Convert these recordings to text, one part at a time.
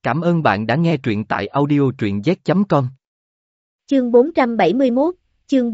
Cảm ơn bạn đã nghe truyện tại audio truyện z.com. Chương 471, chương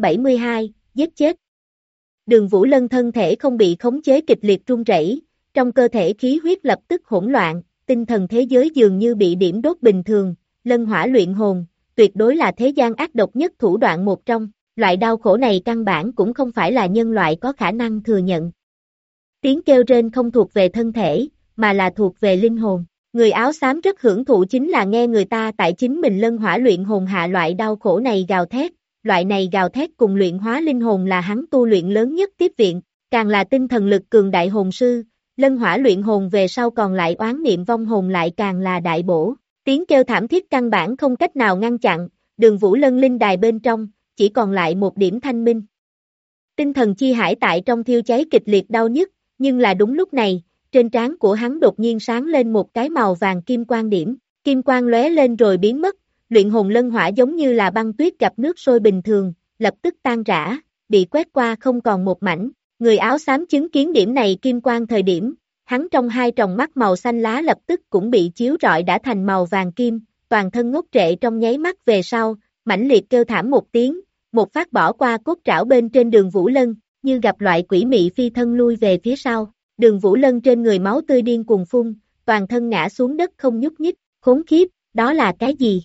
472, giết chết. Đường Vũ Lân thân thể không bị khống chế kịch liệt run rẩy, trong cơ thể khí huyết lập tức hỗn loạn, tinh thần thế giới dường như bị điểm đốt bình thường, lân hỏa luyện hồn, tuyệt đối là thế gian ác độc nhất thủ đoạn một trong, loại đau khổ này căn bản cũng không phải là nhân loại có khả năng thừa nhận. Tiếng kêu rên không thuộc về thân thể, mà là thuộc về linh hồn. Người áo xám rất hưởng thụ chính là nghe người ta tại chính mình lân hỏa luyện hồn hạ loại đau khổ này gào thét, loại này gào thét cùng luyện hóa linh hồn là hắn tu luyện lớn nhất tiếp viện, càng là tinh thần lực cường đại hồn sư, lân hỏa luyện hồn về sau còn lại oán niệm vong hồn lại càng là đại bổ, tiếng kêu thảm thiết căn bản không cách nào ngăn chặn, Đường Vũ Lân linh đài bên trong, chỉ còn lại một điểm thanh minh. Tinh thần chi hải tại trong thiêu cháy kịch liệt đau nhức, nhưng là đúng lúc này, trên trán của hắn đột nhiên sáng lên một cái màu vàng kim quang điểm, kim quang lóe lên rồi biến mất, luyện hồn lân hỏa giống như là băng tuyết gặp nước sôi bình thường, lập tức tan rã, bị quét qua không còn một mảnh. Người áo xám chứng kiến điểm này kim quang thời điểm, hắn trong hai tròng mắt màu xanh lá lập tức cũng bị chiếu rọi đã thành màu vàng kim, toàn thân ngốc trệ trong nháy mắt về sau, mãnh liệt kêu thảm một tiếng, một phát bỏ qua cốt trảo bên trên Đường Vũ Lân, như gặp loại quỷ mị phi thân lui về phía sau. Đường Vũ Lân trên người máu tươi điên cuồng phun, toàn thân ngã xuống đất không nhúc nhích, khốn khiếp, đó là cái gì?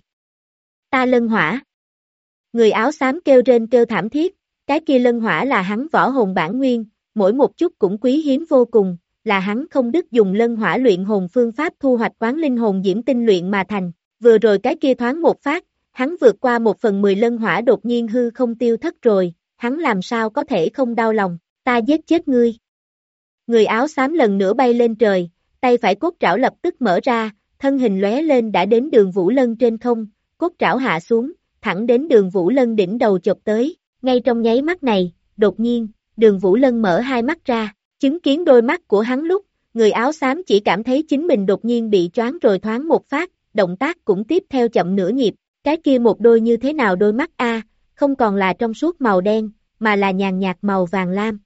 Ta lân hỏa. Người áo xám kêu rên kêu thảm thiết, cái kia lân hỏa là hắn võ hồn bản nguyên, mỗi một chút cũng quý hiếm vô cùng, là hắn không đứt dùng lân hỏa luyện hồn phương pháp thu hoạch quán linh hồn diễm tinh luyện mà thành, vừa rồi cái kia thoáng một phát, hắn vượt qua 1/10 lân hỏa đột nhiên hư không tiêu thất rồi, hắn làm sao có thể không đau lòng, ta giết chết ngươi. Người áo xám lần nữa bay lên trời, tay phải cốt trảo lập tức mở ra, thân hình lóe lên đã đến Đường Vũ Lân trên không, cốt trảo hạ xuống, thẳng đến Đường Vũ Lân đỉnh đầu chộp tới, ngay trong nháy mắt này, đột nhiên, Đường Vũ Lân mở hai mắt ra, chứng kiến đôi mắt của hắn lúc, người áo xám chỉ cảm thấy chính mình đột nhiên bị choáng rồi thoáng một phát, động tác cũng tiếp theo chậm nửa nhịp, cái kia một đôi như thế nào đôi mắt a, không còn là trong suốt màu đen, mà là nhàn nhạt màu vàng lam.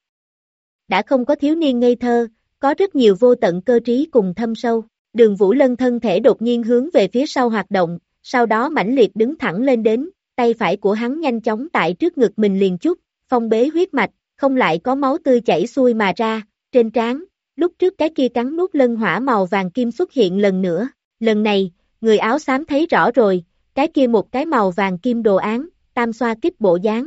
Đã không có thiếu niên ngây thơ, có rất nhiều vô tận cơ trí cùng thâm sâu. Đường Vũ Lân thân thể đột nhiên hướng về phía sau hoạt động, sau đó mãnh liệt đứng thẳng lên đến, tay phải của hắn nhanh chóng tại trước ngực mình liền chút, phong bế huyết mạch, không lại có máu tươi chảy xuôi mà ra, trên trán, lúc trước cái kia cắn nuốt lân hỏa màu vàng kim xuất hiện lần nữa, lần này, người áo xám thấy rõ rồi, cái kia một cái màu vàng kim đồ án, tam xoa kích bộ dáng.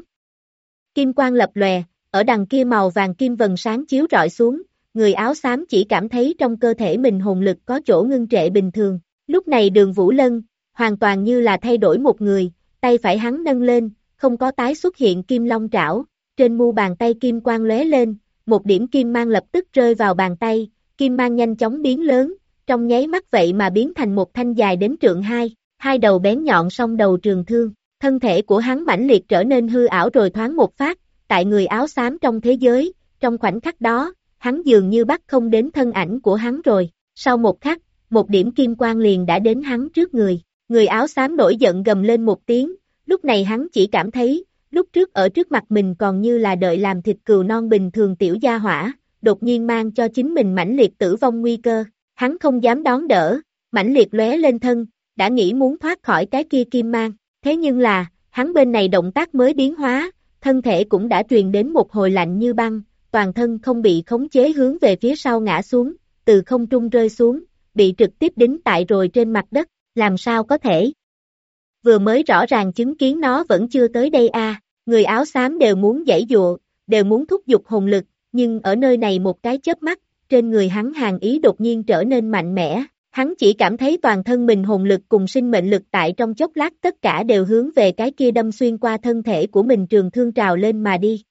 Kim quang lập lòe, ở đằng kia màu vàng kim vầng sáng chiếu rọi xuống, người áo xám chỉ cảm thấy trong cơ thể mình hồn lực có chỗ ngưng trệ bình thường. Lúc này Đường Vũ Lân, hoàn toàn như là thay đổi một người, tay phải hắn nâng lên, không có tái xuất hiện kim long trảo, trên mu bàn tay kim quang lóe lên, một điểm kim mang lập tức rơi vào bàn tay, kim mang nhanh chóng biến lớn, trong nháy mắt vậy mà biến thành một thanh dài đến trượng 2, hai đầu bén nhọn song đầu trường thương, thân thể của hắn mãnh liệt trở nên hư ảo rồi thoáng một phát. Tại người áo xám trong thế giới, trong khoảnh khắc đó, hắn dường như bắt không đến thân ảnh của hắn rồi, sau một khắc, một điểm kim quang liền đã đến hắn trước người áo xám nổi giận gầm lên một tiếng, lúc này hắn chỉ cảm thấy, lúc trước ở trước mặt mình còn như là đợi làm thịt cừu non bình thường tiểu gia hỏa, đột nhiên mang cho chính mình mãnh liệt tử vong nguy cơ, hắn không dám đón đỡ, mãnh liệt lóe lên thân, đã nghĩ muốn thoát khỏi cái kia kim mang, thế nhưng là, hắn bên này động tác mới biến hóa, thân thể cũng đã truyền đến một hồi lạnh như băng, toàn thân không bị khống chế hướng về phía sau ngã xuống, từ không trung rơi xuống, bị trực tiếp đính tại rồi trên mặt đất, làm sao có thể? Vừa mới rõ ràng chứng kiến nó vẫn chưa tới đây người áo xám đều muốn giãy giụa, đều muốn thúc giục hồn lực, nhưng ở nơi này một cái chớp mắt, trên người hắn hàn ý đột nhiên trở nên mạnh mẽ, hắn chỉ cảm thấy toàn thân mình hồn lực cùng sinh mệnh lực tại trong chốc lát tất cả đều hướng về cái kia đâm xuyên qua thân thể của mình trường thương trào lên mà đi.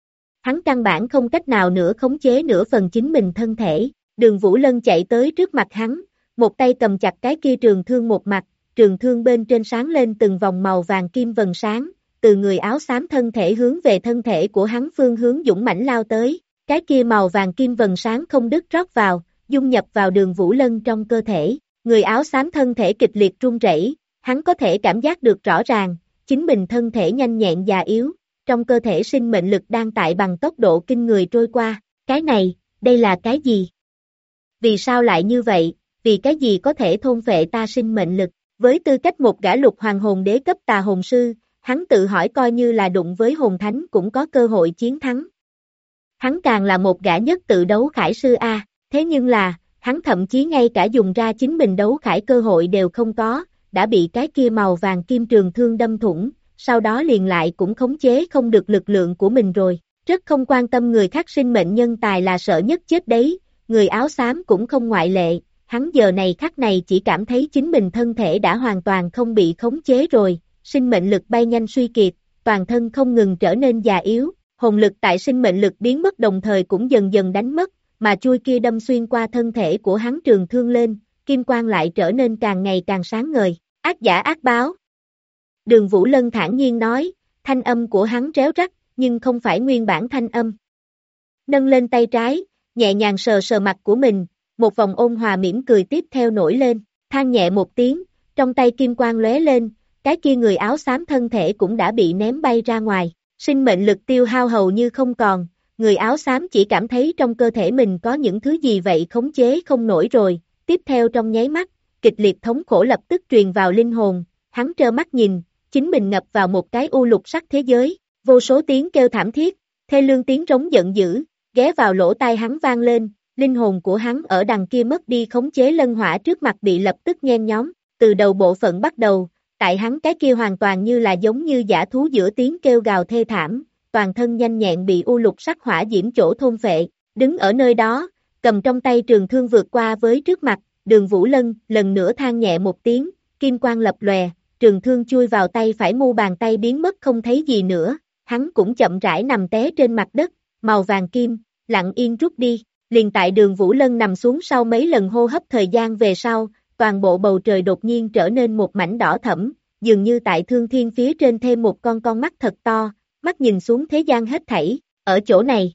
Hắn căn bản không cách nào nữa khống chế nửa phần chính mình thân thể, Đường Vũ Lân chạy tới trước mặt hắn, một tay cầm chặt cái kia trường thương một mặt, trường thương bên trên sáng lên từng vòng màu vàng kim vầng sáng, từ người áo xám thân thể hướng về thân thể của hắn phương hướng dũng mãnh lao tới, cái kia màu vàng kim vầng sáng không đứt rót vào, dung nhập vào Đường Vũ Lân trong cơ thể, người áo xám thân thể kịch liệt run rẩy, hắn có thể cảm giác được rõ ràng, chính mình thân thể nhanh nhẹn già yếu, trong cơ thể sinh mệnh lực đang tại bằng tốc độ kinh người trôi qua, cái này, đây là cái gì? Vì sao lại như vậy, vì cái gì có thể thôn phệ ta sinh mệnh lực, với tư cách một gã lục hoàng hồn đế cấp tà hồn sư, hắn tự hỏi coi như là đụng với hồn thánh cũng có cơ hội chiến thắng. Hắn càng là một gã nhất tự đấu khải sư A, thế nhưng là, hắn thậm chí ngay cả dùng ra chính mình đấu khải cơ hội đều không có, đã bị cái kia màu vàng kim trường thương đâm thủng, sau đó liền lại cũng khống chế không được lực lượng của mình rồi, rất không quan tâm người khác sinh mệnh nhân tài là sợ nhất chết đấy, người áo xám cũng không ngoại lệ, hắn giờ này khắc này chỉ cảm thấy chính mình thân thể đã hoàn toàn không bị khống chế rồi, sinh mệnh lực bay nhanh suy kiệt, toàn thân không ngừng trở nên già yếu, hồn lực tại sinh mệnh lực biến mất đồng thời cũng dần dần đánh mất, mà chui kia đâm xuyên qua thân thể của hắn trường thương lên, kim quang lại trở nên càng ngày càng sáng ngời, ác giả ác báo. Đường Vũ Lân thản nhiên nói, thanh âm của hắn réo rắt, nhưng không phải nguyên bản thanh âm. Nâng lên tay trái, nhẹ nhàng sờ sờ mặt của mình, một vòng ôn hòa mỉm cười tiếp theo nổi lên, than nhẹ một tiếng, trong tay kim quang lóe lên, cái kia người áo xám thân thể cũng đã bị ném bay ra ngoài, sinh mệnh lực tiêu hao hầu như không còn, người áo xám chỉ cảm thấy trong cơ thể mình có những thứ gì vậy khống chế không nổi rồi, tiếp theo trong nháy mắt, kịch liệt thống khổ lập tức truyền vào linh hồn, hắn trơ mắt nhìn, chính mình ngập vào một cái u lục sắc thế giới, vô số tiếng kêu thảm thiết, thê lương tiếng trống giận dữ, ghé vào lỗ tai hắn vang lên, linh hồn của hắn ở đằng kia mất đi khống chế lân hỏa trước mặt bị lập tức nhen nhóm, từ đầu bộ phận bắt đầu, tại hắn cái kia hoàn toàn như là giống như dã thú giữa tiếng kêu gào thê thảm, toàn thân nhanh nhẹn bị u lục sắc hỏa diễm chỗ thôn phệ, đứng ở nơi đó, cầm trong tay trường thương vượt qua với trước mặt, Đường Vũ Lân lần nữa than nhẹ một tiếng, kim quang lập lòe, trường thương chui vào tay phải mu bàn tay biến mất không thấy gì nữa, hắn cũng chậm rãi nằm té trên mặt đất, màu vàng kim, lặng yên rút đi, liền tại Đường Vũ Lân nằm xuống sau mấy lần hô hấp thời gian về sau, toàn bộ bầu trời đột nhiên trở nên một mảnh đỏ thẫm, dường như tại thương thiên phía trên thêm một con mắt thật to, mắt nhìn xuống thế gian hết thảy, ở chỗ này.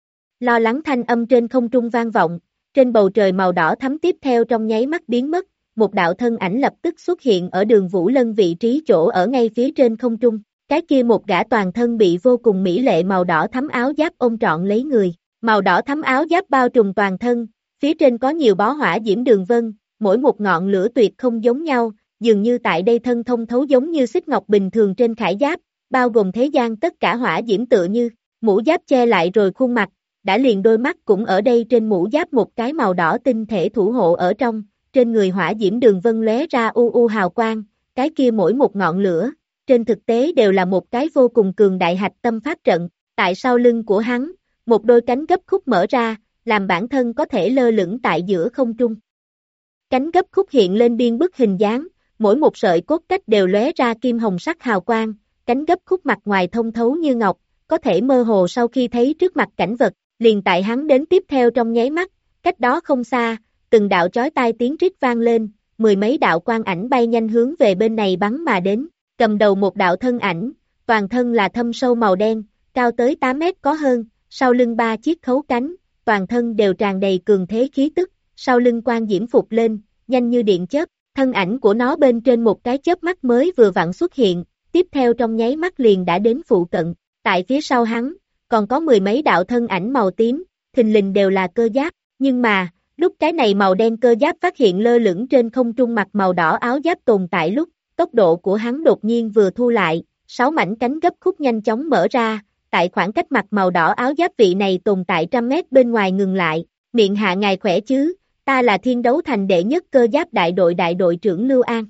Lo lắng thanh âm trên không trung vang vọng, trên bầu trời màu đỏ thắm tiếp theo trong nháy mắt biến mất, một đạo thân ảnh lập tức xuất hiện ở Đường Vũ Lân vị trí chỗ ở ngay phía trên không trung, cái kia một gã toàn thân bị vô cùng mỹ lệ màu đỏ thắm áo giáp ôm trọn lấy người, màu đỏ thắm áo giáp bao trùm toàn thân, phía trên có nhiều bó hỏa diễm đường vân, mỗi một ngọn lửa tuyệt không giống nhau, dường như tại đây thân thông thấu giống như xích ngọc bình thường trên khải giáp, bao gồm thế gian tất cả hỏa diễm tựa như, mũ giáp che lại rồi khuôn mặt, đã liền đôi mắt cũng ở đây trên mũ giáp một cái màu đỏ tinh thể thủ hộ ở trong, trên người hỏa diễm đường vân lóe ra u u hào quang, cái kia mỗi một ngọn lửa, trên thực tế đều là một cái vô cùng cường đại hạch tâm pháp trận, tại sau lưng của hắn, một đôi cánh gấp khúc mở ra, làm bản thân có thể lơ lửng tại giữa không trung. Cánh gấp khúc hiện lên biên bức hình dáng, mỗi một sợi cốt cách đều lóe ra kim hồng sắc hào quang, cánh gấp khúc mặt ngoài thông thấu như ngọc, có thể mơ hồ sau khi thấy trước mặt cảnh vật, liền tại hắn đến tiếp theo trong nháy mắt, cách đó không xa, từng đạo chói tai tiếng rít vang lên, mười mấy đạo quang ảnh bay nhanh hướng về bên này bắn mà đến, cầm đầu một đạo thân ảnh, toàn thân là thâm sâu màu đen, cao tới 8 mét có hơn, sau lưng 3 chiếc khấu cánh, toàn thân đều tràn đầy cường thế khí tức, sau lưng quang diễm phục lên, nhanh như điện chớp, thân ảnh của nó bên trên một cái chớp mắt mới vừa vặn xuất hiện, tiếp theo trong nháy mắt liền đã đến phụ cận, tại phía sau hắn, còn có mười mấy đạo thân ảnh màu tím, thình lình đều là cơ giáp, nhưng mà, lúc cái này màu đen cơ giáp phát hiện lơ lửng trên không trung mặt màu đỏ áo giáp tồn tại lúc, tốc độ của hắn đột nhiên vừa thu lại, 6 mảnh cánh gấp khúc nhanh chóng mở ra, tại khoảng cách mặt màu đỏ áo giáp vị này tồn tại trăm mét bên ngoài ngừng lại, miệng hạ ngài khỏe chứ, ta là Thiên Đấu Thành đệ nhất cơ giáp đại đội trưởng Lưu An.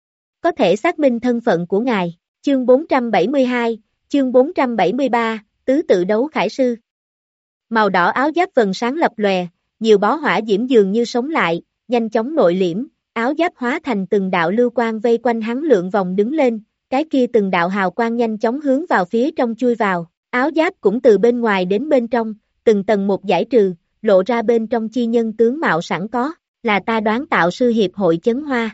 Có thể xác minh thân phận của ngài, chương 472, chương 473, tứ tự đấu khải sư. Màu đỏ áo giáp vầng sáng lập lòe, nhiều bó hỏa diễm dường như sống lại, nhanh chóng nội liễm, áo giáp hóa thành từng đạo lưu quang vây quanh hắn lượn vòng đứng lên, cái kia từng đạo hào quang nhanh chóng hướng vào phía trong chui vào, áo giáp cũng từ bên ngoài đến bên trong, từng tầng một giải trừ, lộ ra bên trong chi nhân tướng mạo sẵn có, là ta đoán tạo sư hiệp hội Chấn Hoa.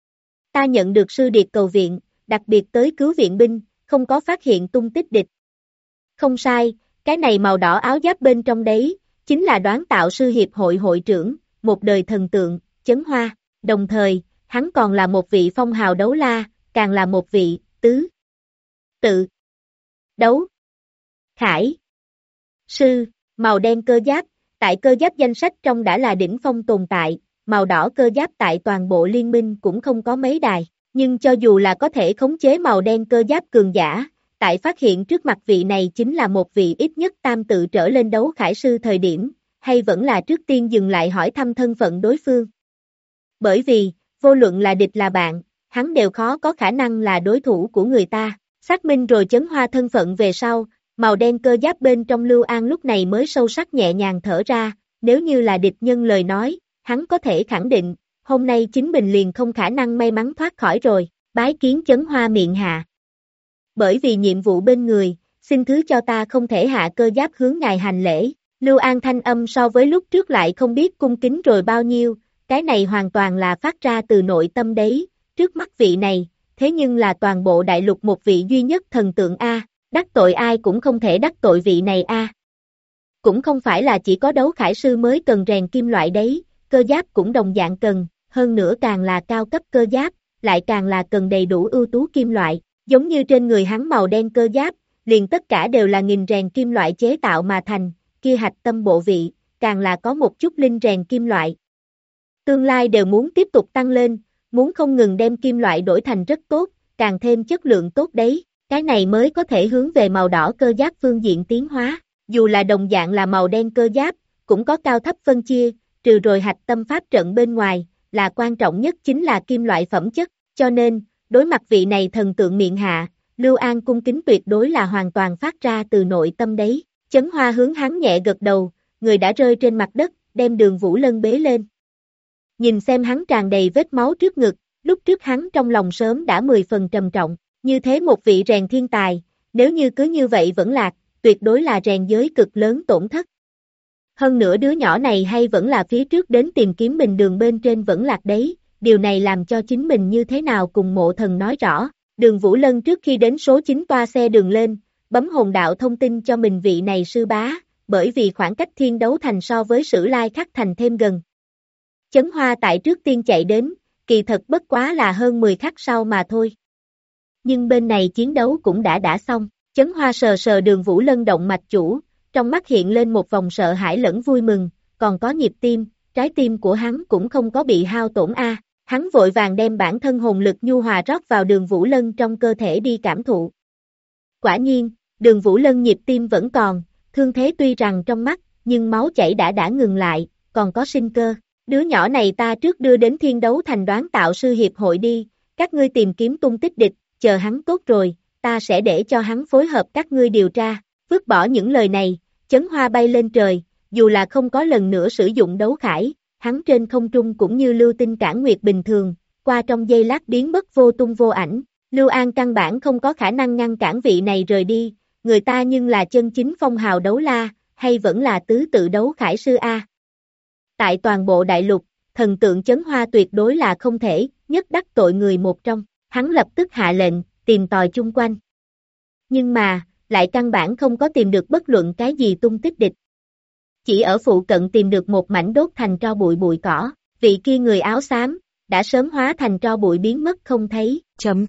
Ta nhận được sư điệt cầu viện, đặc biệt tới cứu viện binh, không có phát hiện tung tích địch. Không sai, cái này màu đỏ áo giáp bên trong đấy, chính là đoán tạo sư hiệp hội hội trưởng, một đời thần tượng, Chấn Hoa, đồng thời, hắn còn là một vị phong hào đấu la, càng là một vị, tứ, tự, đấu, khải, sư, màu đen cơ giáp, tại cơ giáp danh sách trong đã là đỉnh phong tồn tại, màu đỏ cơ giáp tại toàn bộ liên minh cũng không có mấy đài, nhưng cho dù là có thể khống chế màu đen cơ giáp cường giả, tại phát hiện trước mặt vị này chính là một vị ít nhất tam tự trở lên đấu khải sư thời điểm, hay vẫn là trước tiên dừng lại hỏi thăm thân phận đối phương. Bởi vì, vô luận là địch là bạn, hắn đều khó có khả năng là đối thủ của người ta. Xác minh rồi Chấn Hoa thân phận về sau, màu đen cơ giáp bên trong Lưu An lúc này mới sâu sắc nhẹ nhàng thở ra, nếu như là địch nhân lời nói, hắn có thể khẳng định, hôm nay chính mình liền không khả năng may mắn thoát khỏi rồi, bái kiến Chấn Hoa miệng hạ. Bởi vì nhiệm vụ bên người, xin thứ cho ta không thể hạ cơ giáp hướng ngài hành lễ, Lưu An thanh âm so với lúc trước lại không biết cung kính rồi bao nhiêu, cái này hoàn toàn là phát ra từ nội tâm đấy, trước mắt vị này, thế nhưng là toàn bộ đại lục một vị duy nhất thần tượng A, đắc tội ai cũng không thể đắc tội vị này A. Cũng không phải là chỉ có đấu khải sư mới cần rèn kim loại đấy, cơ giáp cũng đồng dạng cần, hơn nữa càng là cao cấp cơ giáp, lại càng là cần đầy đủ ưu tú kim loại, giống như trên người hắn màu đen cơ giáp, liền tất cả đều là nghìn rèn kim loại chế tạo mà thành, kia hạch tâm bộ vị, càng là có một chút linh rèn kim loại. Tương lai đều muốn tiếp tục tăng lên, muốn không ngừng đem kim loại đổi thành rất tốt, càng thêm chất lượng tốt đấy, cái này mới có thể hướng về màu đỏ cơ giáp phương diện tiến hóa, dù là đồng dạng là màu đen cơ giáp, cũng có cao thấp phân chia, trừ rồi hạch tâm pháp trận bên ngoài, là quan trọng nhất chính là kim loại phẩm chất, cho nên, đối mặt vị này thần tượng miệng hạ, Lưu An cung kính tuyệt đối là hoàn toàn phát ra từ nội tâm đấy, Chấn Hoa hướng hắn nhẹ gật đầu, người đã rơi trên mặt đất, đem Đường Vũ Lân bế lên. Nhìn xem hắn tràn đầy vết máu trước ngực, lúc trước hắn trong lòng sớm đã 10 phần trầm trọng, như thế một vị rèn thiên tài, nếu như cứ như vậy vẫn lạc, tuyệt đối là rèn giới cực lớn tổn thất. Hơn nữa đứa nhỏ này hay vẫn là phía trước đến tìm kiếm mình đường bên trên vẫn lạc đấy, điều này làm cho chính mình như thế nào cùng Mộ Thần nói rõ. Đường Vũ Lân trước khi đến số 9 toa xe đường lên, bấm hồn đạo thông tin cho mình vị này sư bá, bởi vì khoảng cách Thiên Đấu Thành so với Sử Lai Khắc Thành thêm gần. Chấn Hoa tại trước tiên chạy đến, kỳ thật bất quá là hơn 10 khắc sau mà thôi. Nhưng bên này chiến đấu cũng đã xong, Chấn Hoa sờ sờ Đường Vũ Lân động mạch chủ, trong mắt hiện lên một vòng sợ hãi lẫn vui mừng, còn có nhịp tim, trái tim của hắn cũng không có bị hao tổn a. Hắn vội vàng đem bản thân hồn lực nhu hòa rót vào Đường Vũ Lân trong cơ thể đi cảm thụ. Quả nhiên, Đường Vũ Lân nhịp tim vẫn còn, thương thế tuy rằng trong mắt, nhưng máu chảy đã ngừng lại, còn có sinh cơ. Đứa nhỏ này ta trước đưa đến Thiên Đấu Thành đoán tạo sư hiệp hội đi, các ngươi tìm kiếm tung tích địch, chờ hắn tốt rồi, ta sẽ để cho hắn phối hợp các ngươi điều tra. Vứt bỏ những lời này, Chấn Hoa bay lên trời, dù là không có lần nữa sử dụng đấu khải, hắn trên không trung cũng như lưu tinh cản nguyệt bình thường, qua trong giây lát biến mất vô tung vô ảnh. Lưu An căn bản không có khả năng ngăn cản vị này rời đi, người ta nhưng là chân chính phong hào đấu la, hay vẫn là tứ tự đấu khải sư A. Tại toàn bộ đại lục, thần tượng Chấn Hoa tuyệt đối là không thể, nhất đắc tội người một trong, hắn lập tức hạ lệnh, tìm tòi chung quanh. Nhưng mà, lại căn bản không có tìm được bất luận cái gì tung tích địch. Chỉ ở phụ cận tìm được một mảnh đốt thành tro bụi cỏ, vị kia người áo xám, đã sớm hóa thành tro bụi biến mất không thấy.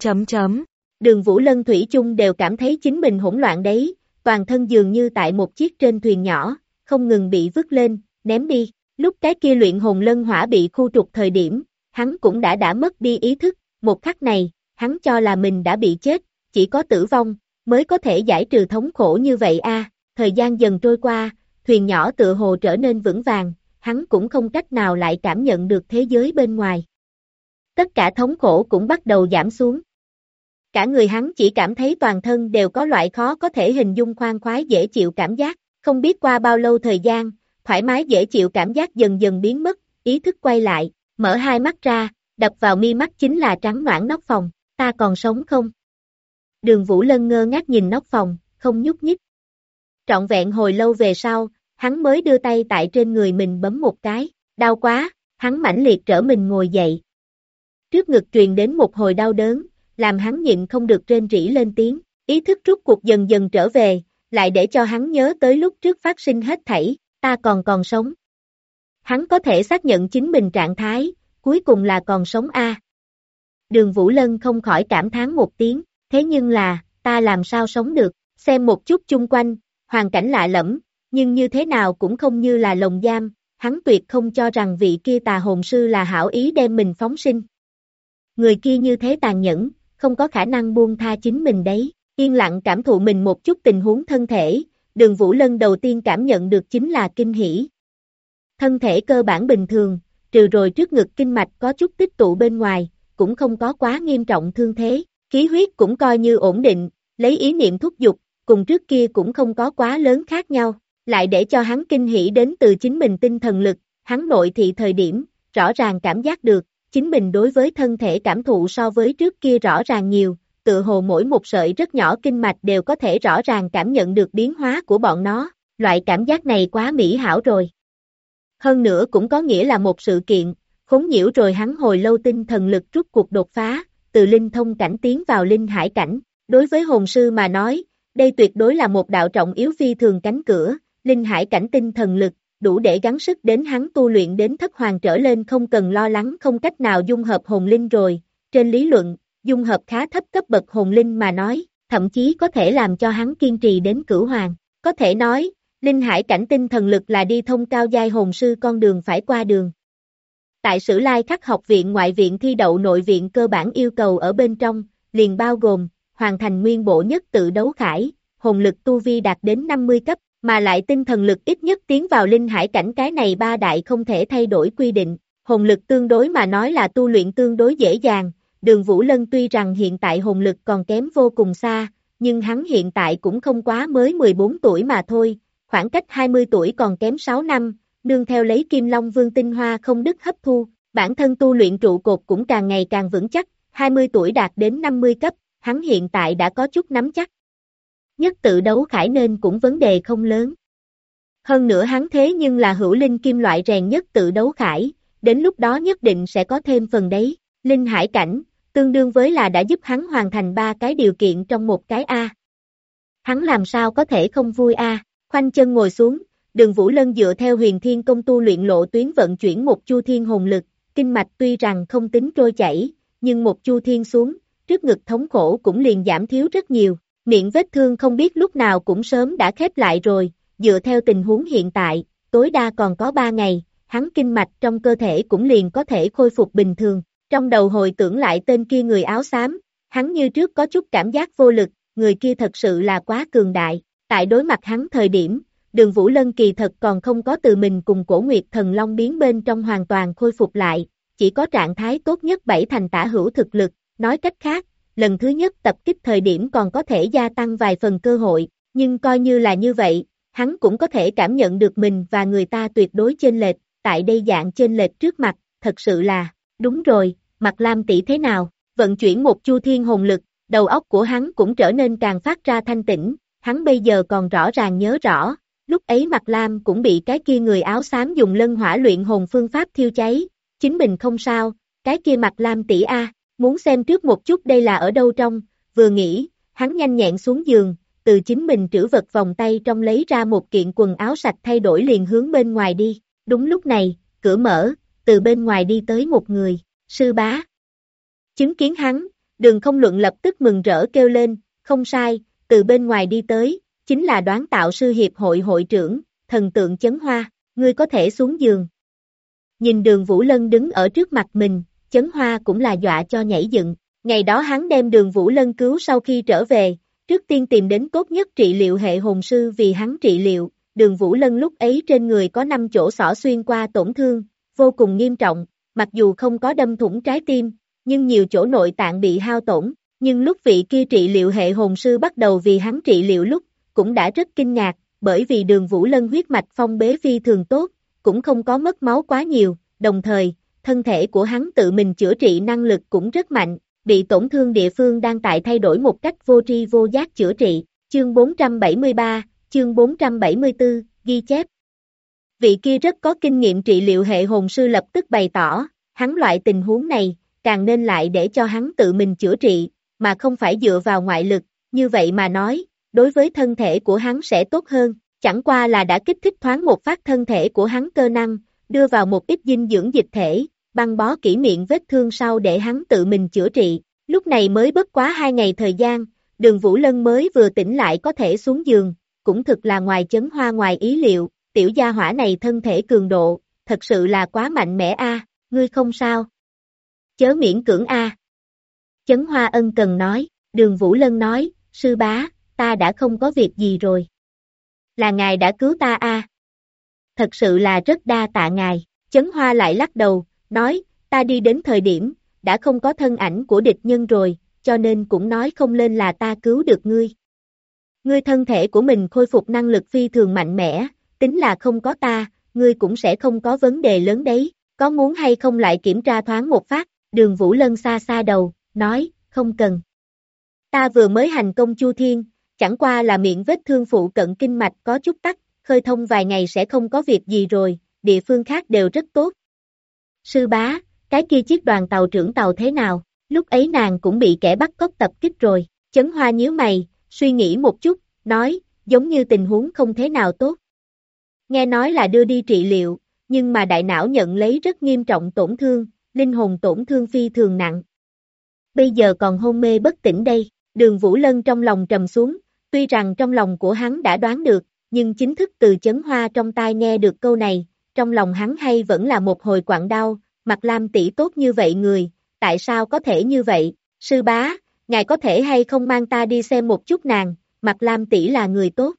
Đường Vũ Lân thủy chung đều cảm thấy chính mình hỗn loạn đấy, toàn thân dường như tại một chiếc trên thuyền nhỏ, không ngừng bị vứt lên, ném đi. Lúc cái kia luyện hồn lân hỏa bị khu trục thời điểm, hắn cũng đã mất đi ý thức, một khắc này, hắn cho là mình đã bị chết, chỉ có tử vong, mới có thể giải trừ thống khổ như vậy a. Thời gian dần trôi qua, thuyền nhỏ tựa hồ trở nên vững vàng, hắn cũng không cách nào lại cảm nhận được thế giới bên ngoài. Tất cả thống khổ cũng bắt đầu giảm xuống. Cả người hắn chỉ cảm thấy toàn thân đều có loại khó có thể hình dung khoan khoái dễ chịu cảm giác, không biết qua bao lâu thời gian, thoải mái dễ chịu cảm giác dần dần biến mất, ý thức quay lại, mở hai mắt ra, đập vào mi mắt chính là trắng noãn nóc phòng, ta còn sống không? Đường Vũ Lân ngơ ngác nhìn nóc phòng, không nhúc nhích. Trọn vẹn hồi lâu về sau, hắn mới đưa tay tại trên người mình bấm một cái, đau quá, hắn mãnh liệt trở mình ngồi dậy. Trước ngực truyền đến một hồi đau đớn, làm hắn nhịn không được rên rỉ lên tiếng, ý thức rút cuộc dần dần trở về, lại để cho hắn nhớ tới lúc trước phát sinh hết thảy, ta còn sống. Hắn có thể xác nhận chính mình trạng thái, cuối cùng là còn sống a. Đường Vũ Lân không khỏi cảm thán một tiếng, thế nhưng là, ta làm sao sống được, xem một chút chung quanh, hoàn cảnh lạ lẫm, nhưng như thế nào cũng không như là lồng giam, hắn tuyệt không cho rằng vị kia tà hồn sư là hảo ý đem mình phóng sinh. Người kia như thế tàn nhẫn, không có khả năng buông tha chính mình đấy. Yên lặng cảm thụ mình một chút tình huống thân thể, Đường Vũ Lân đầu tiên cảm nhận được chính là kinh hỉ. Thân thể cơ bản bình thường, trừ rồi trước ngực kinh mạch có chút tích tụ bên ngoài, cũng không có quá nghiêm trọng thương thế, khí huyết cũng coi như ổn định, lấy ý niệm thúc giục, cùng trước kia cũng không có quá lớn khác nhau, lại để cho hắn kinh hỉ đến từ chính mình tinh thần lực, hắn nội thị thời điểm, rõ ràng cảm giác được, chính mình đối với thân thể cảm thụ so với trước kia rõ ràng nhiều, tựa hồ mỗi một sợi rất nhỏ kinh mạch đều có thể rõ ràng cảm nhận được biến hóa của bọn nó, loại cảm giác này quá mỹ hảo rồi. Hơn nữa cũng có nghĩa là một sự kiện, khốn nhiễu rồi hắn hồi lâu tinh thần lực rút cuộc đột phá, từ linh thông cảnh tiến vào linh hải cảnh. Đối với hồn sư mà nói, đây tuyệt đối là một đạo trọng yếu phi thường cánh cửa, linh hải cảnh tinh thần lực, đủ để gắng sức đến hắn tu luyện đến thất hoàng trở lên không cần lo lắng không cách nào dung hợp hồn linh rồi. Trên lý luận, dung hợp khá thấp cấp bậc hồn linh mà nói, thậm chí có thể làm cho hắn kiên trì đến cửu hoàng. Có thể nói, linh hải cảnh tinh thần lực là đi thông cao giai hồn sư con đường phải qua đường. Tại Sử Lai Khắc học viện ngoại viện thi đậu nội viện cơ bản yêu cầu ở bên trong, liền bao gồm, hoàn thành nguyên bộ nhất tự đấu khải, hồn lực tu vi đạt đến 50 cấp, mà lại tinh thần lực ít nhất tiến vào linh hải cảnh cái này ba đại không thể thay đổi quy định, hồn lực tương đối mà nói là tu luyện tương đối dễ dàng, Đường Vũ Lân tuy rằng hiện tại hồn lực còn kém vô cùng xa, nhưng hắn hiện tại cũng không quá mới 14 tuổi mà thôi, khoảng cách 20 tuổi còn kém 6 năm, nương theo lấy Kim Long Vương tinh hoa không đứt hấp thu, bản thân tu luyện trụ cột cũng càng ngày càng vững chắc, 20 tuổi đạt đến 50 cấp, hắn hiện tại đã có chút nắm chắc. Nhất tự đấu khải nên cũng vấn đề không lớn. Hơn nữa hắn thế nhưng là hữu linh kim loại rèn nhất tự đấu khải, đến lúc đó nhất định sẽ có thêm phần đấy, linh hải cảnh, tương đương với là đã giúp hắn hoàn thành 3 cái điều kiện trong một cái A. Hắn làm sao có thể không vui A, khoanh chân ngồi xuống, Đường Vũ Lân dựa theo Huyền Thiên Công tu luyện lộ tuyến vận chuyển một chu thiên hồn lực, kinh mạch tuy rằng không tính trôi chảy, nhưng một chu thiên xuống, trước ngực thống khổ cũng liền giảm thiếu rất nhiều, miệng vết thương không biết lúc nào cũng sớm đã khép lại rồi, dựa theo tình huống hiện tại, tối đa còn có 3 ngày, hắn kinh mạch trong cơ thể cũng liền có thể khôi phục bình thường. Trong đầu hồi tưởng lại tên kia người áo xám, hắn như trước có chút cảm giác vô lực, người kia thật sự là quá cường đại, tại đối mặt hắn thời điểm, Đường Vũ Lân kỳ thật còn không có từ mình cùng Cổ Nguyệt Thần Long biến bên trong hoàn toàn khôi phục lại, chỉ có trạng thái tốt nhất 7 thành tả hữu thực lực, nói cách khác, lần thứ nhất tập kích thời điểm còn có thể gia tăng vài phần cơ hội, nhưng coi như là như vậy, hắn cũng có thể cảm nhận được mình và người ta tuyệt đối chênh lệch, tại đây dạng chênh lệch trước mặt, thật sự là, đúng rồi, Mạc Lam tỷ thế nào, vận chuyển một chu thiên hồn lực, đầu óc của hắn cũng trở nên càng phát ra thanh tĩnh, hắn bây giờ còn rõ ràng nhớ rõ, lúc ấy Mạc Lam cũng bị cái kia người áo xám dùng lân hỏa luyện hồn phương pháp thiêu cháy, chính mình không sao, cái kia Mạc Lam tỷ A, muốn xem trước một chút đây là ở đâu trong, vừa nghĩ, hắn nhanh nhẹn xuống giường, từ chính mình trữ vật vòng tay trong lấy ra một kiện quần áo sạch thay đổi liền hướng bên ngoài đi, đúng lúc này, cửa mở, từ bên ngoài đi tới một người, sư bá. Chứng kiến hắn, Đường Không Luận lập tức mừng rỡ kêu lên, không sai, từ bên ngoài đi tới, chính là Đoán Tạo Sư Hiệp hội hội trưởng, Thần Tượng Chấn Hoa, ngươi có thể xuống giường. Nhìn Đường Vũ Lân đứng ở trước mặt mình, Chấn Hoa cũng là dọa cho nhảy dựng, ngày đó hắn đem Đường Vũ Lân cứu sau khi trở về, trước tiên tìm đến tốt nhất trị liệu hệ hồn sư vì hắn trị liệu, Đường Vũ Lân lúc ấy trên người có 5 chỗ xỏ xuyên qua tổn thương, vô cùng nghiêm trọng, mặc dù không có đâm thủng trái tim, nhưng nhiều chỗ nội tạng bị hao tổn, nhưng lúc vị kia trị liệu hệ hồn sư bắt đầu vì hắn trị liệu lúc, cũng đã rất kinh ngạc, bởi vì Đường Vũ Lân huyết mạch phong bế phi thường tốt, cũng không có mất máu quá nhiều, đồng thời, thân thể của hắn tự mình chữa trị năng lực cũng rất mạnh, bị tổn thương địa phương đang tại thay đổi một cách vô tri vô giác chữa trị, chương 473, chương 474, ghi chép. Vị kia rất có kinh nghiệm trị liệu hệ hồn sư lập tức bày tỏ, hắn loại tình huống này, càng nên lại để cho hắn tự mình chữa trị, mà không phải dựa vào ngoại lực, như vậy mà nói, đối với thân thể của hắn sẽ tốt hơn, chẳng qua là đã kích thích thoáng một phát thân thể của hắn cơ năng, đưa vào một ít dinh dưỡng dịch thể, băng bó kỹ miệng vết thương sau để hắn tự mình chữa trị, lúc này mới bất quá 2 ngày thời gian, Đường Vũ Lân mới vừa tỉnh lại có thể xuống giường, cũng thực là ngoài Chấn Hoa ngoài ý liệu, tiểu gia hỏa này thân thể cường độ, thật sự là quá mạnh mẽ a, ngươi không sao. Chớ miễn cưỡng a. Chấn Hoa ân cần nói, Đường Vũ Lân nói, sư bá, ta đã không có việc gì rồi. Là ngài đã cứu ta a. Thật sự là rất đa tạ ngài. Chấn Hoa lại lắc đầu, nói, ta đi đến thời điểm, đã không có thân ảnh của địch nhân rồi, cho nên cũng nói không lên là ta cứu được ngươi. Ngươi thân thể của mình khôi phục năng lực phi thường mạnh mẽ, tính là không có ta, ngươi cũng sẽ không có vấn đề lớn đấy, có muốn hay không lại kiểm tra thoáng một phát, Đường Vũ Lân xa xa đầu, nói, không cần. Ta vừa mới hành công Chu Thiên, chẳng qua là miệng vết thương phụ cận kinh mạch có chút tắc, khơi thông vài ngày sẽ không có việc gì rồi, địa phương khác đều rất tốt. Sư bá, cái kia chiếc đoàn tàu trưởng tàu thế nào, lúc ấy nàng cũng bị kẻ bắt cóc tập kích rồi, Chấn Hoa nhíu mày, suy nghĩ một chút, nói, giống như tình huống không thế nào tốt. Nghe nói là đưa đi trị liệu, nhưng mà đại não nhận lấy rất nghiêm trọng tổn thương, linh hồn tổn thương phi thường nặng. Bây giờ còn hôn mê bất tỉnh đây, Đường Vũ Lân trong lòng trầm xuống, tuy rằng trong lòng của hắn đã đoán được, nhưng chính thức từ Chấn Hoa trong tai nghe được câu này, trong lòng hắn hay vẫn là một hồi quặn đau, Mạc Lam tỷ tốt như vậy người, tại sao có thể như vậy, sư bá, ngài có thể hay không mang ta đi xem một chút nàng, Mạc Lam tỷ là người tốt.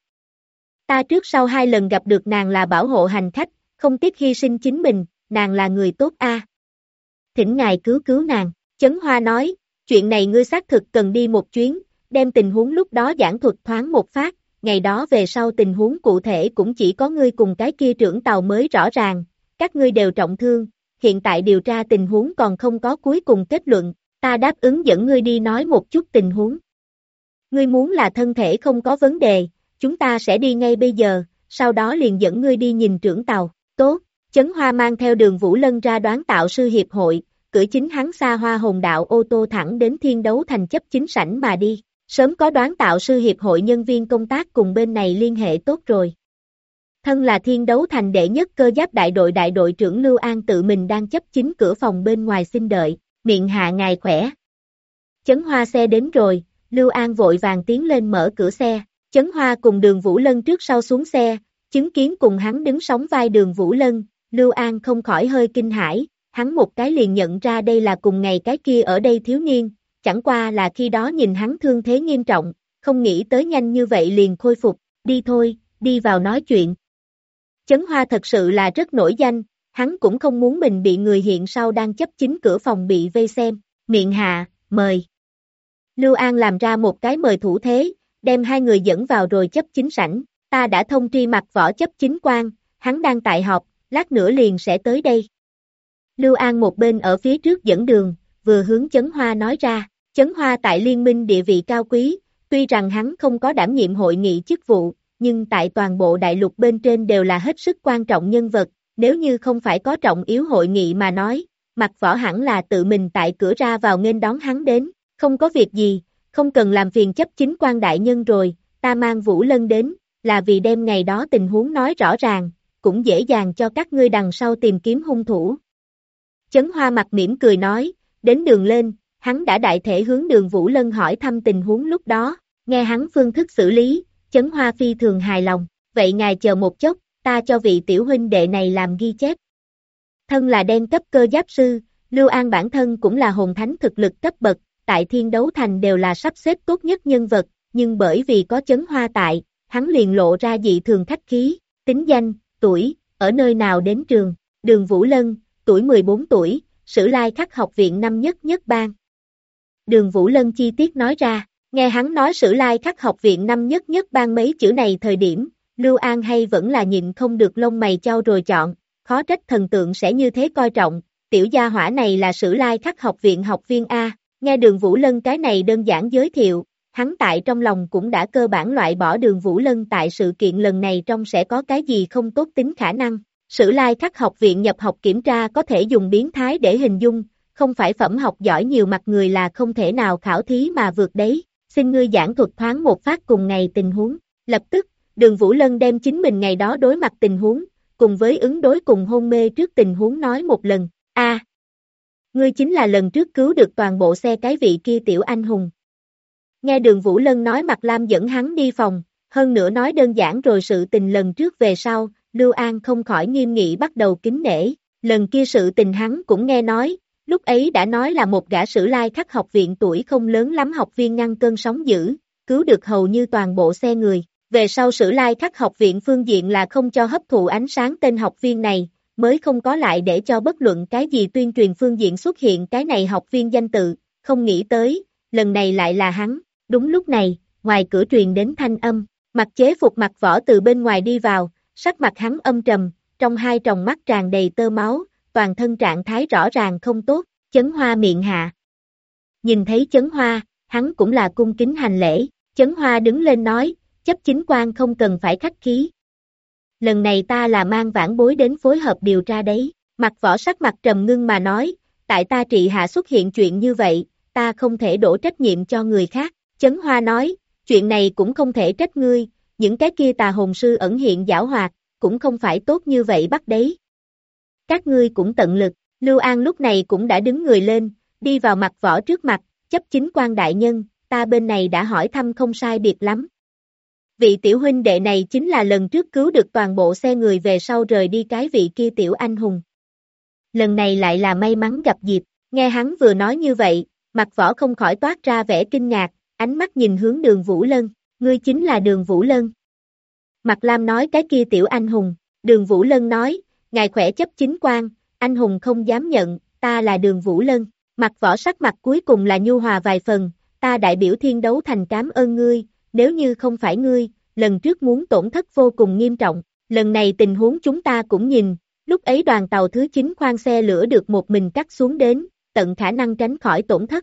Ta trước sau 2 lần gặp được nàng là bảo hộ hành khách, không tiếc hy sinh chính mình, nàng là người tốt a. Thỉnh ngài cứu cứu nàng, Chấn Hoa nói, chuyện này ngươi xác thực cần đi một chuyến, đem tình huống lúc đó giảng thuật thoáng một phát, ngày đó về sau tình huống cụ thể cũng chỉ có ngươi cùng cái kia trưởng tàu mới rõ ràng, các ngươi đều trọng thương, hiện tại điều tra tình huống còn không có cuối cùng kết luận, ta đáp ứng dẫn ngươi đi nói một chút tình huống. Ngươi muốn là thân thể không có vấn đề, chúng ta sẽ đi ngay bây giờ, sau đó liền dẫn ngươi đi nhìn trưởng tàu, tốt, Chấn Hoa mang theo Đường Vũ Lân ra đoán tạo sư hiệp hội, cưỡi chính hắn xa hoa hồn đạo ô tô thẳng đến Thiên Đấu Thành chấp chính sảnh mà đi, sớm có đoán tạo sư hiệp hội nhân viên công tác cùng bên này liên hệ tốt rồi. Thân là Thiên Đấu Thành đệ nhất cơ giáp đại đội trưởng Lưu An tự mình đang chấp chính cửa phòng bên ngoài xin đợi, miệng hạ ngài khỏe. Chấn Hoa xe đến rồi, Lưu An vội vàng tiến lên mở cửa xe, Chấn Hoa cùng Đường Vũ Lân trước sau xuống xe, chứng kiến cùng hắn đứng sóng vai Đường Vũ Lân, Lưu An không khỏi hơi kinh hãi, hắn một cái liền nhận ra đây là cùng ngày cái kia ở đây thiếu niên, chẳng qua là khi đó nhìn hắn thương thế nghiêm trọng, không nghĩ tới nhanh như vậy liền khôi phục, đi thôi, đi vào nói chuyện. Chấn Hoa thật sự là rất nổi danh, hắn cũng không muốn mình bị người hiện sau đang chấp chính cửa phòng bị vây xem, miệng hạ, mời. Lưu An làm ra một cái mời thủ thế, đem 2 người dẫn vào rồi chấp chính sảnh, ta đã thông tri mặt võ chấp chính quan, hắn đang tại họp, lát nữa liền sẽ tới đây. Lưu An một bên ở phía trước dẫn đường, vừa hướng Chấn Hoa nói ra, Chấn Hoa tại liên minh địa vị cao quý, tuy rằng hắn không có đảm nhiệm hội nghị chức vụ, nhưng tại toàn bộ đại lục bên trên đều là hết sức quan trọng nhân vật, nếu như không phải có trọng yếu hội nghị mà nói, mặt võ hẳn là tự mình tại cửa ra vào nghênh đón hắn đến, không có việc gì, không cần làm phiền chấp chính quan đại nhân rồi, ta mang Vũ Lân đến, là vì đem ngày đó tình huống nói rõ ràng, cũng dễ dàng cho các ngươi đằng sau tìm kiếm hung thủ. Chấn Hoa mặt mỉm cười nói, đến đường lên, hắn đã đại thể hướng Đường Vũ Lân hỏi thăm tình huống lúc đó, nghe hắn phương thức xử lý, Chấn Hoa phi thường hài lòng, vậy ngài chờ một chốc, ta cho vị tiểu huynh đệ này làm ghi chép. Thân là đen cấp cơ giáp sư, Lưu An bản thân cũng là hồn thánh thực lực cấp bậc, tại Thiên Đấu Thành đều là sắp xếp tốt nhất nhân vật, nhưng bởi vì có Chấn Hoa tại, hắn liền lộ ra dị thường khách khí, tính danh, tuổi, ở nơi nào đến trường, Đường Vũ Lân, tuổi 14 tuổi, Sử Lai Khắc học viện năm nhất ban. Đường Vũ Lân chi tiết nói ra, nghe hắn nói Sử Lai Khắc học viện năm nhất ban mấy chữ này thời điểm, Lưu An hay vẫn là nhịn không được lông mày chau rồi chọn, khó trách thần tượng sẽ như thế coi trọng, tiểu gia hỏa này là Sử Lai Khắc học viện học viên A, nghe Đường Vũ Lân cái này đơn giản giới thiệu, hắn tại trong lòng cũng đã cơ bản loại bỏ Đường Vũ Lân tại sự kiện lần này trong sẽ có cái gì không tốt tính khả năng. Sử Lai Khắc học viện nhập học kiểm tra có thể dùng biến thái để hình dung, không phải phẩm học giỏi nhiều mặt người là không thể nào khảo thí mà vượt đấy, xin ngươi giảng thuật thoáng một phát cùng ngày tình huống. Lập tức, Đường Vũ Lân đem chính mình ngày đó đối mặt tình huống, cùng với ứng đối cùng hôn mê trước tình huống nói một lần, ngươi chính là lần trước cứu được toàn bộ xe cái vị kia tiểu anh hùng. Nghe Đường Vũ Lân nói Mạc Lam dẫn hắn đi phòng, hơn nữa nói đơn giản rồi sự tình lần trước về sau, Lưu An không khỏi nghiêm nghị bắt đầu kính nể, lần kia sự tình hắn cũng nghe nói, lúc ấy đã nói là một gã Sử Lai Khắc học viện tuổi không lớn lắm học viên ngăn cơn sóng dữ, cứu được hầu như toàn bộ xe người. Về sau Sử Lai Khắc học viện phương diện là không cho hấp thụ ánh sáng tên học viên này, mới không có lại để cho bất luận cái gì tuyên truyền phương diện xuất hiện cái này học viên danh tự, không nghĩ tới, lần này lại là hắn. Đúng lúc này, ngoài cửa truyền đến thanh âm, mặc chế phục Mặc Võ từ bên ngoài đi vào, sắc mặt hắn âm trầm, trong hai tròng mắt tràn đầy tơ máu, toàn thân trạng thái rõ ràng không tốt, Chấn Hoa miệng hạ. Nhìn thấy Chấn Hoa, hắn cũng là cung kính hành lễ, Chấn Hoa đứng lên nói, chấp chính quan không cần phải khách khí. Lần này ta là mang vãn bối đến phối hợp điều tra đấy, Mặc Võ sắc mặt trầm ngưng mà nói, tại ta trị hạ xuất hiện chuyện như vậy, ta không thể đổ trách nhiệm cho người khác, Chấn Hoa nói, chuyện này cũng không thể trách ngươi, những cái kia tà hồn sư ẩn hiện giảo hoạt, cũng không phải tốt như vậy bắt đấy. Các ngươi cũng tận lực, Lưu An lúc này cũng đã đứng người lên, đi vào Mặc Võ trước mặt, chấp chính quan đại nhân, ta bên này đã hỏi thăm không sai biệt lắm. Vị tiểu huynh đệ này chính là lần trước cứu được toàn bộ xe người về sau rời đi cái vị kia tiểu anh hùng. Lần này lại là may mắn gặp dịp, nghe hắn vừa nói như vậy, Mặc Võ không khỏi toát ra vẻ kinh ngạc, ánh mắt nhìn hướng Đường Vũ Lân, ngươi chính là Đường Vũ Lân. Mạc Lam nói cái kia tiểu anh hùng, Đường Vũ Lân nói, ngài khỏe chấp chính quan, anh hùng không dám nhận, ta là Đường Vũ Lân. Mặc Võ sắc mặt cuối cùng là nhu hòa vài phần, ta đại biểu Thiên Đấu Thành cảm ơn ngươi, nếu như không phải ngươi, lần trước muốn tổn thất vô cùng nghiêm trọng, lần này tình huống chúng ta cũng nhìn, lúc ấy đoàn tàu thứ 9 khoang xe lửa được một mình cắt xuống đến, tận khả năng tránh khỏi tổn thất.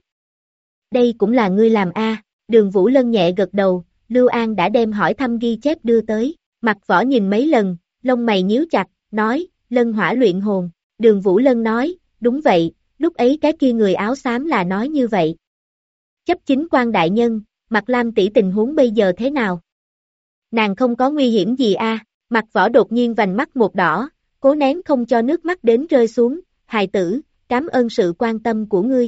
Đây cũng là ngươi làm a. Đường Vũ Lân nhẹ gật đầu, Lưu An đã đem hỏi thăm ghi chép đưa tới, Mặc Võ nhìn mấy lần, lông mày nhíu chặt, nói, Lân hỏa luyện hồn, Đường Vũ Lân nói, đúng vậy, lúc ấy cái kia người áo xám là nói như vậy. Chấp chính quan đại nhân, Mạc Lam tỷ tình huống bây giờ thế nào? Nàng không có nguy hiểm gì a? Mạc Võ đột nhiên vành mắt một đỏ, cố nén không cho nước mắt đến rơi xuống, hài tử, cảm ơn sự quan tâm của ngươi.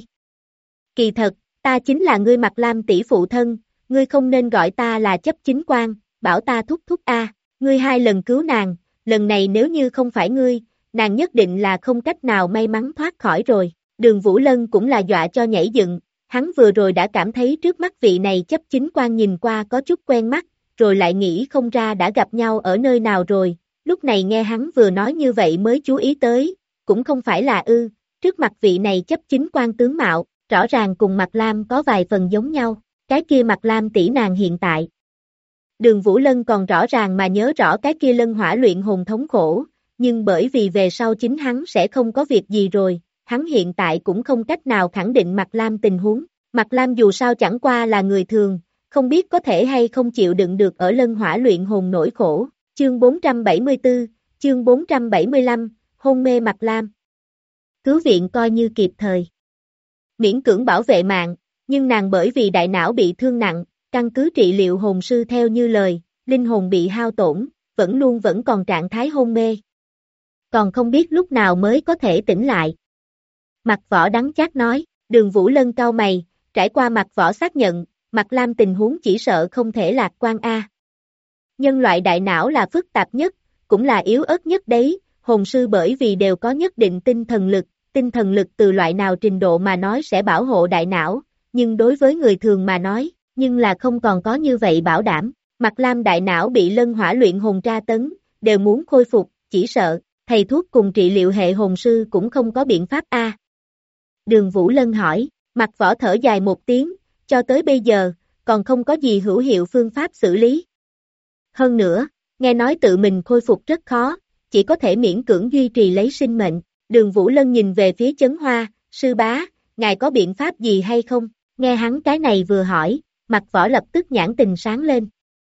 Kỳ thật, ta chính là ngươi Mạc Lam tỷ phụ thân, ngươi không nên gọi ta là chấp chính quan, bảo ta thúc thúc a, ngươi 2 lần cứu nàng, lần này nếu như không phải ngươi, nàng nhất định là không cách nào may mắn thoát khỏi rồi. Đường Vũ Lân cũng là dọa cho nhảy dựng, hắn vừa rồi đã cảm thấy trước mắt vị này chấp chính quan nhìn qua có chút quen mắt, rồi lại nghĩ không ra đã gặp nhau ở nơi nào rồi, lúc này nghe hắn vừa nói như vậy mới chú ý tới, cũng không phải là trước mặt vị này chấp chính quan tướng mạo, rõ ràng cùng Mạc Lam có vài phần giống nhau, cái kia Mạc Lam tỷ nàng hiện tại. Đường Vũ Lân còn rõ ràng mà nhớ rõ cái kia lân hỏa luyện hồn thống khổ, nhưng bởi vì về sau chính hắn sẽ không có việc gì rồi, hắn hiện tại cũng không cách nào khẳng định Mạc Lam tình huống. Mạc Lam dù sao chẳng qua là người thường, không biết có thể hay không chịu đựng được ở lân hỏa luyện hồn nỗi khổ. Chương 474, chương 475, hôn mê Mạc Lam. Cứu viện coi như kịp thời. Miễn cưỡng bảo vệ mạng, nhưng nàng bởi vì đại não bị thương nặng, căn cứ trị liệu hồn sư theo như lời, linh hồn bị hao tổn, vẫn còn trạng thái hôn mê. Còn không biết lúc nào mới có thể tỉnh lại. Mạc Võ đắng chát nói, Đường Vũ Lân cau mày, trải qua Mạc Võ xác nhận, Mạc Lam tình huống chỉ sợ không thể lạc quan a. Nhân loại đại não là phức tạp nhất, cũng là yếu ớt nhất đấy, hồn sư bởi vì đều có nhất định tinh thần lực từ loại nào trình độ mà nói sẽ bảo hộ đại não, nhưng đối với người thường mà nói, nhưng là không còn có như vậy bảo đảm. Mạc Lam đại não bị lân hỏa luyện hồn tra tấn, đều muốn khôi phục, chỉ sợ, thầy thuốc cùng trị liệu hệ hồn sư cũng không có biện pháp a. Đường Vũ Lân hỏi, Mạc Võ thở dài một tiếng, cho tới bây giờ, còn không có gì hữu hiệu phương pháp xử lý. Hơn nữa, nghe nói tự mình khôi phục rất khó, chỉ có thể miễn cưỡng duy trì lấy sinh mệnh. Đường Vũ Lân nhìn về phía Chấn Hoa, sư bá, ngài có biện pháp gì hay không? Nghe hắn cái này vừa hỏi, Mạc Võ lập tức nhãn tình sáng lên.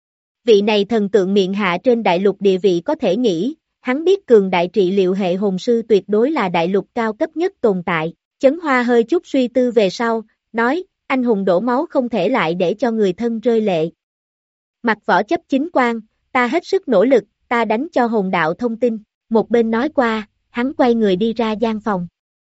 Vị này thần tượng miệng hạ trên đại lục địa vị có thể nghĩ, hắn biết cường đại trị liệu hệ hồn sư tuyệt đối là đại lục cao cấp nhất tồn tại. Chấn Hoa hơi chút suy tư về sau, nói, anh hùng đổ máu không thể lại để cho người thân rơi lệ. Mạc Võ chấp chính quan, ta hết sức nỗ lực, ta đánh cho hồn đạo thông tin. Một bên nói qua, hắn quay người đi ra gian phòng.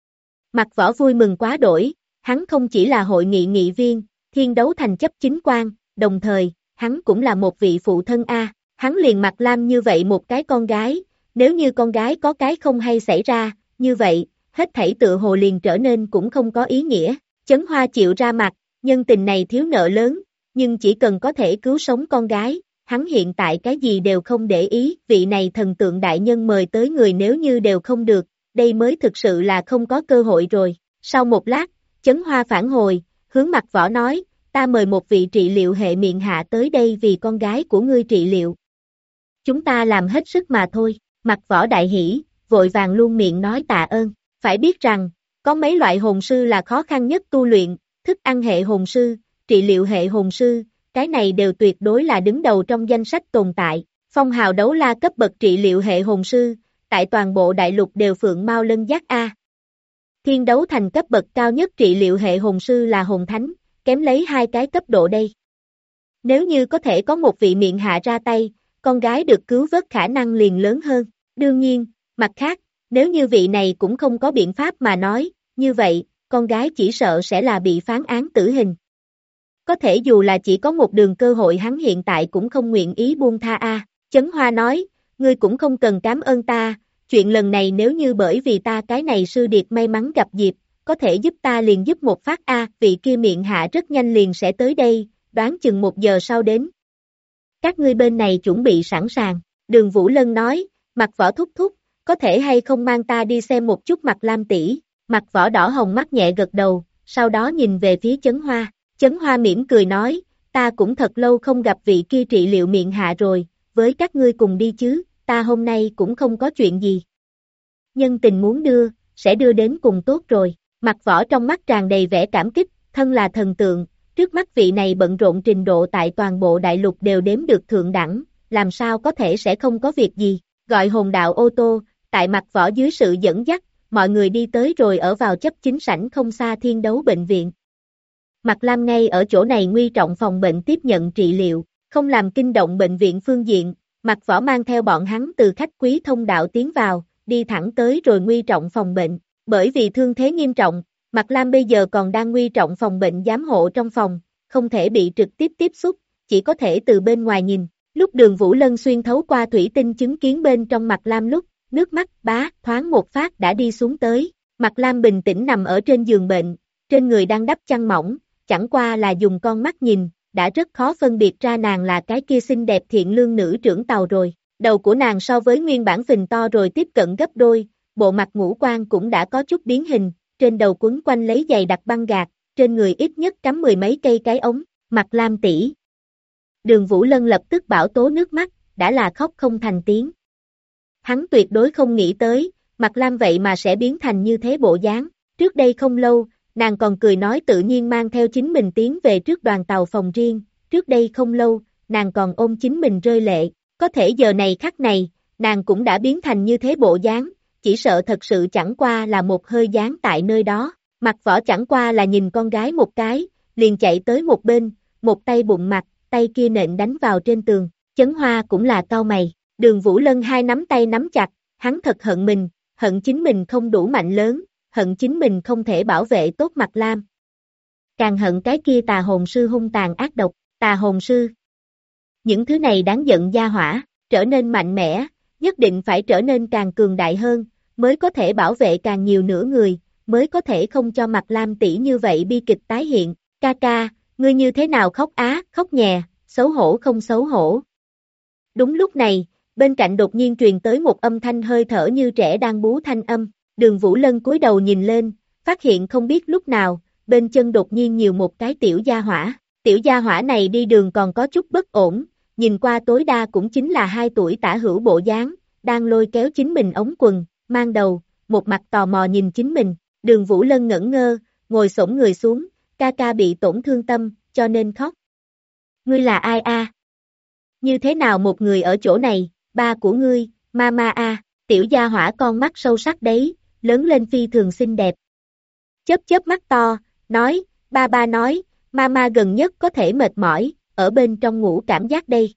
Mạc Võ vui mừng quá đổi, hắn không chỉ là hội nghị nghị viên, Thiên Đấu Thành chấp chính quan, đồng thời, hắn cũng là một vị phụ thân a. Hắn liền mặt Lam như vậy một cái con gái, nếu như con gái có cái không hay xảy ra, như vậy, hết thảy tự hồ liền trở nên cũng không có ý nghĩa. Chấn Hoa chịu ra mặt, nhân tình này thiếu nợ lớn, nhưng chỉ cần có thể cứu sống con gái, hắn hiện tại cái gì đều không để ý, vị này thần tượng đại nhân mời tới người nếu như đều không được, đây mới thực sự là không có cơ hội rồi. Sau một lát, Chấn Hoa phản hồi, hướng Mặt Võ nói, ta mời một vị trị liệu hệ miệng hạ tới đây vì con gái của ngươi trị liệu. Chúng ta làm hết sức mà thôi. Mặt Võ đại hỉ, vội vàng luôn miệng nói tạ ơn. Phải biết rằng, có mấy loại hồn sư là khó khăn nhất tu luyện, thức ăn hệ hồn sư, trị liệu hệ hồn sư, cái này đều tuyệt đối là đứng đầu trong danh sách tồn tại. Phong hào đấu la cấp bậc trị liệu hệ hồn sư, tại toàn bộ đại lục đều phượng mao lân giác A. Thiên đấu thành cấp bậc cao nhất trị liệu hệ hồn sư là hồn thánh, kém lấy 2 cái cấp độ đây. Nếu như có thể có một vị miệng hạ ra tay, con gái được cứu vớt khả năng liền lớn hơn. Đương nhiên, mặt khác, nếu như vị này cũng không có biện pháp mà nói, như vậy, con gái chỉ sợ sẽ là bị phán án tử hình. Có thể dù là chỉ có một đường cơ hội hắn hiện tại cũng không nguyện ý buông tha a. Chấn Hoa nói, ngươi cũng không cần cảm ơn ta, chuyện lần này nếu như bởi vì ta cái này sư điệt may mắn gặp dịp, có thể giúp ta liền giúp một phát a, vị kia miệng hạ rất nhanh liền sẽ tới đây, đoán chừng 1 giờ sau đến. Các ngươi bên này chuẩn bị sẵn sàng, Đường Vũ Lân nói, Mặt Võ thúc thúc, có thể hay không mang ta đi xem một chút Mặt Lam tỷ. Mặt Võ đỏ hồng mắt nhẹ gật đầu, sau đó nhìn về phía Chấn Hoa. Chấn Hoa mỉm cười nói, ta cũng thật lâu không gặp vị kia trị liệu miệng hạ rồi, với các ngươi cùng đi chứ, ta hôm nay cũng không có chuyện gì. Nhân tình muốn đưa, sẽ đưa đến cùng tốt rồi. Mặt Võ trong mắt tràn đầy vẻ cảm kích, thân là thần tượng, trước mắt vị này bận rộn trình độ tại toàn bộ đại lục đều đếm được thượng đẳng, làm sao có thể sẽ không có việc gì. Gọi hồn đạo ô tô, tại Mặt Võ dưới sự dẫn dắt, mọi người đi tới rồi ở vào chấp chính sảnh không xa Thiên Đấu bệnh viện. Mặt Lam ngay ở chỗ này nguy trọng phòng bệnh tiếp nhận trị liệu, không làm kinh động bệnh viện phương diện, Mặt Võ mang theo bọn hắn từ khách quý thông đạo tiến vào, đi thẳng tới rồi nguy trọng phòng bệnh, bởi vì thương thế nghiêm trọng, Mặt Lam bây giờ còn đang nguy trọng phòng bệnh giám hộ trong phòng, không thể bị trực tiếp tiếp xúc, chỉ có thể từ bên ngoài nhìn. Lúc Đường Vũ Lân xuyên thấu qua thủy tinh chứng kiến bên trong Mặt Lam lúc, nước mắt thoáng một phát đã đi xuống tới, Mặt Lam bình tĩnh nằm ở trên giường bệnh, trên người đang đắp chăn mỏng, chẳng qua là dùng con mắt nhìn, đã rất khó phân biệt ra nàng là cái kia xinh đẹp thiện lương nữ trưởng tàu rồi. Đầu của nàng so với nguyên bản phình to rồi tiếp cận gấp đôi, bộ mặt ngũ quan cũng đã có chút biến hình, trên đầu quấn quanh lấy giày đặc băng gạc, trên người ít nhất cắm 10 mấy cây cái ống. Mặt Lam tỷ. Đường Vũ Lân lập tức bão tố nước mắt, đã là khóc không thành tiếng. Hắn tuyệt đối không nghĩ tới, Mặt Lam vậy mà sẽ biến thành như thế bộ dáng. Trước đây không lâu, nàng còn cười nói tự nhiên mang theo chính mình tiến về trước đoàn tàu phòng riêng. Trước đây không lâu, nàng còn ôm chính mình rơi lệ. Có thể giờ này khắc này, nàng cũng đã biến thành như thế bộ dáng, chỉ sợ thật sự chẳng qua là một hơi dáng tại nơi đó. Mặt Võ chẳng qua là nhìn con gái một cái, liền chạy tới một bên, một tay bụng mặt, tay kia nện đánh vào trên tường. Chấn Hoa cũng là cau mày. Đường Vũ Lân hai nắm tay nắm chặt, hắn thật hận mình, hận chính mình không đủ mạnh lớn, hận chính mình không thể bảo vệ tốt Mặt Lam. Càng hận cái kia tà hồn sư hung tàn ác độc, tà hồn sư. Những thứ này đáng giận gia hỏa, trở nên mạnh mẽ, nhất định phải trở nên càng cường đại hơn, mới có thể bảo vệ càng nhiều nửa người, mới có thể không cho Mặt Lam tỷ như vậy bi kịch tái hiện. Ca ca, ngươi như thế nào khóc á, khóc nhè, xấu hổ không xấu hổ. Đúng lúc này, bên cạnh đột nhiên truyền tới một âm thanh hơi thở như trẻ đang bú thanh âm. Đường Vũ Lân cúi đầu nhìn lên, phát hiện không biết lúc nào, bên chân đột nhiên nhiều một cái tiểu gia hỏa. Tiểu gia hỏa này đi đường còn có chút bất ổn, nhìn qua tối đa cũng chính là 2 tuổi tả hữu bộ dáng, đang lôi kéo chính mình ống quần, mang đầu, một mặt tò mò nhìn chính mình. Đường Vũ Lân ngẩn ngơ, ngồi xổm người xuống, ca ca bị tổn thương tâm, cho nên khóc. Ngươi là ai a? Như thế nào một người ở chỗ này, ba của ngươi, mama a? Tiểu gia hỏa con mắt sâu sắc đấy, lớn lên phi thường xinh đẹp. Chớp chớp mắt to, nói, ba nói, mama gần nhất có thể mệt mỏi, ở bên trong ngủ cảm giác đây.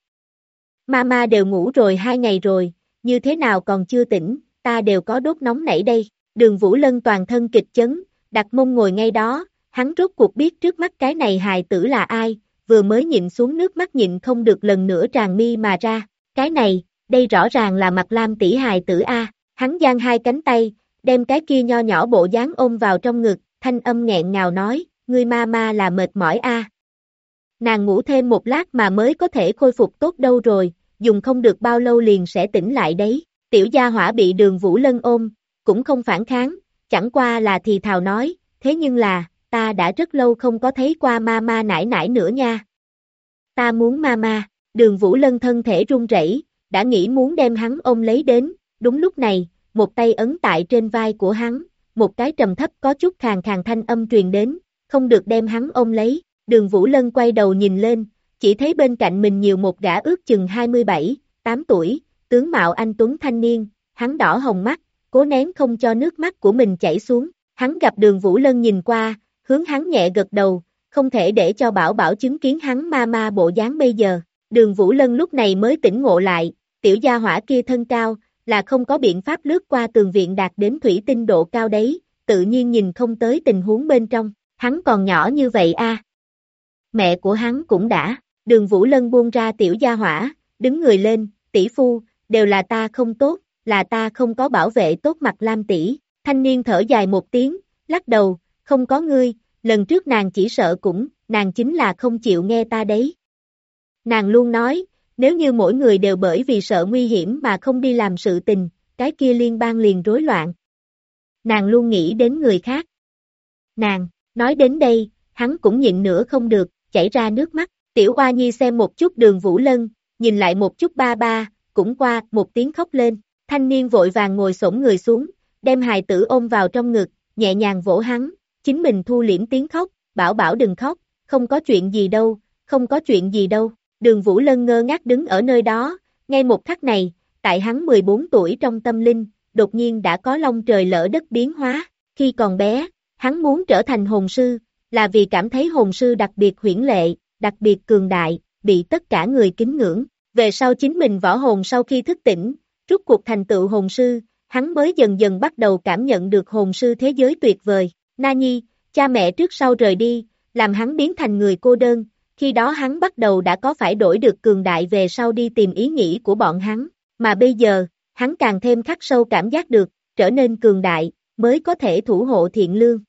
Mama đều ngủ rồi 2 ngày rồi, như thế nào còn chưa tỉnh, ta đều có đốt nóng nảy đây. Đường Vũ Lân toàn thân kịch chấn, đặt mông ngồi ngay đó, hắn rốt cuộc biết trước mắt cái này hài tử là ai, vừa mới nhịn xuống nước mắt nhịn không được lần nữa tràn mi mà ra. Cái này, đây rõ ràng là Mặt Lam tỷ hài tử A, hắn giang hai cánh tay, đem cái kia nho nhỏ bộ dáng ôm vào trong ngực, thanh âm nghẹn ngào nói, ngươi ma là mệt mỏi A. Nàng ngủ thêm một lát mà mới có thể khôi phục tốt đâu rồi, dùng không được bao lâu liền sẽ tỉnh lại đấy. Tiểu gia hỏa bị Đường Vũ Lân ôm, cũng không phản kháng, chẳng qua là thì thào nói, thế nhưng là, ta đã rất lâu không có thấy qua ma nải nải nữa nha. Ta muốn ma. Đường Vũ Lân thân thể run rẩy, đã nghĩ muốn đem hắn ôm lấy đến, đúng lúc này, một tay ấn tại trên vai của hắn, một cái trầm thấp có chút khàn khàn thanh âm truyền đến, không được đem hắn ôm lấy. Đường Vũ Lân quay đầu nhìn lên, chỉ thấy bên cạnh mình nhiều một gã ước chừng 27, 8 tuổi, tướng mạo anh tuấn thanh niên, hắn đỏ hồng mắt, cố nén không cho nước mắt của mình chảy xuống. Hắn gặp Đường Vũ Lân nhìn qua, hướng hắn nhẹ gật đầu, không thể để cho Bảo Bảo chứng kiến hắn ma bộ dáng bây giờ. Đường Vũ Lân lúc này mới tỉnh ngộ lại, tiểu gia hỏa kia thân cao, là không có biện pháp lướt qua tường viện đạt đến thủy tinh độ cao đấy, tự nhiên nhìn không tới tình huống bên trong, hắn còn nhỏ như vậy a. Mẹ của hắn cũng đã, Đường Vũ Lân buông ra tiểu gia hỏa, đứng người lên, tỷ phu, đều là ta không tốt, là ta không có bảo vệ tốt Mặt Lam tỷ. Thanh niên thở dài một tiếng, lắc đầu, không có ngươi, lần trước nàng chỉ sợ nàng chính là không chịu nghe ta đấy. Nàng luôn nói, nếu như mỗi người đều bởi vì sợ nguy hiểm mà không đi làm sự tình, cái kia liên bang liền rối loạn. Nàng luôn nghĩ đến người khác. Nàng, nói đến đây, hắn cũng nhịn nữa không được, chảy ra nước mắt. Tiểu Oa Nhi xem một chút Đường Vũ Lân, nhìn lại một chút ba, cũng qua, một tiếng khóc lên. Thanh niên vội vàng ngồi xổm người xuống, đem hài tử ôm vào trong ngực, nhẹ nhàng vỗ hắn, chính mình thu liễm tiếng khóc, Bảo Bảo đừng khóc, không có chuyện gì đâu, không có chuyện gì đâu. Đường Vũ Lân ngơ ngác đứng ở nơi đó, ngay một khắc này, tại hắn 14 tuổi trong tâm linh, đột nhiên đã có long trời lỡ đất biến hóa. Khi còn bé, hắn muốn trở thành hồn sư, là vì cảm thấy hồn sư đặc biệt huyễn lệ, đặc biệt cường đại, bị tất cả người kính ngưỡng. Về sau chính mình võ hồn sau khi thức tỉnh, rút cuộc thành tựu hồn sư, hắn mới dần dần bắt đầu cảm nhận được hồn sư thế giới tuyệt vời. Na Nhi, cha mẹ trước sau rời đi, làm hắn biến thành người cô đơn, khi đó hắn bắt đầu đã có phải đổi được cường đại về sau đi tìm ý nghĩ của bọn hắn, mà bây giờ, hắn càng thêm khắc sâu cảm giác được, trở nên cường đại, mới có thể thủ hộ thiện lương.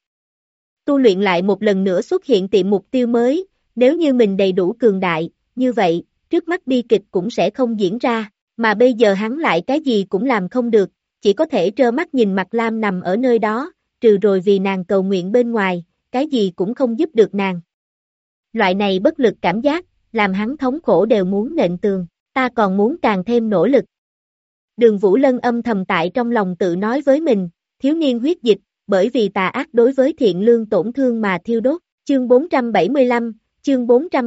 Tu luyện lại một lần nữa xuất hiện tìm mục tiêu mới, nếu như mình đầy đủ cường đại, như vậy, trước mắt bi kịch cũng sẽ không diễn ra, mà bây giờ hắn lại cái gì cũng làm không được, chỉ có thể trơ mắt nhìn Mặt Lam nằm ở nơi đó, trừ rồi vì nàng cầu nguyện bên ngoài, cái gì cũng không giúp được nàng. Loại này bất lực cảm giác, làm hắn thống khổ đều muốn nện tường, ta còn muốn càng thêm nỗ lực. Đường Vũ Lân âm thầm tại trong lòng tự nói với mình, thiếu niên huyết dịch, bởi vì tà ác đối với thiện lương tổn thương mà thiêu đốt. Chương 475, chương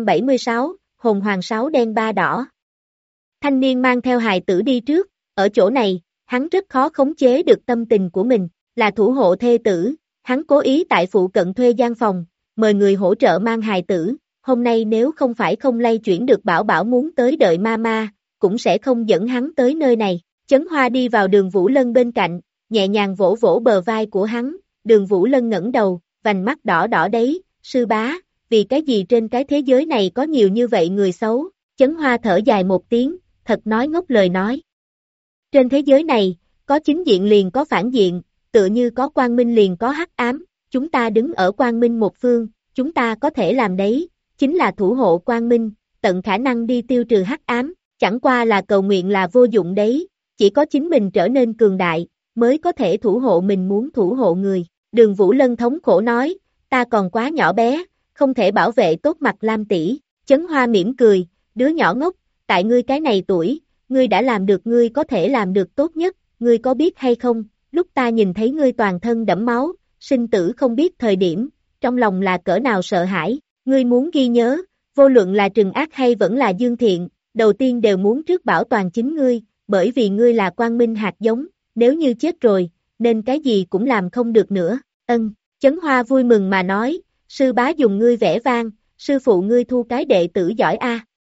476, hồn hoàng sáu đen ba đỏ. Thanh niên mang theo hài tử đi trước, ở chỗ này, hắn rất khó khống chế được tâm tình của mình, là thủ hộ thê tử, hắn cố ý tại phụ cận thuê gian phòng, mời người hỗ trợ mang hài tử, hôm nay nếu không phải không lay chuyển được Bảo Bảo muốn tới đợi mama, cũng sẽ không dẫn hắn tới nơi này. Chấn Hoa đi vào Đường Vũ Lân bên cạnh, nhẹ nhàng vỗ vỗ bờ vai của hắn, Đường Vũ Lân ngẩng đầu, vành mắt đỏ đỏ đấy, sư bá, vì cái gì trên cái thế giới này có nhiều như vậy người xấu. Chấn Hoa thở dài một tiếng, thật nói ngốc lời nói. Trên thế giới này, có chính diện liền có phản diện, tựa như có quang minh liền có hắc ám, chúng ta đứng ở quang minh một phương, chúng ta có thể làm đấy, chính là thủ hộ quang minh, tận khả năng đi tiêu trừ hắc ám, chẳng qua là cầu nguyện là vô dụng đấy, chỉ có chính mình trở nên cường đại, mới có thể thủ hộ mình muốn thủ hộ người. Đường Vũ Lân thống khổ nói, ta còn quá nhỏ bé, không thể bảo vệ tốt Mặt Lam tỷ. Chấn Hoa mỉm cười, đứa nhỏ ngốc, tại ngươi cái này tuổi, ngươi đã làm được ngươi có thể làm được tốt nhất, ngươi có biết hay không, lúc ta nhìn thấy ngươi toàn thân đẫm máu, sinh tử không biết thời điểm, trong lòng là cỡ nào sợ hãi, ngươi muốn ghi nhớ, vô luận là trừng ác hay vẫn là dương thiện, đầu tiên đều muốn trước bảo toàn chính ngươi, bởi vì ngươi là quang minh hạt giống, nếu như chết rồi, nên cái gì cũng làm không được nữa. Chấn Hoa vui mừng mà nói, sư bá dùng ngươi vẽ vang, sư phụ ngươi thu cái đệ tử giỏi a.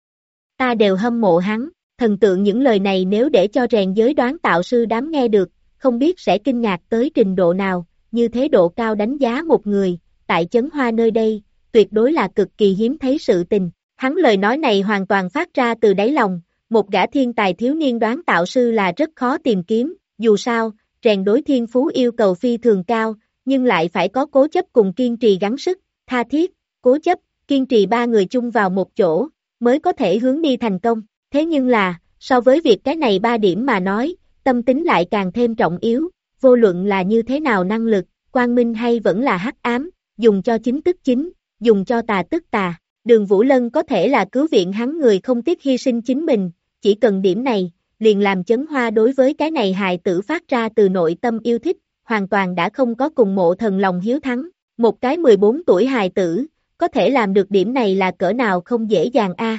Ta đều hâm mộ hắn, thần tượng những lời này nếu để cho rèn giới đoán tạo sư đám nghe được, không biết sẽ kinh ngạc tới trình độ nào, như thế độ cao đánh giá một người, tại Chấn Hoa nơi đây, tuyệt đối là cực kỳ hiếm thấy sự tình. Hắn lời nói này hoàn toàn phát ra từ đáy lòng, một gã thiên tài thiếu niên đoán tạo sư là rất khó tìm kiếm, dù sao, rèn đối thiên phú yêu cầu phi thường cao, nhưng lại phải có cố chấp cùng kiên trì gắng sức, tha thiết, cố chấp, kiên trì ba người chung vào một chỗ, mới có thể hướng đi thành công. Thế nhưng là, so với việc cái này ba điểm mà nói, tâm tính lại càng thêm trọng yếu, vô luận là như thế nào năng lực, quang minh hay vẫn là hắc ám, dùng cho chính tức chính, dùng cho tà tức tà. Đường Vũ Lân có thể là cứu viện hắn người không tiếc hy sinh chính mình, chỉ cần điểm này, liền làm Chấn Hoa đối với cái này hài tử phát ra từ nội tâm yêu thích, hoàn toàn đã không có cùng Mộ Thần lòng hiếu thắng. Một cái 14 tuổi hài tử, có thể làm được điểm này là cỡ nào không dễ dàng a.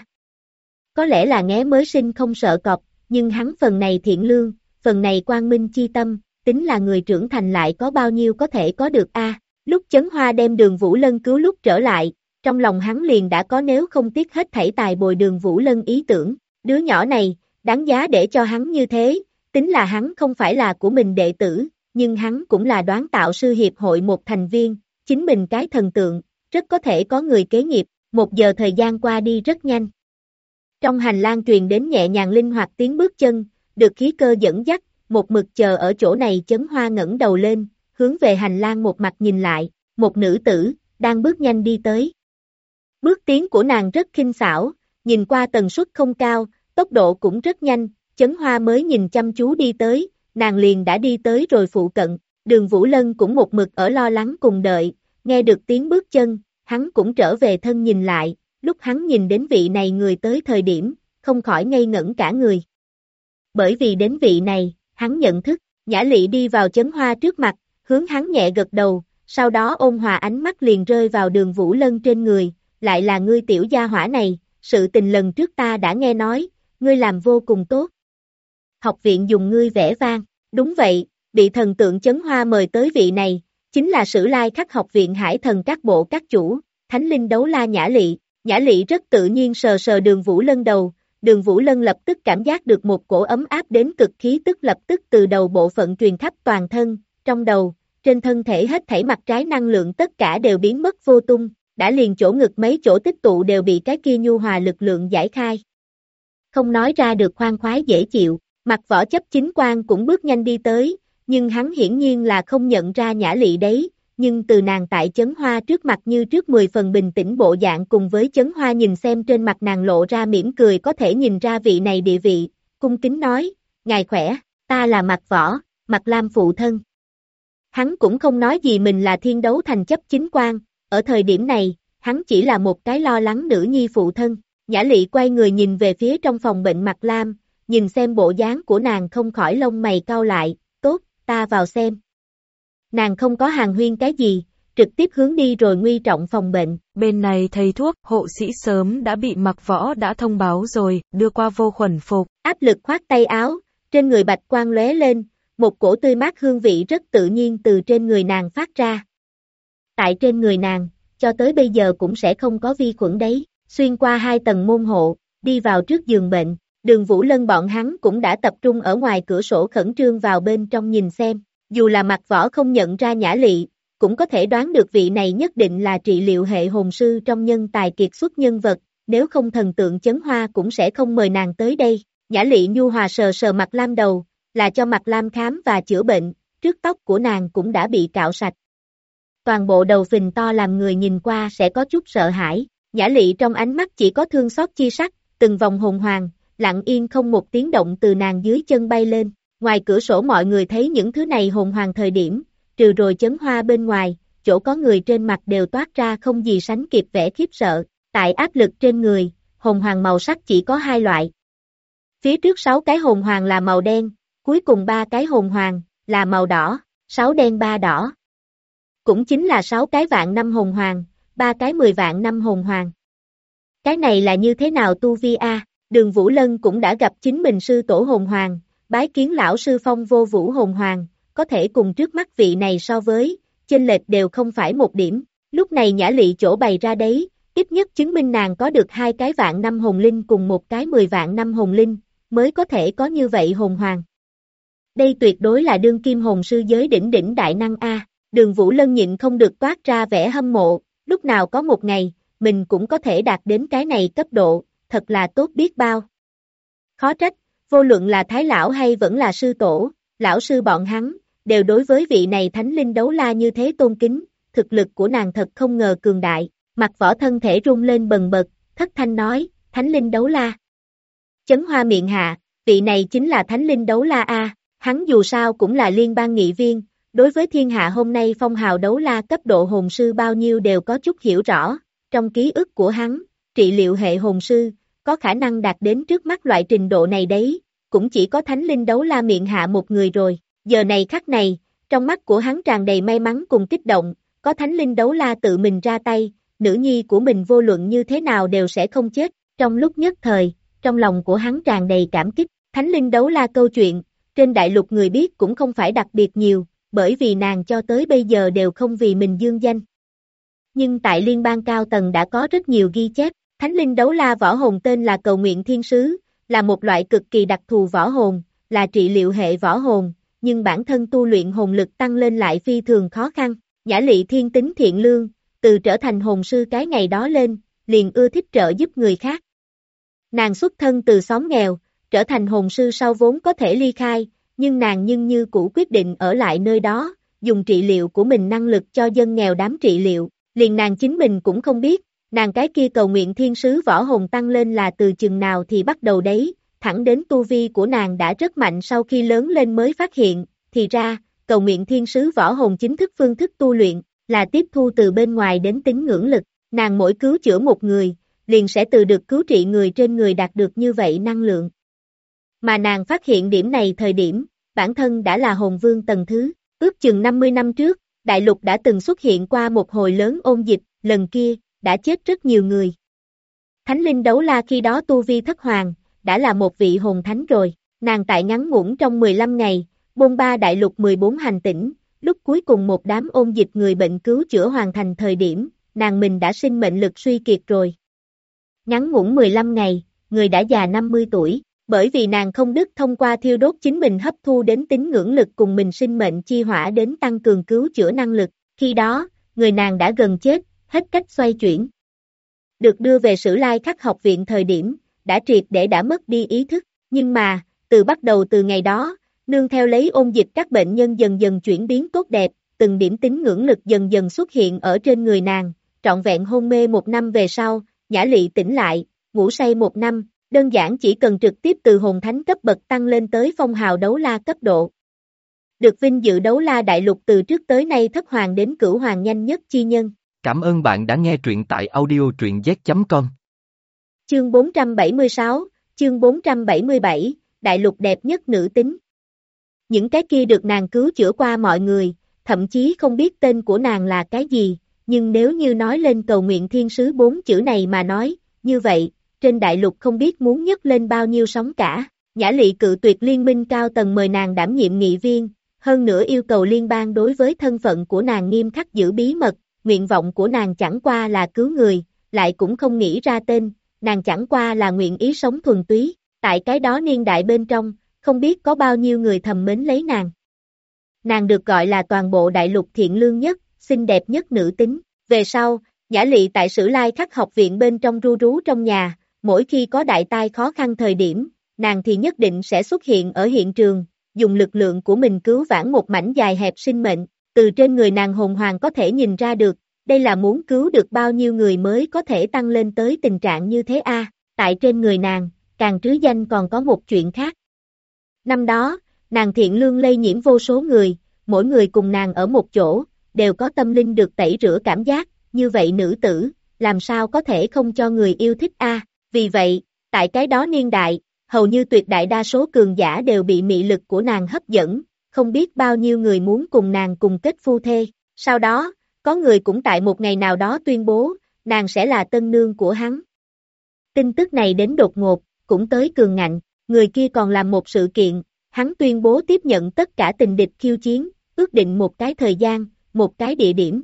Có lẽ là nghé mới sinh không sợ cọp, nhưng hắn phần này thiện lương, phần này quang minh chi tâm, tính là người trưởng thành lại có bao nhiêu có thể có được a. Lúc Chấn Hoa đem Đường Vũ Lân cứu lúc trở lại, trong lòng hắn liền đã có nếu không tiếc hết thảy tài bồi Đường Vũ Lân ý tưởng, đứa nhỏ này, đáng giá để cho hắn như thế, tính là hắn không phải là của mình đệ tử, nhưng hắn cũng là đoán tạo sư hiệp hội một thành viên, chính mình cái thần tượng, rất có thể có người kế nghiệp. 1 giờ thời gian qua đi rất nhanh. Trong hành lang truyền đến nhẹ nhàng linh hoạt tiếng bước chân, được khí cơ dẫn dắt, một mực chờ ở chỗ này. Chấn Hoa ngẩng đầu lên, hướng về hành lang một mặt nhìn lại, một nữ tử, đang bước nhanh đi tới. Bước tiến của nàng rất khinh xảo, nhìn qua tần suất không cao, tốc độ cũng rất nhanh, Chấn Hoa mới nhìn chăm chú đi tới, nàng liền đã đi tới rồi phụ cận. Đường Vũ Lân cũng một mực ở lo lắng cùng đợi, nghe được tiếng bước chân, hắn cũng trở về thân nhìn lại, lúc hắn nhìn đến vị này người tới thời điểm, không khỏi ngây ngẩn cả người. Bởi vì đến vị này, hắn nhận thức, Nhã Lị đi vào Chấn Hoa trước mặt, hướng hắn nhẹ gật đầu, sau đó ôn hòa ánh mắt liền rơi vào Đường Vũ Lân trên người, lại là ngươi tiểu gia hỏa này, sự tình lần trước ta đã nghe nói, ngươi làm vô cùng tốt. Học viện dùng ngươi vẽ vang, đúng vậy, bị thần tượng Chấn Hoa mời tới vị này, chính là Sử Lai Khắc học viện Hải Thần các bộ các chủ, Thánh Linh Đấu La Nhã Lị. Nhã Lị rất tự nhiên sờ sờ Đường Vũ Lân đầu, Đường Vũ Lân lập tức cảm giác được một cổ ấm áp đến cực khí tức lập tức từ đầu bộ phận truyền khắp toàn thân, trong đầu, trên thân thể hết thảy mặt trái năng lượng tất cả đều biến mất vô tung, đã liền chỗ ngực mấy chỗ tích tụ đều bị cái kia nhu hòa lực lượng giải khai. Không nói ra được khoan khoái dễ chịu, Mặt Võ Chấp Chính Quan cũng bước nhanh đi tới, nhưng hắn hiển nhiên là không nhận ra Nhã Lị đấy, nhưng từ nàng tại Chấn Hoa trước mặt như trước 10 phần bình tĩnh bộ dạng cùng với Chấn Hoa nhìn xem trên mặt nàng lộ ra mỉm cười có thể nhìn ra vị này địa vị, cung kính nói, ngài khỏe, ta là Mặt Võ, Mặt Lam phụ thân. Hắn cũng không nói gì mình là Thiên Đấu Thành chấp chính quan, ở thời điểm này, hắn chỉ là một cái lo lắng nữ nhi phụ thân. Nhã Lị quay người nhìn về phía trong phòng bệnh Mặt Lam, nhìn xem bộ dáng của nàng không khỏi lông mày cau lại, tốt, ta vào xem. Nàng không có hàng huyên cái gì, trực tiếp hướng đi rồi nguy trọng phòng bệnh. Bên này thầy thuốc, hộ sĩ sớm đã bị Mặc Võ đã thông báo rồi, đưa qua vô khuẩn phục. Áp lực khoát tay áo, trên người bạch quang lóe lên, một cổ tươi mát hương vị rất tự nhiên từ trên người nàng phát ra. Tại trên người nàng, cho tới bây giờ cũng sẽ không có vi khuẩn đấy, xuyên qua 2 tầng môn hộ, đi vào trước giường bệnh, Đường Vũ Lân bọn hắn cũng đã tập trung ở ngoài cửa sổ khẩn trương vào bên trong nhìn xem. Dù là Mặt Võ không nhận ra Nhã Lị, cũng có thể đoán được vị này nhất định là trị liệu hệ hồn sư trong nhân tài kiệt xuất nhân vật, nếu không thần tượng Chấn Hoa cũng sẽ không mời nàng tới đây. Nhã Lị nhu hòa sờ sờ Mặt Lam đầu, là cho Mặt Lam khám và chữa bệnh, trước tóc của nàng cũng đã bị cạo sạch. Toàn bộ đầu phình to làm người nhìn qua sẽ có chút sợ hãi, Nhã Lị trong ánh mắt chỉ có thương xót chi sắc, từng vòng hồn hoàng, lặng yên không một tiếng động từ nàng dưới chân bay lên. Ngoài cửa sổ mọi người thấy những thứ này hồn hoàng thời điểm, trừ rồi Chấn Hoa bên ngoài, chỗ có người trên mặt đều toát ra không gì sánh kịp vẻ khiếp sợ, tại áp lực trên người, hồn hoàng màu sắc chỉ có 2 loại. Phía trước 6 cái hồn hoàng là màu đen, cuối cùng 3 cái hồn hoàng, là màu đỏ, 6 đen 3 đỏ. Cũng chính là 6 cái vạn năm hồn hoàng, 3 cái 10 vạn năm hồn hoàng. Cái này là như thế nào tu vi a? Đường Vũ Lân cũng đã gặp chính mình sư tổ hồn hoàng, bái kiến lão sư Phong Vô Vũ hồn hoàng, có thể cùng trước mắt vị này so với, chênh lệch đều không phải một điểm. Lúc này Nhã Lị chỗ bày ra đấy, ít nhất chứng minh nàng có được 2 cái vạn năm hồn linh cùng 1 cái 10 vạn năm hồn linh, mới có thể có như vậy hồn hoàng. Đây tuyệt đối là đương kim hồn sư giới đỉnh đỉnh đại năng a. Đường Vũ Lân nhịn không được toát ra vẻ hâm mộ, lúc nào có một ngày, mình cũng có thể đạt đến cái này cấp độ, thật là tốt biết bao. Khó trách, vô luận là Thái Lão hay vẫn là sư tổ, lão sư bọn hắn, đều đối với vị này thánh linh đấu la như thế tôn kính, thực lực của nàng thật không ngờ cường đại, mặt võ thân thể rung lên bần bật, thất thanh nói, thánh linh đấu la. Chấn Hoa miệng hạ, vị này chính là thánh linh đấu la A, hắn dù sao cũng là liên bang nghị viên, đối với thiên hạ hôm nay phong hào đấu la cấp độ hồn sư bao nhiêu đều có chút hiểu rõ, trong ký ức của hắn, trị liệu hệ hồn sư, có khả năng đạt đến trước mắt loại trình độ này đấy, cũng chỉ có thánh linh đấu la miệng hạ một người rồi, giờ này khắc này, trong mắt của hắn tràn đầy may mắn cùng kích động, có thánh linh đấu la tự mình ra tay, nữ nhi của mình vô luận như thế nào đều sẽ không chết, trong lúc nhất thời, trong lòng của hắn tràn đầy cảm kích, thánh linh đấu la câu chuyện, trên đại lục người biết cũng không phải đặc biệt nhiều, bởi vì nàng cho tới bây giờ đều không vì mình dương danh. Nhưng tại liên bang cao tầng đã có rất nhiều ghi chép, thánh linh đấu la võ hồn tên là Cầu Nguyện Thiên Sứ, là một loại cực kỳ đặc thù võ hồn, là trị liệu hệ võ hồn, nhưng bản thân tu luyện hồn lực tăng lên lại phi thường khó khăn. Nhã Lị thiên tính thiện lương, từ trở thành hồn sư cái ngày đó lên, liền ưa thích trợ giúp người khác. Nàng xuất thân từ xóm nghèo, trở thành hồn sư sau vốn có thể ly khai, nhưng nàng như cũ quyết định ở lại nơi đó, dùng trị liệu của mình năng lực cho dân nghèo đám trị liệu, liền nàng chính mình cũng không biết, nàng cái kia Cầu Nguyện Thiên Sứ võ hồn tăng lên là từ chừng nào thì bắt đầu đấy, thẳng đến tu vi của nàng đã rất mạnh sau khi lớn lên mới phát hiện, thì ra, Cầu Nguyện Thiên Sứ võ hồn chính thức phương thức tu luyện, là tiếp thu từ bên ngoài đến tín ngưỡng lực, nàng mỗi cứu chữa một người, liền sẽ từ được cứu trị người trên người đạt được như vậy năng lượng. Mà nàng phát hiện điểm này thời điểm, bản thân đã là hồn vương tầng thứ, ước chừng 50 năm trước, đại lục đã từng xuất hiện qua một hồi lớn ôn dịch, lần kia, đã chết rất nhiều người. Thánh linh đấu la khi đó tu vi thất hoàng, đã là một vị hồn thánh rồi, nàng tại ngắn ngủn trong 15 ngày, bôn ba đại lục 14 hành tinh, lúc cuối cùng một đám ôn dịch người bệnh cứu chữa hoàn thành thời điểm, nàng mình đã sinh mệnh lực suy kiệt rồi. Ngắn ngủn 15 ngày, người đã già 50 tuổi, bởi vì nàng không đứt thông qua thiêu đốt chính mình hấp thu đến tín ngưỡng lực cùng mình sinh mệnh chi hỏa đến tăng cường cứu chữa năng lực, khi đó, người nàng đã gần chết, hết cách xoay chuyển. Được đưa về Sử Lai Khắc học viện thời điểm, đã triệt để đã mất đi ý thức, nhưng mà, bắt đầu từ ngày đó, nương theo lấy ôn dịch các bệnh nhân dần dần chuyển biến tốt đẹp, từng điểm tín ngưỡng lực dần dần xuất hiện ở trên người nàng, trọn vẹn hôn mê 1 năm về sau, Nhã Lị tỉnh lại, ngủ say 1 năm, đơn giản chỉ cần trực tiếp từ hồn thánh cấp bậc tăng lên tới phong hào đấu la cấp độ. Được vinh dự đấu la đại lục từ trước tới nay thất hoàng đến cửu hoàng nhanh nhất chi nhân. Cảm ơn bạn đã nghe truyện tại audio truyện z.com. Chương 476, chương 477, đại lục đẹp nhất nữ tính. Những cái kia được nàng cứu chữa qua mọi người, thậm chí không biết tên của nàng là cái gì, nhưng nếu như nói lên Cầu Nguyện Thiên Sứ 4 chữ này mà nói, như vậy, trên đại lục không biết muốn nhấc lên bao nhiêu sóng cả. Nhã Lị cự tuyệt liên minh cao tầng mời nàng đảm nhiệm nghị viên, hơn nữa yêu cầu liên bang đối với thân phận của nàng nghiêm khắc giữ bí mật, nguyện vọng của nàng chẳng qua là cứu người, lại cũng không nghĩ ra tên, nàng chẳng qua là nguyện ý sống thuần túy, tại cái đó niên đại bên trong, không biết có bao nhiêu người thầm mến lấy nàng. Nàng được gọi là toàn bộ đại lục thiện lương nhất, xinh đẹp nhất nữ tính, về sau, Nhã Lị tại Sử Lai Khắc học viện bên trong ru rú trong nhà, mỗi khi có đại tai khó khăn thời điểm, nàng thì nhất định sẽ xuất hiện ở hiện trường, dùng lực lượng của mình cứu vãn một mảnh dài hẹp sinh mệnh, từ trên người nàng hồn hoàng có thể nhìn ra được, đây là muốn cứu được bao nhiêu người mới có thể tăng lên tới tình trạng như thế a. Tại trên người nàng, càng trứ danh còn có một chuyện khác. Năm đó, nàng thiện lương lây nhiễm vô số người, mỗi người cùng nàng ở một chỗ, đều có tâm linh được tẩy rửa cảm giác, như vậy nữ tử, làm sao có thể không cho người yêu thích a? Vì vậy, tại cái đó niên đại, hầu như tuyệt đại đa số cường giả đều bị mị lực của nàng hấp dẫn, không biết bao nhiêu người muốn cùng nàng cùng kết phu thê. Sau đó, có người cũng tại một ngày nào đó tuyên bố, nàng sẽ là tân nương của hắn. Tin tức này đến đột ngột, cũng tới cường ngạnh, người kia còn làm một sự kiện, hắn tuyên bố tiếp nhận tất cả tình địch khiêu chiến, ước định một cái thời gian, một cái địa điểm.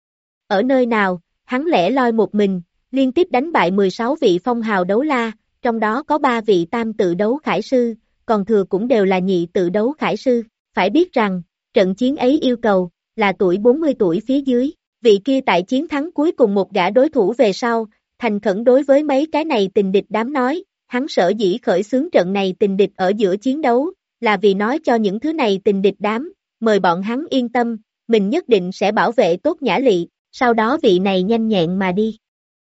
Ở nơi nào, hắn lẻ loi một mình, liên tiếp đánh bại 16 vị phong hào đấu la, trong đó có 3 vị tam tự đấu khải sư, còn thừa cũng đều là nhị tự đấu khải sư. Phải biết rằng, trận chiến ấy yêu cầu, là tuổi 40 tuổi phía dưới, vị kia tại chiến thắng cuối cùng một gã đối thủ về sau, thành khẩn đối với mấy cái này tình địch đám nói, hắn sở dĩ khởi xướng trận này tình địch ở giữa chiến đấu, là vì nói cho những thứ này tình địch đám, mời bọn hắn yên tâm, mình nhất định sẽ bảo vệ tốt Nhã Lị, sau đó vị này nhanh nhẹn mà đi.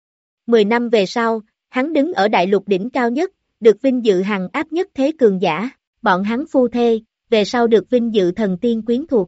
10 năm về sau, hắn đứng ở đại lục đỉnh cao nhất, được vinh dự hằng áp nhất thế cường giả, bọn hắn phu thê, về sau được vinh dự thần tiên quyến thuộc.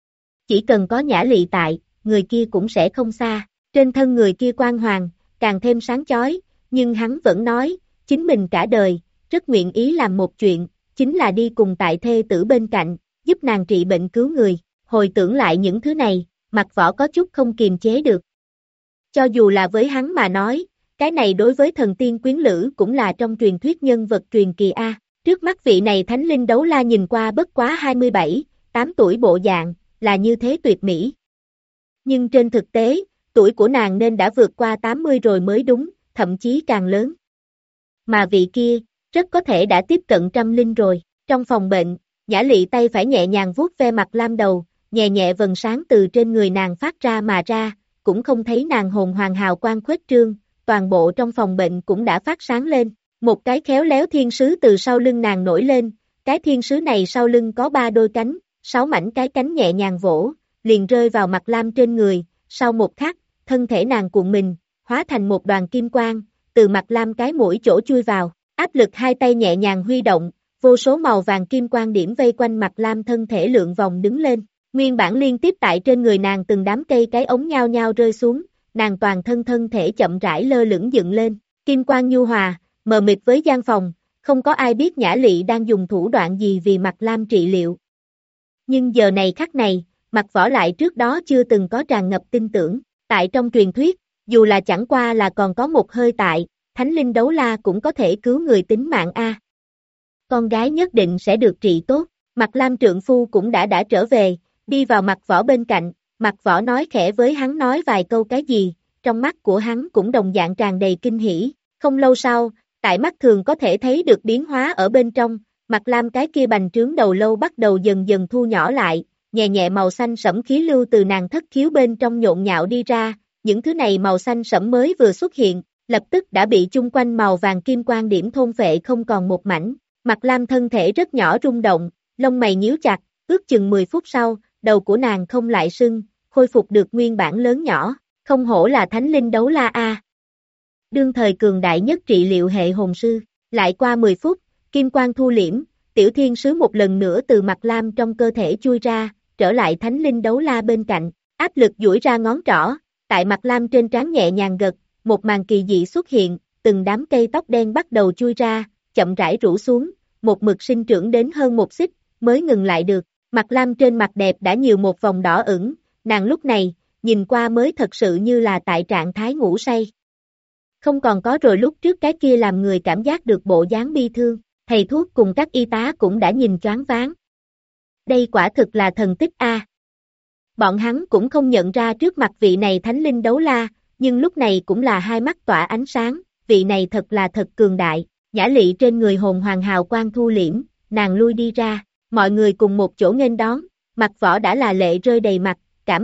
Chỉ cần có Nhã Lị tại, người kia cũng sẽ không xa, trên thân người kia quang hoàng, càng thêm sáng chói, nhưng hắn vẫn nói, chính mình cả đời, rất nguyện ý làm một chuyện, chính là đi cùng tại thê tử bên cạnh, giúp nàng trị bệnh cứu người, hồi tưởng lại những thứ này, Mạc Võ có chút không kiềm chế được. Cho dù là với hắn mà nói, cái này đối với thần tiên quyến lữ cũng là trong truyền thuyết nhân vật truyền kỳ A, trước mắt vị này thánh linh đấu la nhìn qua bất quá 27, 8 tuổi bộ dạng, là như thế tuyệt mỹ. Nhưng trên thực tế, tuổi của nàng nên đã vượt qua 80 rồi mới đúng, thậm chí càng lớn. Mà vị kia, rất có thể đã tiếp cận trăm linh rồi, trong phòng bệnh, Nhã Lị tay phải nhẹ nhàng vuốt ve mặt Lam đầu, nhẹ nhẹ vầng sáng từ trên người nàng phát ra mà ra, cũng không thấy nàng hồn hoàng hào quang khuếch trương, toàn bộ trong phòng bệnh cũng đã phát sáng lên, một cái khéo léo thiên sứ từ sau lưng nàng nổi lên, cái thiên sứ này sau lưng có 3 đôi cánh, 6 mảnh cái cánh nhẹ nhàng vỗ, liền rơi vào mặt Lam trên người, sau một khắc, thân thể nàng cuộn mình, hóa thành một đoàn kim quang, từ mặt Lam cái mũi chỗ chui vào, áp lực hai tay nhẹ nhàng huy động, vô số màu vàng kim quang điểm vây quanh mặt Lam thân thể lượn vòng đứng lên, nguyên bản liên tiếp tại trên người nàng từng đám cây cái ống nhao nhao rơi xuống, nàng toàn thân thể chậm rãi lơ lửng dựng lên, kim quang nhu hòa, mờ mịt với gian phòng, không có ai biết Nhã Lị đang dùng thủ đoạn gì vì mặt Lam trị liệu. Nhưng giờ này khắc này, Mạc Võ lại trước đó chưa từng có tràn ngập tin tưởng, tại trong truyền thuyết, dù là chẳng qua là còn có một hơi tại, thánh linh đấu la cũng có thể cứu người tính mạng A. Con gái nhất định sẽ được trị tốt, Mạc Lam trượng phu cũng đã trở về, đi vào Mạc Võ bên cạnh, Mạc Võ nói khẽ với hắn nói vài câu cái gì, trong mắt của hắn cũng đồng dạng tràn đầy kinh hỉ, không lâu sau, tại mắt thường có thể thấy được biến hóa ở bên trong, Mạc Lam cái kia bành trướng đầu lâu bắt đầu dần dần thu nhỏ lại, nhẹ nhẹ màu xanh sẫm khí lưu từ nàng thất khiếu bên trong nhộn nhạo đi ra, những thứ này màu xanh sẫm mới vừa xuất hiện, lập tức đã bị chung quanh màu vàng kim quang điểm thôn phệ không còn một mảnh, Mạc Lam thân thể rất nhỏ rung động, lông mày nhíu chặt, ước chừng 10 phút sau, đầu của nàng không lại sưng, khôi phục được nguyên bản lớn nhỏ, không hổ là thánh linh đấu la A. Đương thời cường đại nhất trị liệu hệ hồn sư, lại qua 10 phút, kim quang thu liễm, tiểu thiên sứ một lần nữa từ Mạc Lam trong cơ thể chui ra, trở lại thánh linh đấu la bên cạnh, áp lực duỗi ra ngón trỏ, tại Mạc Lam trên trán nhẹ nhàng gật, một màn kỳ dị xuất hiện, từng đám cây tóc đen bắt đầu chui ra, chậm rãi rủ xuống, một mực sinh trưởng đến hơn 1 xích, mới ngừng lại được, Mạc Lam trên mặt đẹp đã nhiều một vòng đỏ ửng, nàng lúc này, nhìn qua mới thật sự như là tại trạng thái ngủ say. Không còn có rồi lúc trước cái kia làm người cảm giác được bộ dáng bi thương, thầy thuốc cùng các y tá cũng đã nhìn choáng váng. Đây quả thực là thần tích A. Bọn hắn cũng không nhận ra trước mặt vị này thánh linh đấu la, nhưng lúc này cũng là hai mắt tỏa ánh sáng, vị này thật là thật cường đại, Nhã Lị trên người hồn hoàng hào quang thu liễm, nàng lui đi ra, mọi người cùng một chỗ nghênh đón, Mạc Võ đã là lệ rơi đầy mặt, cảm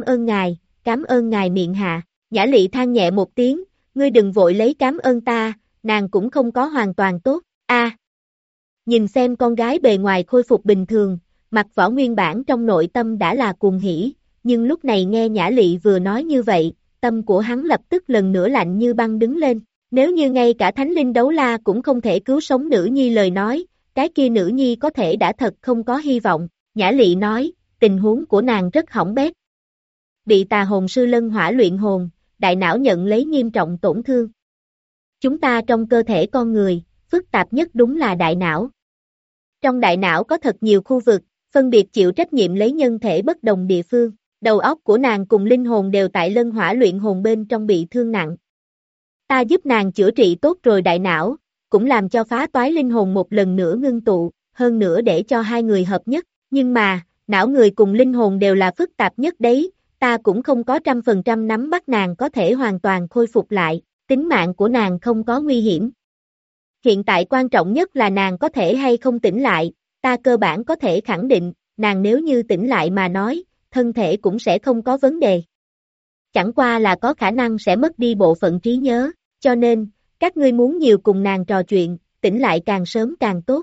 ơn ngài miệng hạ, Nhã Lị than nhẹ một tiếng, ngươi đừng vội lấy cảm ơn ta, nàng cũng không có hoàn toàn tốt, A. Nhìn xem con gái bề ngoài khôi phục bình thường, Mạc Võ nguyên bản trong nội tâm đã là cuồng hỉ, nhưng lúc này nghe Nhã Lị vừa nói như vậy, tâm của hắn lập tức lần nữa lạnh như băng đứng lên, nếu như ngay cả thánh linh đấu la cũng không thể cứu sống nữ nhi lời nói, cái kia nữ nhi có thể đã thật không có hy vọng, Nhã Lị nói, tình huống của nàng rất hỏng bét. Bị tà hồn sư lân hỏa luyện hồn, đại não nhận lấy nghiêm trọng tổn thương. Chúng ta trong cơ thể con người, phức tạp nhất đúng là đại não. Trong đại não có thật nhiều khu vực, phân biệt chịu trách nhiệm lấy nhân thể bất đồng địa phương, đầu óc của nàng cùng linh hồn đều tại lân hỏa luyện hồn bên trong bị thương nặng. Ta giúp nàng chữa trị tốt rồi đại não, cũng làm cho phá toái linh hồn một lần nữa ngưng tụ, hơn nữa để cho hai người hợp nhất, nhưng mà, não người cùng linh hồn đều là phức tạp nhất đấy, ta cũng không có 100% nắm bắt nàng có thể hoàn toàn khôi phục lại, tính mạng của nàng không có nguy hiểm. Hiện tại quan trọng nhất là nàng có thể hay không tỉnh lại, ta cơ bản có thể khẳng định, nàng nếu như tỉnh lại mà nói, thân thể cũng sẽ không có vấn đề. Chẳng qua là có khả năng sẽ mất đi bộ phận trí nhớ, cho nên, các ngươi muốn nhiều cùng nàng trò chuyện, tỉnh lại càng sớm càng tốt.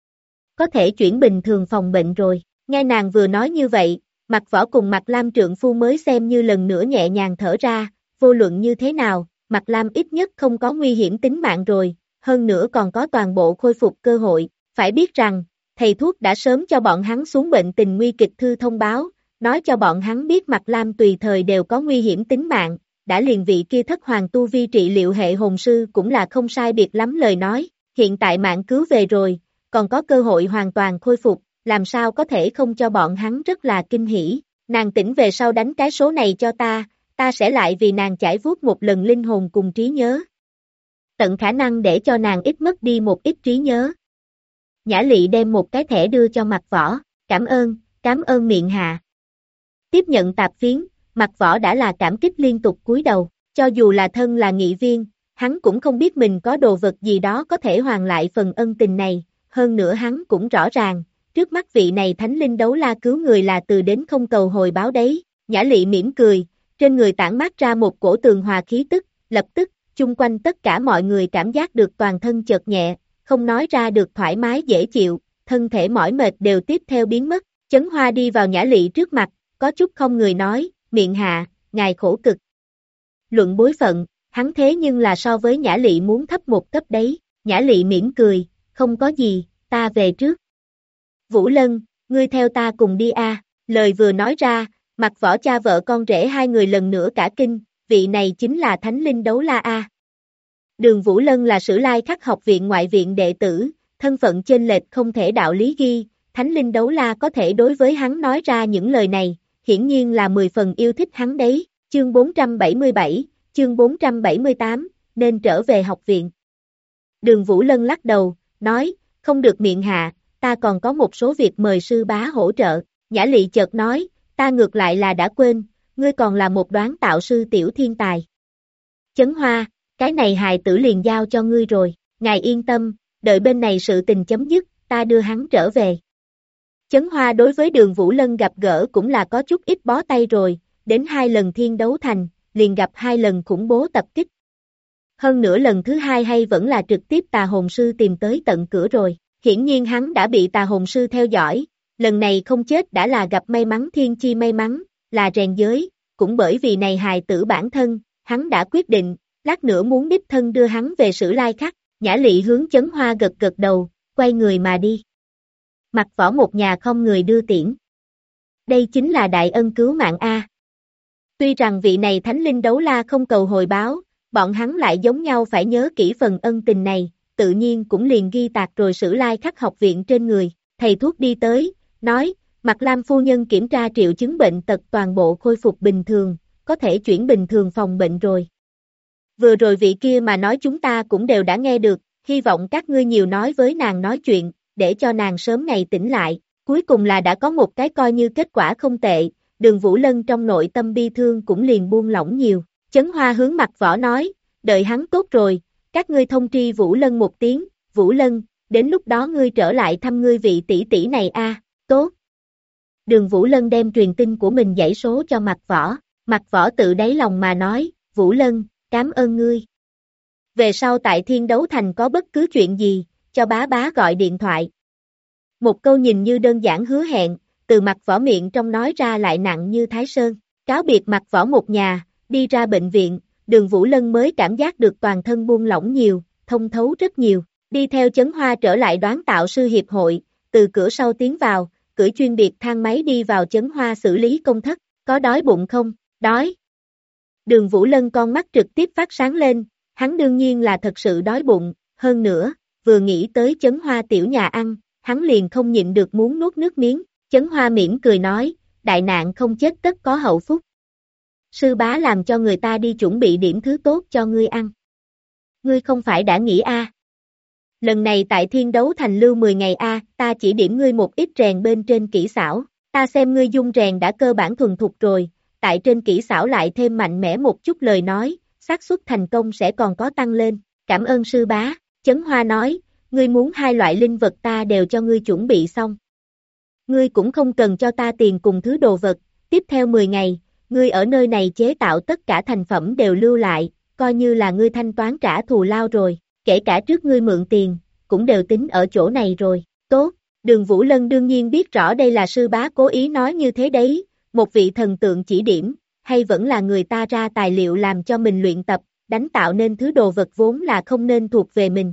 Có thể chuyển bình thường phòng bệnh rồi. Nghe nàng vừa nói như vậy, Mạc Võ cùng Mạc Lam trượng phu mới xem như lần nữa nhẹ nhàng thở ra, vô luận như thế nào, Mạc Lam ít nhất không có nguy hiểm tính mạng rồi, hơn nữa còn có toàn bộ khôi phục cơ hội. Phải biết rằng, thầy thuốc đã sớm cho bọn hắn xuống bệnh tình nguy kịch thư thông báo, nói cho bọn hắn biết Mạc Lam tùy thời đều có nguy hiểm tính mạng, đã liền vị kia thất hoàng tu vi trị liệu hệ hồn sư cũng là không sai biệt lắm lời nói, hiện tại mạng cứu về rồi, còn có cơ hội hoàn toàn khôi phục, làm sao có thể không cho bọn hắn rất là kinh hỉ. Nàng tỉnh về sau đánh cái số này cho ta sẽ lại vì nàng chải vuốt một lần linh hồn cùng trí nhớ. Tận khả năng để cho nàng ít mất đi một ít trí nhớ. Nhã Lị đem một cái thẻ đưa cho Mạc Võ, cảm ơn miệng hạ. Tiếp nhận tạp phiến, Mạc Võ đã là cảm kích liên tục cúi đầu, cho dù là thân là nghị viên, hắn cũng không biết mình có đồ vật gì đó có thể hoàn lại phần ân tình này, hơn nữa hắn cũng rõ ràng, trước mắt vị này thánh linh đấu la cứu người là từ đến không cầu hồi báo đấy. Nhã Lị mỉm cười, trên người tản mát ra một cổ tường hòa khí tức, lập tức, chung quanh tất cả mọi người cảm giác được toàn thân chợt nhẹ, không nói ra được thoải mái dễ chịu, thân thể mỏi mệt đều tiếp theo biến mất. Chấn Hoa đi vào Nhã Lị trước mặt, có chút không người nói, miệng hạ, ngài khổ cực. Luận bối phận, hắn thế nhưng là so với Nhã Lị muốn thấp một cấp đấy. Nhã Lị mỉm cười, không có gì, ta về trước. Vũ Lân, ngươi theo ta cùng đi a. Lời vừa nói ra, Mạc Võ cha vợ con rể hai người lần nữa cả kinh, vị này chính là Thánh Linh Đấu La a. Đường Vũ Lân là Sử Lai Khắc học viện ngoại viện đệ tử, thân phận chênh lệch không thể đạo lý ghi, Thánh Linh Đấu La có thể đối với hắn nói ra những lời này, hiển nhiên là 10 phần yêu thích hắn đấy. Chương 477, chương 478, nên trở về học viện. Đường Vũ Lân lắc đầu, nói, không được miệng hạ, ta còn có một số việc mời sư bá hỗ trợ. Nhã Lị chợt nói, ta ngược lại là đã quên, ngươi còn là một đoán tạo sư tiểu thiên tài. Chấn Hoa, cái này hài tử liền giao cho ngươi rồi, ngài yên tâm, đợi bên này sự tình chấm dứt, ta đưa hắn trở về. Chấn Hoa đối với Đường Vũ Lân gặp gỡ cũng là có chút ít bó tay rồi, đến 2 lần thiên đấu thành, liền gặp 2 lần khủng bố tập kích. Hơn nữa lần thứ 2 hay vẫn là trực tiếp tà hồn sư tìm tới tận cửa rồi, hiển nhiên hắn đã bị tà hồn sư theo dõi, lần này không chết đã là gặp may mắn thiên chi may mắn, là rèn giới, cũng bởi vì này hài tử bản thân, hắn đã quyết định, lát nữa muốn đích thân đưa hắn về Sử Lai Khắc. Nhã Lị hướng Chấn Hoa gật gật đầu, quay người mà đi. Mạc Võ một nhà không người đưa tiễn. Đây chính là đại ân cứu mạng a. Tuy rằng vị này Thánh Linh Đấu La không cầu hồi báo, bọn hắn lại giống nhau phải nhớ kỹ phần ân tình này, tự nhiên cũng liền ghi tạc rồi Sử Lai Khắc học viện trên người. Thầy thuốc đi tới, nói, Mạc Lam phu nhân kiểm tra triệu chứng bệnh tật toàn bộ khôi phục bình thường, có thể chuyển bình thường phòng bệnh rồi. Vừa rồi vị kia mà nói chúng ta cũng đều đã nghe được, hy vọng các ngươi nhiều nói với nàng nói chuyện, để cho nàng sớm ngày tỉnh lại. Cuối cùng là đã có một cái coi như kết quả không tệ, Đường Vũ Lân trong nội tâm bi thương cũng liền buông lỏng nhiều. Chấn Hoa hướng Mạc Võ nói, đợi hắn tốt rồi, các ngươi thông tri Vũ Lân một tiếng, Vũ Lân, đến lúc đó ngươi trở lại thăm ngươi vị tỷ tỷ này a. Tốt. Đường Vũ Lân đem truyền tin của mình dãy số cho Mạc Võ, Mạc Võ tự đáy lòng mà nói, Vũ Lân, cảm ơn ngươi. Về sau tại Thiên Đấu Thành có bất cứ chuyện gì, cho bá bá gọi điện thoại. Một câu nhìn như đơn giản hứa hẹn, từ Mạc Võ miệng trong nói ra lại nặng như Thái Sơn. Cáo biệt Mạc Võ một nhà, đi ra bệnh viện, Đường Vũ Lân mới cảm giác được toàn thân buông lỏng nhiều, thông thấu rất nhiều. Đi theo Chấn Hoa trở lại đoán tạo sư hiệp hội, từ cửa sau tiến vào, cưỡi chuyên biệt thang máy đi vào Chấn Hoa xử lý công thất. Có đói bụng không? Đói. Đường Vũ Lân con mắt trực tiếp phát sáng lên, hắn đương nhiên là thật sự đói bụng, hơn nữa, vừa nghĩ tới Chấn Hoa tiểu nhà ăn, hắn liền không nhịn được muốn nuốt nước miếng. Chấn Hoa mỉm cười nói, đại nạn không chết tất có hậu phúc. Sư bá làm cho người ta đi chuẩn bị điểm thứ tốt cho ngươi ăn. Ngươi không phải đã nghĩ a? Lần này tại Thiên Đấu Thành lưu 10 ngày a, ta chỉ điểm ngươi một ít rèn bên trên kỹ xảo, ta xem ngươi dung rèn đã cơ bản thuần thục rồi, tại trên kỹ xảo lại thêm mạnh mẽ một chút lời nói, xác suất thành công sẽ còn có tăng lên. Cảm ơn sư bá. Chấn Hoa nói, ngươi muốn 2 loại linh vật ta đều cho ngươi chuẩn bị xong. Ngươi cũng không cần cho ta tiền cùng thứ đồ vật, tiếp theo 10 ngày, ngươi ở nơi này chế tạo tất cả thành phẩm đều lưu lại, coi như là ngươi thanh toán trả thù lao rồi, kể cả trước ngươi mượn tiền, cũng đều tính ở chỗ này rồi. Tốt, Đường Vũ Lân đương nhiên biết rõ đây là sư bá cố ý nói như thế đấy, một vị thần tượng chỉ điểm, hay vẫn là người ta ra tài liệu làm cho mình luyện tập, đánh tạo nên thứ đồ vật vốn là không nên thuộc về mình.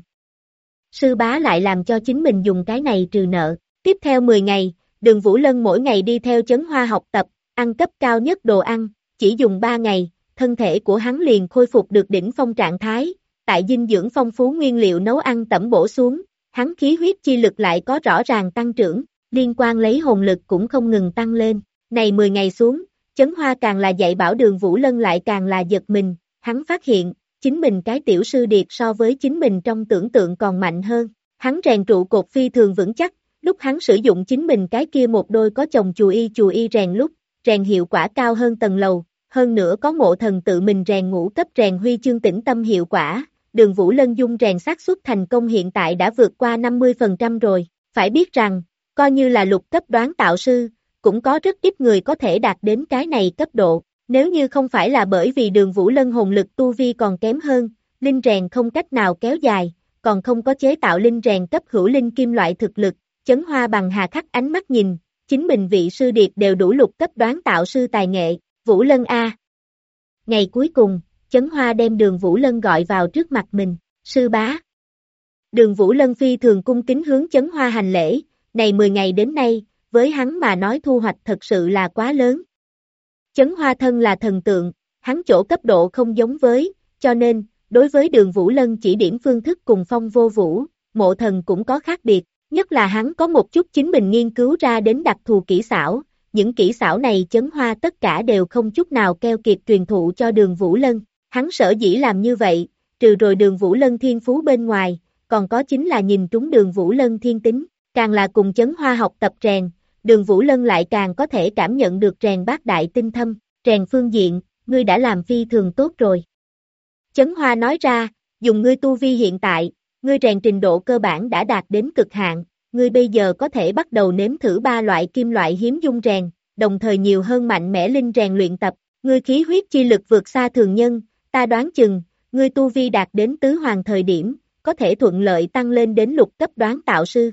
Sư bá lại làm cho chính mình dùng cái này trừ nợ. Tiếp theo 10 ngày, Đường Vũ Lân mỗi ngày đi theo Chấn Hoa học tập, ăn cấp cao nhất đồ ăn, chỉ dùng 3 ngày, thân thể của hắn liền khôi phục được đỉnh phong trạng thái, tại dinh dưỡng phong phú nguyên liệu nấu ăn tẩm bổ xuống, hắn khí huyết chi lực lại có rõ ràng tăng trưởng, liên quan lấy hồn lực cũng không ngừng tăng lên. Này 10 ngày xuống, Chấn Hoa càng là dạy bảo Đường Vũ Lân lại càng là giật mình, hắn phát hiện, chính mình cái tiểu sư điệt so với chính mình trong tưởng tượng còn mạnh hơn, hắn rèn trụ cột phi thường vững chắc, lúc hắn sử dụng chính mình cái kia một đôi có chồng chù y rèn lúc, rèn hiệu quả cao hơn tầng lầu, hơn nữa có Mộ Thần tự mình rèn ngũ cấp rèn huy chương tĩnh tâm hiệu quả, Đường Vũ Lân dung rèn xác suất thành công hiện tại đã vượt qua 50% rồi, phải biết rằng, coi như là lục cấp đoán tạo sư, cũng có rất ít người có thể đạt đến cái này cấp độ, nếu như không phải là bởi vì Đường Vũ Lân hồn lực tu vi còn kém hơn, linh rèn không cách nào kéo dài, còn không có chế tạo linh rèn cấp hữu linh kim loại thực lực, Chấn Hoa bằng hà khắc ánh mắt nhìn, chính mình vị sư điệt đều đủ lục cấp đoán tạo sư tài nghệ, Vũ Lân A. Ngày cuối cùng, Chấn Hoa đem Đường Vũ Lân gọi vào trước mặt mình, sư bá. Đường Vũ Lân phi thường cung kính hướng Chấn Hoa hành lễ, này 10 ngày đến nay, với hắn mà nói thu hoạch thật sự là quá lớn. Chấn Hoa thân là thần tượng, hắn chỗ cấp độ không giống với, cho nên, đối với Đường Vũ Lân chỉ điểm phương thức cùng Phong Vô Vũ, Mộ Thần cũng có khác biệt, nhất là hắn có một chút chính mình nghiên cứu ra đến đặc thù kỹ xảo, những kỹ xảo này Chấn Hoa tất cả đều không chút nào keo kiệt truyền thụ cho Đường Vũ Lân, hắn sở dĩ làm như vậy, trừ rồi Đường Vũ Lân thiên phú bên ngoài, còn có chính là nhìn trúng Đường Vũ Lân thiên tính, càng là cùng Chấn Hoa học tập rèn, Đường Vũ Lân lại càng có thể cảm nhận được rèn bát đại tinh thâm, rèn phương diện, ngươi đã làm phi thường tốt rồi. Chấn Hoa nói ra, dùng ngươi tu vi hiện tại, ngươi rèn trình độ cơ bản đã đạt đến cực hạn, ngươi bây giờ có thể bắt đầu nếm thử 3 loại kim loại hiếm dung rèn, đồng thời nhiều hơn mạnh mẽ linh rèn luyện tập, ngươi khí huyết chi lực vượt xa thường nhân, ta đoán chừng, ngươi tu vi đạt đến tứ hoàng thời điểm, có thể thuận lợi tăng lên đến lục cấp đoán tạo sư.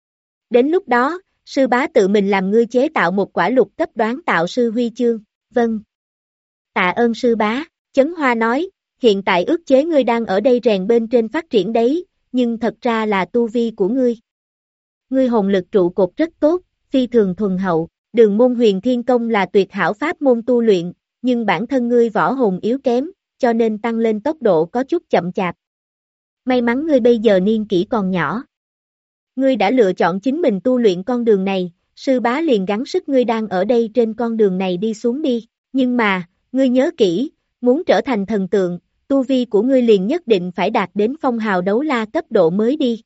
Đến lúc đó, sư bá tự mình làm ngươi chế tạo một quả lục cấp đoán tạo sư huy chương, vâng. Tạ ơn sư bá, Chấn Hoa nói, hiện tại ước chế ngươi đang ở đây rèn bên trên phát triển đấy, nhưng thật ra là tu vi của ngươi. Ngươi hồn lực trụ cột rất tốt, phi thường thuần hậu, Đường môn huyền thiên công là tuyệt hảo pháp môn tu luyện, nhưng bản thân ngươi võ hồn yếu kém, cho nên tăng lên tốc độ có chút chậm chạp. May mắn ngươi bây giờ niên kỷ còn nhỏ. Ngươi đã lựa chọn chính mình tu luyện con đường này, sư bá liền gắng sức ngươi đang ở đây trên con đường này đi xuống đi, nhưng mà, ngươi nhớ kỹ, muốn trở thành thần tượng, tu vi của ngươi liền nhất định phải đạt đến phong hào đấu la cấp độ mới đi.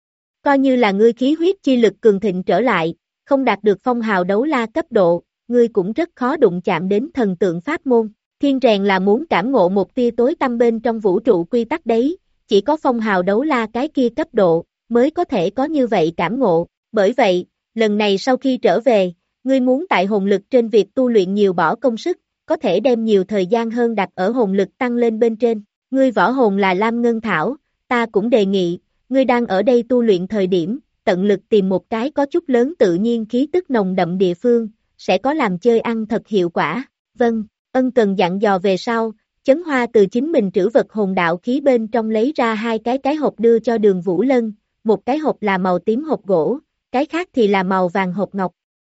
Coi như là ngươi khí huyết chi lực cường thịnh trở lại, không đạt được phong hào đấu la cấp độ, ngươi cũng rất khó đụng chạm đến thần tượng pháp môn. Thiên rèn là muốn cảm ngộ một tia tối tăm bên trong vũ trụ quy tắc đấy, chỉ có phong hào đấu la cái kia cấp độ, mới có thể có như vậy cảm ngộ. Bởi vậy, lần này sau khi trở về, ngươi muốn tại hồn lực trên việc tu luyện nhiều bỏ công sức, có thể đem nhiều thời gian hơn đặt ở hồn lực tăng lên bên trên. Ngươi võ hồn là Lam Ngân Thảo, ta cũng đề nghị, ngươi đang ở đây tu luyện thời điểm, tận lực tìm một cái có chút lớn tự nhiên khí tức nồng đậm địa phương, sẽ có làm chơi ăn thật hiệu quả. Vâng, ân cần dặn dò về sau, Chấn Hoa từ chính mình trữ vật hồn đạo khí bên trong lấy ra 2 cái hộp đưa cho Đường Vũ Lân, một cái hộp là màu tím hộp gỗ, cái khác thì là màu vàng hộp ngọc.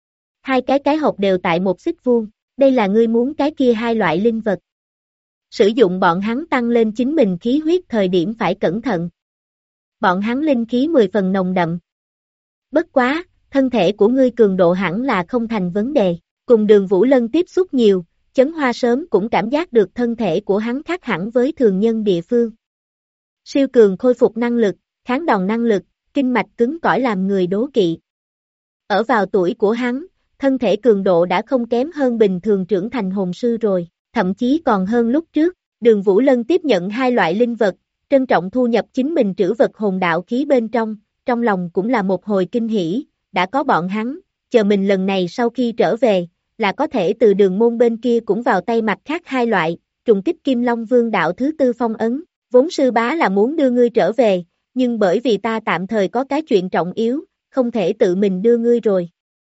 2 cái hộp đều tại một xích vuông, đây là ngươi muốn cái kia 2 loại linh vật. Sử dụng bọn hắn tăng lên chính mình khí huyết thời điểm phải cẩn thận. Bọn hắn linh khí 10 phần nồng đậm. Bất quá, thân thể của ngươi cường độ hẳn là không thành vấn đề, cùng Đường Vũ Lân tiếp xúc nhiều, Chấn Hoa sớm cũng cảm giác được thân thể của hắn khác hẳn với thường nhân địa phương. Siêu cường khôi phục năng lực, kháng đòn năng lực, kinh mạch cứng cỏi làm người đố kỵ. Ở vào tuổi của hắn, thân thể cường độ đã không kém hơn bình thường trưởng thành hồn sư rồi, thậm chí còn hơn lúc trước. Đường Vũ Lân tiếp nhận 2 loại linh vật, trân trọng thu nhập chính mình trữ vật hồn đạo khí bên trong lòng cũng là một hồi kinh hỉ, đã có bọn hắn, chờ mình lần này sau khi trở về, là có thể từ đường môn bên kia cũng vào tay mặt khác 2 loại, trùng kích Kim Long Vương đạo thứ 4 phong ấn, vốn sư bá là muốn đưa ngươi trở về, nhưng bởi vì ta tạm thời có cái chuyện trọng yếu, không thể tự mình đưa ngươi rồi.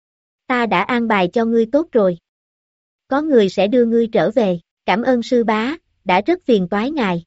Ta đã an bài cho ngươi tốt rồi. Có người sẽ đưa ngươi trở về, cảm ơn sư bá, đã rất phiền toái ngài.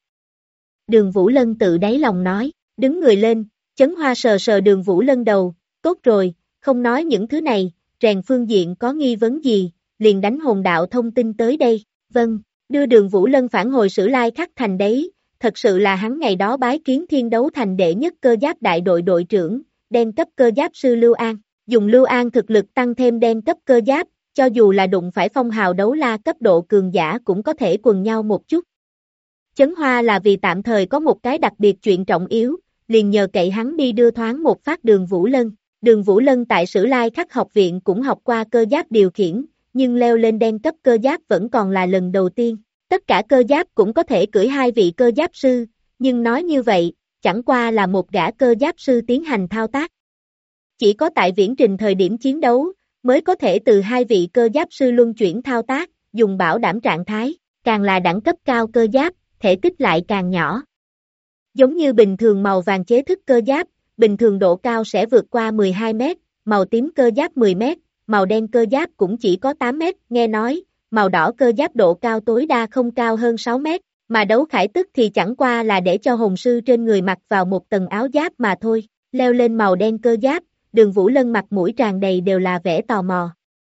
Đường Vũ Lân tự đáy lòng nói, đứng người lên, Chấn Hoa sờ sờ Đường Vũ Lân đầu, tốt rồi, không nói những thứ này, rèn phương diện có nghi vấn gì, liền đánh hồn đạo thông tin tới đây, vâng, đưa Đường Vũ Lân phản hồi Sử Lai Khắc Thành đấy, thật sự là hắn ngày đó bái kiến Thiên Đấu Thành đệ nhất cơ giáp đại đội đội trưởng, đen cấp cơ giáp sư Lưu An, dùng Lưu An thực lực tăng thêm đen cấp cơ giáp, cho dù là đụng phải phong hào đấu la cấp độ cường giả cũng có thể quần nhau một chút. Chấn Hoa là vì tạm thời có một cái đặc biệt chuyện trọng yếu, liền nhờ cậy hắn đi đưa thoáng một phát Đường Vũ Lân. Đường Vũ Lân tại Sử Lai Khắc học viện cũng học qua cơ giáp điều khiển, nhưng leo lên đen cấp cơ giáp vẫn còn là lần đầu tiên. Tất cả cơ giáp cũng có thể cưỡi hai vị cơ giáp sư, nhưng nói như vậy, chẳng qua là một gã cơ giáp sư tiến hành thao tác. Chỉ có tại viễn trình thời điểm chiến đấu, mới có thể từ hai vị cơ giáp sư luân chuyển thao tác, dùng bảo đảm trạng thái, càng là đẳng cấp cao cơ giáp, thể tích lại càng nhỏ. Giống như bình thường màu vàng chế thức cơ giáp, bình thường độ cao sẽ vượt qua 12 mét, màu tím cơ giáp 10 mét, màu đen cơ giáp cũng chỉ có 8 mét, nghe nói, màu đỏ cơ giáp độ cao tối đa không cao hơn 6 mét, mà đấu khải tức thì chẳng qua là để cho hồn sư trên người mặc vào một tầng áo giáp mà thôi, leo lên màu đen cơ giáp, Đường Vũ Lân mặt mũi tràn đầy đều là vẻ tò mò.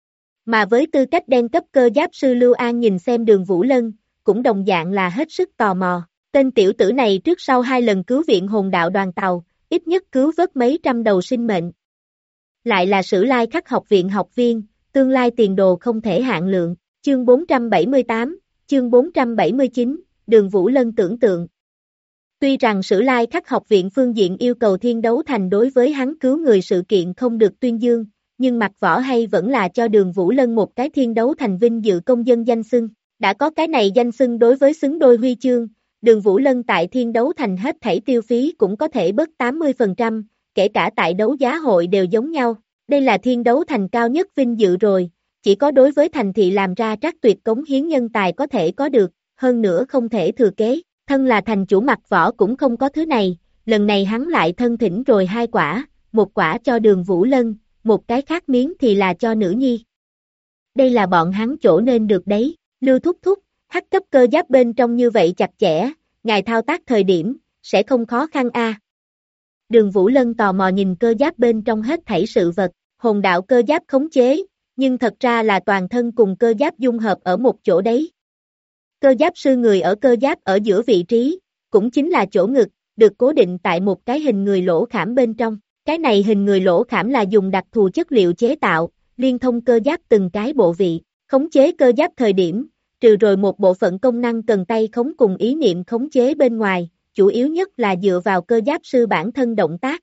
Mà với tư cách đen cấp cơ giáp sư Lưu An nhìn xem Đường Vũ Lân, cũng đồng dạng là hết sức tò mò, tên tiểu tử này trước sau 2 lần cứu viện hồn đạo đoàn tàu, ít nhất cứu vớt mấy trăm đầu sinh mệnh. Lại là Sử Lai Khắc học viện học viên, tương lai tiền đồ không thể hạn lượng, chương 478, chương 479, Đường Vũ Lân tưởng tượng. Tuy rằng Sử Lai Khắc học viện phương diện yêu cầu Thiên Đấu Thành đối với hắn cứu người sự kiện không được tuyên dương, nhưng mặt võ hay vẫn là cho Đường Vũ Lân một cái Thiên Đấu Thành vinh dự công dân danh xưng, đã có cái này danh xưng đối với xứng đôi huy chương, Đường Vũ Lân tại Thiên Đấu Thành hết thảy tiêu phí cũng có thể bớt 80%, kể cả tại đấu giá hội đều giống nhau, đây là Thiên Đấu Thành cao nhất vinh dự rồi, chỉ có đối với thành thị làm ra trác tuyệt cống hiến nhân tài có thể có được, hơn nữa không thể thừa kế, thân là thành chủ mặt võ cũng không có thứ này, lần này hắn lại thân thỉnh rồi 2 quả, một quả cho Đường Vũ Lân, một cái khác miếng thì là cho nữ nhi. Đây là bọn hắn chỗ nên được đấy, Lưu thúc thúc, hắc cấp cơ giáp bên trong như vậy chặt chẽ, ngài thao tác thời điểm, sẽ không khó khăn a. Đường Vũ Lân tò mò nhìn cơ giáp bên trong hết thảy sự vật, hồn đạo cơ giáp khống chế, nhưng thật ra là toàn thân cùng cơ giáp dung hợp ở một chỗ đấy. Cơ giáp sư người ở cơ giáp ở giữa vị trí, cũng chính là chỗ ngực, được cố định tại một cái hình người lỗ khảm bên trong. Cái này hình người lỗ khảm là dùng đặc thù chất liệu chế tạo, liên thông cơ giáp từng cái bộ vị, khống chế cơ giáp thời điểm, trừ rồi một bộ phận công năng cần tay khống cùng ý niệm khống chế bên ngoài, chủ yếu nhất là dựa vào cơ giáp sư bản thân động tác.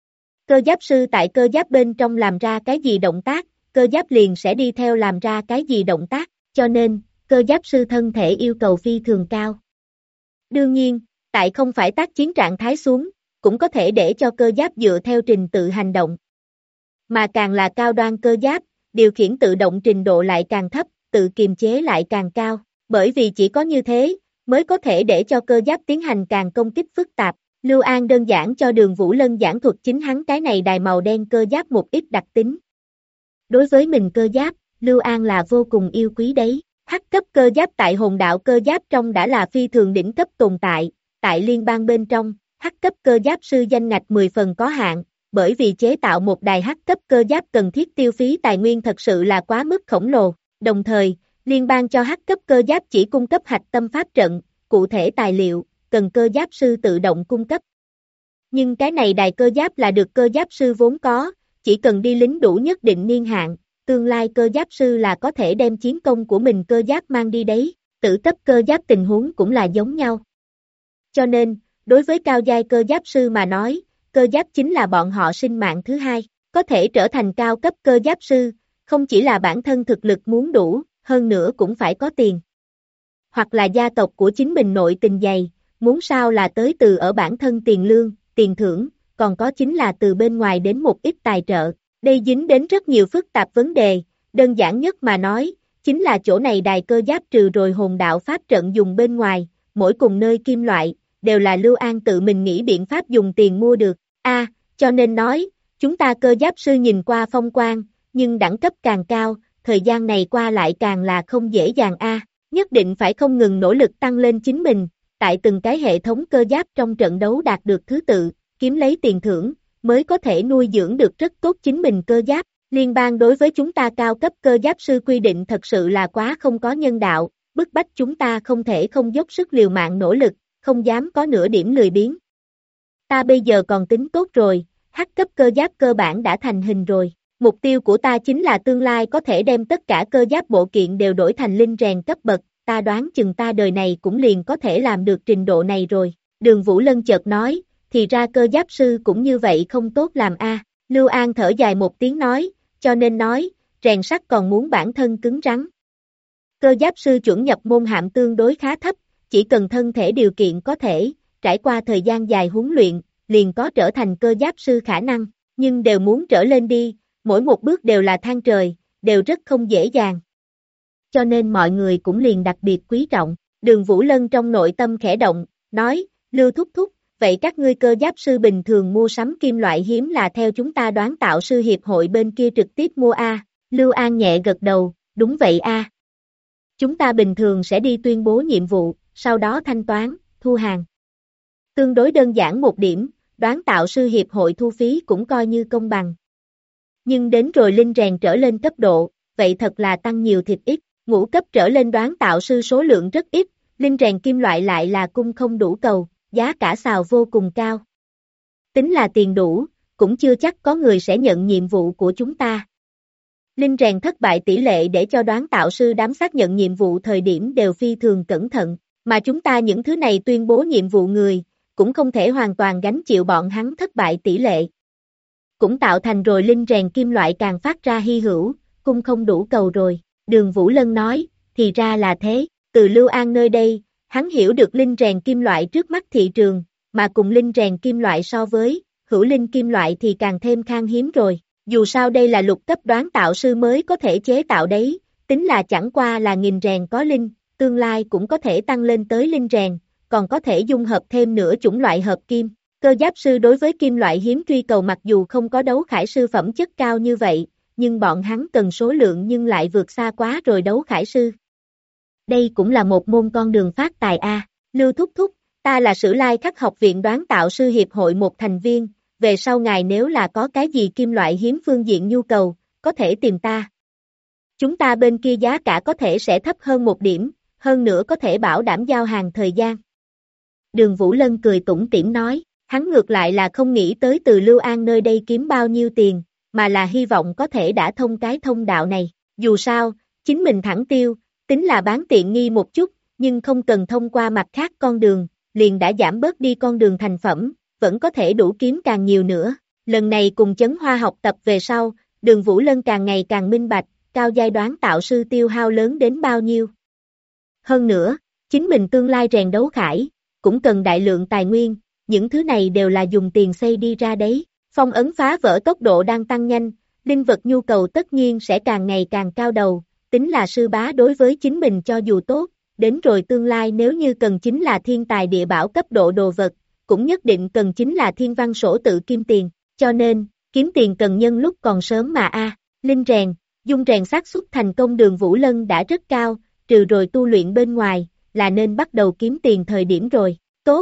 Cơ giáp sư tại cơ giáp bên trong làm ra cái gì động tác, cơ giáp liền sẽ đi theo làm ra cái gì động tác, cho nên, cơ giáp sư thân thể yêu cầu phi thường cao. Đương nhiên, tại không phải tác chiến trạng thái xuống, cũng có thể để cho cơ giáp dựa theo trình tự hành động. Mà càng là cao đoan cơ giáp, điều khiển tự động trình độ lại càng thấp, tự kiềm chế lại càng cao, bởi vì chỉ có như thế, mới có thể để cho cơ giáp tiến hành càng công kích phức tạp. Lưu An đơn giản cho Đường Vũ Lân giảng thuật chính hắn cái này đài màu đen cơ giáp một ít đặc tính. Đối với mình cơ giáp, Lưu An là vô cùng yêu quý đấy. Hắc cấp cơ giáp tại hồn đạo cơ giáp trong đã là phi thường đỉnh cấp tồn tại, tại liên bang bên trong, hắc cấp cơ giáp sư danh ngạch 10 phần có hạn, bởi vì chế tạo một đài hắc cấp cơ giáp cần thiết tiêu phí tài nguyên thật sự là quá mức khổng lồ, đồng thời, liên bang cho hắc cấp cơ giáp chỉ cung cấp hạch tâm pháp trận, cụ thể tài liệu, cần cơ giáp sư tự động cung cấp. Nhưng cái này đài cơ giáp là được cơ giáp sư vốn có, chỉ cần đi lính đủ nhất định niên hạn, tương lai cơ giáp sư là có thể đem chiến công của mình cơ giáp mang đi đấy, tử cấp cơ giáp tình huống cũng là giống nhau. Cho nên, đối với cao giai cơ giáp sư mà nói, cơ giáp chính là bọn họ sinh mạng thứ hai, có thể trở thành cao cấp cơ giáp sư, không chỉ là bản thân thực lực muốn đủ, hơn nữa cũng phải có tiền. Hoặc là gia tộc của chính mình nội tình dày, muốn sao là tới từ ở bản thân tiền lương, tiền thưởng, còn có chính là từ bên ngoài đến một ít tài trợ. Đây dính đến rất nhiều phức tạp vấn đề, đơn giản nhất mà nói, chính là chỗ này đài cơ giáp trừ rồi hồn đạo pháp trận dùng bên ngoài, mỗi cùng nơi kim loại, đều là Lưu An tự mình nghĩ biện pháp dùng tiền mua được. Cho nên nói, chúng ta cơ giáp sư nhìn qua phong quang, nhưng đẳng cấp càng cao, thời gian này qua lại càng là không dễ dàng nhất định phải không ngừng nỗ lực tăng lên chính mình, tại từng cái hệ thống cơ giáp trong trận đấu đạt được thứ tự, kiếm lấy tiền thưởng, mới có thể nuôi dưỡng được rất tốt chính mình cơ giáp. Liên bang đối với chúng ta cao cấp cơ giáp sư quy định thật sự là quá không có nhân đạo, bức bách chúng ta không thể không dốc sức liều mạng nỗ lực, không dám có nửa điểm lười biếng. Ta bây giờ còn tính tốt rồi, H cấp cơ giáp cơ bản đã thành hình rồi. Mục tiêu của ta chính là tương lai có thể đem tất cả cơ giáp bộ kiện đều đổi thành linh rèn cấp bậc, ta đoán chừng ta đời này cũng liền có thể làm được trình độ này rồi. Đường Vũ Lân chợt nói, thì ra cơ giáp sư cũng như vậy không tốt làm Lưu An thở dài một tiếng nói, cho nên nói, rèn sắt còn muốn bản thân cứng rắn. Cơ giáp sư chuẩn nhập môn hàm tương đối khá thấp, chỉ cần thân thể điều kiện có thể, trải qua thời gian dài huấn luyện, liền có trở thành cơ giáp sư khả năng, nhưng đều muốn trở lên đi, mỗi một bước đều là thang trời, đều rất không dễ dàng. Cho nên mọi người cũng liền đặc biệt quý trọng. Đường Vũ Lân trong nội tâm khẽ động, nói, Lưu thúc thúc, vậy các ngươi cơ giáp sư bình thường mua sắm kim loại hiếm là theo chúng ta đoán tạo sư hiệp hội bên kia trực tiếp mua Lưu An nhẹ gật đầu, đúng vậy Chúng ta bình thường sẽ đi tuyên bố nhiệm vụ, sau đó thanh toán, thu hàng. Tương đối đơn giản một điểm, đoán tạo sư hiệp hội thu phí cũng coi như công bằng. Nhưng đến rồi linh rèn trở lên cấp độ, vậy thật là tăng nhiều thịt ít, ngũ cấp trở lên đoán tạo sư số lượng rất ít, linh rèn kim loại lại là cung không đủ cầu, giá cả xào vô cùng cao. Tính là tiền đủ, cũng chưa chắc có người sẽ nhận nhiệm vụ của chúng ta. Linh rèn thất bại tỷ lệ để cho đoán tạo sư đám xác nhận nhiệm vụ thời điểm đều phi thường cẩn thận, mà chúng ta những thứ này tuyên bố nhiệm vụ người, cũng không thể hoàn toàn gánh chịu bọn hắn thất bại tỷ lệ. Cũng tạo thành rồi linh rèn kim loại càng phát ra hy hữu, cung không đủ cầu rồi. Đường Vũ Lân nói, thì ra là thế, từ Lưu An nơi đây, hắn hiểu được linh rèn kim loại trước mắt thị trường, mà cùng linh rèn kim loại so với, hữu linh kim loại thì càng thêm khan hiếm rồi. Dù sao đây là lục cấp đoán tạo sư mới có thể chế tạo đấy, tính là chẳng qua là nghìn rèn có linh, tương lai cũng có thể tăng lên tới linh rèn, còn có thể dung hợp thêm nửa chủng loại hợp kim. Cơ giáp sư đối với kim loại hiếm truy cầu mặc dù không có đấu khải sư phẩm chất cao như vậy, nhưng bọn hắn cần số lượng nhưng lại vượt xa quá rồi đấu khải sư. Đây cũng là một môn con đường phát tài Lưu thúc thúc, ta là Sử Lai Khắc học viện đoán tạo sư hiệp hội một thành viên, về sau ngài nếu là có cái gì kim loại hiếm phương diện nhu cầu, có thể tìm ta. Chúng ta bên kia giá cả có thể sẽ thấp hơn một điểm, hơn nữa có thể bảo đảm giao hàng thời gian. Đường Vũ Lân cười tủm tỉm nói, hắn ngược lại là không nghĩ tới từ Lưu An nơi đây kiếm bao nhiêu tiền, mà là hy vọng có thể đã thông cái thông đạo này. Dù sao, chính mình thẳng tiêu, tính là bán tiện nghi một chút, nhưng không cần thông qua mặt khác con đường, liền đã giảm bớt đi con đường thành phẩm, vẫn có thể đủ kiếm càng nhiều nữa. Lần này cùng Chấn Hoa học tập về sau, Đường Vũ Lân càng ngày càng minh bạch, cao giai đoán tạo sư tiêu hao lớn đến bao nhiêu. Hơn nữa, chính mình tương lai rèn đấu khải, cũng cần đại lượng tài nguyên, những thứ này đều là dùng tiền xây đi ra đấy. Phong ấn phá vỡ tốc độ đang tăng nhanh, linh vật nhu cầu tất nhiên sẽ càng ngày càng cao đầu, tính là sư bá đối với chính mình cho dù tốt, đến rồi tương lai nếu như cần chính là thiên tài địa bảo cấp độ đồ vật, cũng nhất định cần chính là thiên văn sổ tự kim tiền, cho nên, kiếm tiền cần nhân lúc còn sớm mà linh rèn, dung rèn xác suất thành công Đường Vũ Lân đã rất cao, trừ rồi tu luyện bên ngoài, là nên bắt đầu kiếm tiền thời điểm rồi, tốt.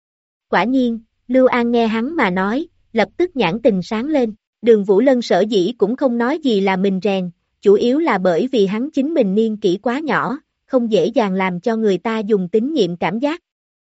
Quả nhiên, Lưu An nghe hắn mà nói, lập tức nhãn tình sáng lên, Đường Vũ Lân sở dĩ cũng không nói gì là mình rèn, chủ yếu là bởi vì hắn chính mình niên kỷ quá nhỏ, không dễ dàng làm cho người ta dùng tín nhiệm cảm giác.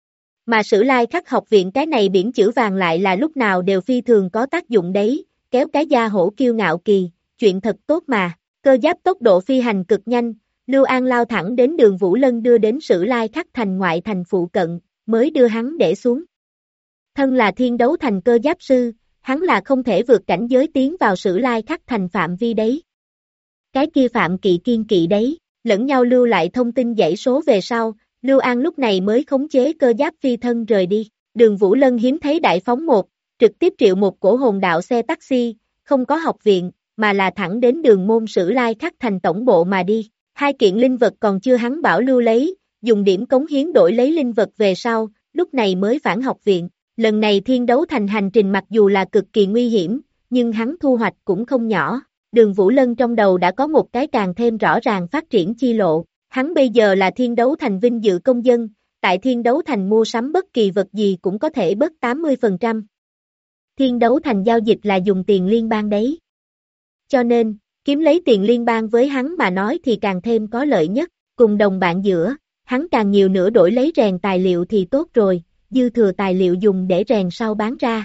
Mà Sử Lai Khắc học viện cái này biển chữ vàng lại là lúc nào đều phi thường có tác dụng đấy, kéo cái da hổ kiêu ngạo kỳ, chuyện thật tốt mà, cơ giáp tốc độ phi hành cực nhanh, Lưu An lao thẳng đến Đường Vũ Lân đưa đến Sử Lai Khắc thành ngoại thành phụ cận, mới đưa hắn để xuống. Thân là thiên đấu thành cơ giáp sư, hắn là không thể vượt cảnh giới tiến vào Sử Lai Khắc thành phạm vi đấy. Cái kia Phạm Kỵ kiên kỵ đấy, lẫn nhau lưu lại thông tin dãy số về sau, Lưu An lúc này mới khống chế cơ giáp phi thân rời đi. Đường Vũ Lân hiếm thấy đại phóng một, trực tiếp triệu một cổ hồn đạo xe taxi, không có học viện, mà là thẳng đến đường môn Sử Lai Khắc thành tổng bộ mà đi. Hai kiện linh vật còn chưa hắn bảo lưu lấy, dùng điểm cống hiến đổi lấy linh vật về sau, lúc này mới phản học viện. Lần này thiên đấu thành hành trình mặc dù là cực kỳ nguy hiểm, nhưng hắn thu hoạch cũng không nhỏ. Đường Vũ Lân trong đầu đã có một cái càng thêm rõ ràng phát triển chi lộ. Hắn bây giờ là thiên đấu thành vinh dự công dân, tại thiên đấu thành mua sắm bất kỳ vật gì cũng có thể bớt 80%. Thiên đấu thành giao dịch là dùng tiền liên bang đấy. Cho nên, kiếm lấy tiền liên bang với hắn mà nói thì càng thêm có lợi nhất. Cùng đồng bạn giữa, hắn càng nhiều nữa đổi lấy rèn tài liệu thì tốt rồi, dư thừa tài liệu dùng để rèn sau bán ra.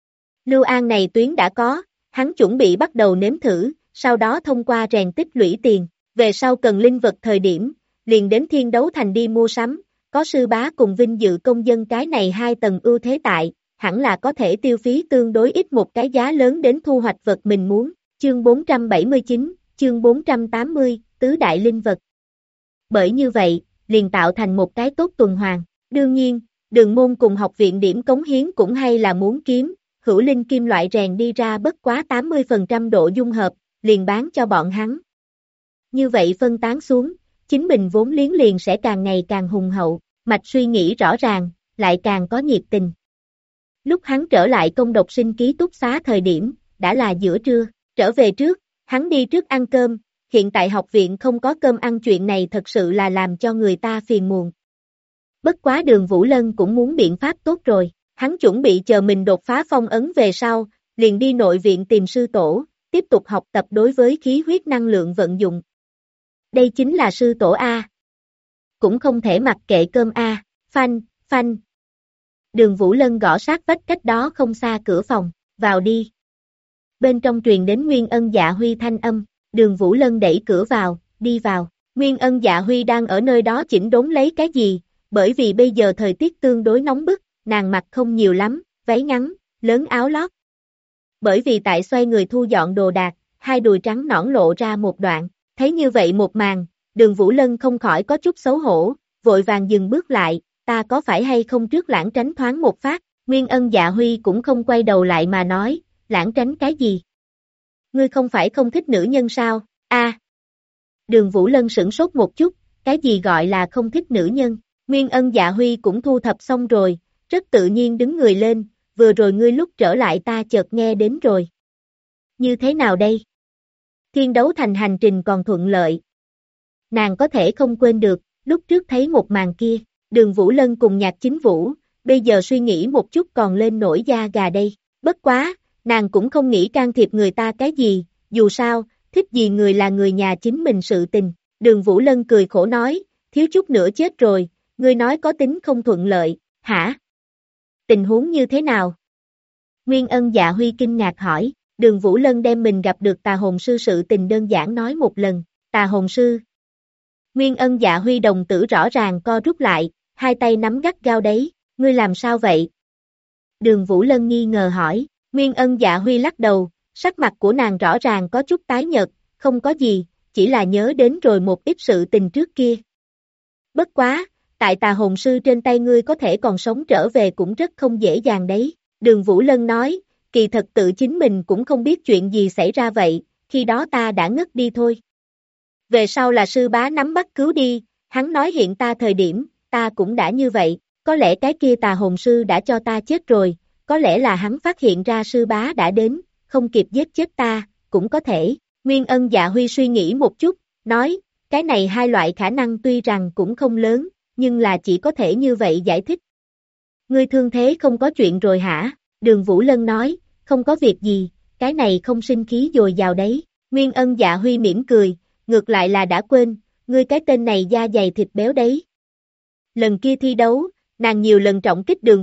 Lưu An này tuyến đã có, hắn chuẩn bị bắt đầu nếm thử, sau đó thông qua rèn tích lũy tiền, về sau cần linh vật thời điểm, liền đến thiên đấu thành đi mua sắm, có sư bá cùng vinh dự công dân cái này hai tầng ưu thế tại, hẳn là có thể tiêu phí tương đối ít một cái giá lớn đến thu hoạch vật mình muốn. Chương 479, chương 480, tứ đại linh vật. Bởi như vậy, liền tạo thành một cái tốt tuần hoàn. Đương nhiên, đường môn cùng học viện điểm cống hiến cũng hay là muốn kiếm, hữu linh kim loại rèn đi ra bất quá 80% độ dung hợp, liền bán cho bọn hắn. Như vậy phân tán xuống, chính mình vốn liếng liền sẽ càng ngày càng hùng hậu, mạch suy nghĩ rõ ràng, lại càng có nhiệt tình. Lúc hắn trở lại công độc sinh ký túc xá thời điểm, đã là giữa trưa, trở về trước, hắn đi trước ăn cơm, hiện tại học viện không có cơm ăn chuyện này thật sự là làm cho người ta phiền muộn. Bất quá Đường Vũ Lân cũng muốn biện pháp tốt rồi, hắn chuẩn bị chờ mình đột phá phong ấn về sau, liền đi nội viện tìm sư tổ, tiếp tục học tập đối với khí huyết năng lượng vận dụng. Đây chính là sư tổ A. Cũng không thể mặc kệ cơm A, phanh, phanh. Đường Vũ Lân gõ sát vách cách đó không xa cửa phòng, vào đi. Bên trong truyền đến Nguyên Ân Dạ Huy thanh âm, Đường Vũ Lân đẩy cửa vào, đi vào. Nguyên Ân Dạ Huy đang ở nơi đó chỉnh đốn lấy cái gì, bởi vì bây giờ thời tiết tương đối nóng bức, nàng mặc không nhiều lắm, váy ngắn, lớn áo lót. Bởi vì tại xoay người thu dọn đồ đạc, hai đùi trắng nõn lộ ra một đoạn, thấy như vậy một màn, Đường Vũ Lân không khỏi có chút xấu hổ, vội vàng dừng bước lại, ta có phải hay không trước lãng tránh thoáng một phát, Nguyên Ân Dạ Huy cũng không quay đầu lại mà nói, lãng tránh cái gì? Ngươi không phải không thích nữ nhân sao? A. Đường Vũ Lân sửng sốt một chút, cái gì gọi là không thích nữ nhân? Nguyên Ân Dạ Huy cũng thu thập xong rồi, rất tự nhiên đứng người lên, vừa rồi ngươi lúc trở lại ta chợt nghe đến rồi. Như thế nào đây? Thiên đấu thành hành trình còn thuận lợi. Nàng có thể không quên được, lúc trước thấy một màn kia, Đường Vũ Lân cùng Nhạc Chính Vũ, bây giờ suy nghĩ một chút còn lên nổi da gà đây, bất quá, nàng cũng không nghĩ can thiệp người ta cái gì, dù sao, thích gì người là người nhà chính mình sự tình. Đường Vũ Lân cười khổ nói, thiếu chút nữa chết rồi, ngươi nói có tính không thuận lợi, hả? Tình huống như thế nào? Nguyên Ân Dạ Huy kinh ngạc hỏi, Đường Vũ Lân đem mình gặp được tà hồn sư sự tình đơn giản nói một lần, tà hồn sư. Nguyên Ân Dạ Huy đồng tử rõ ràng co rút lại, hai tay nắm gắt gao đấy, ngươi làm sao vậy? Đường Vũ Lân nghi ngờ hỏi, Nguyên Ân Dạ Huy lắc đầu, sắc mặt của nàng rõ ràng có chút tái nhợt, không có gì, chỉ là nhớ đến rồi một ít sự tình trước kia. Bất quá, tại tà hồn sư trên tay ngươi có thể còn sống trở về cũng rất không dễ dàng đấy. Đường Vũ Lân nói, kỳ thật tự chính mình cũng không biết chuyện gì xảy ra vậy, khi đó ta đã ngất đi thôi. Về sau là sư bá nắm bắt cứu đi, hắn nói hiện ta thời điểm, ta cũng đã như vậy, có lẽ cái kia tà hồn sư đã cho ta chết rồi, có lẽ là hắn phát hiện ra sư bá đã đến, không kịp giết chết ta, cũng có thể. Nguyên Ân Dạ Huy suy nghĩ một chút, nói, cái này hai loại khả năng tuy rằng cũng không lớn, nhưng là chỉ có thể như vậy giải thích. Ngươi thương thế không có chuyện rồi hả? Đường Vũ Lân nói, không có việc gì, cái này không sinh khí dồi dào đấy. Nguyên Ân Dạ Huy mỉm cười, ngược lại là đã quên, ngươi cái tên này da dày thịt béo đấy. Lần kia thi đấu, nàng nhiều lần trọng kích Đường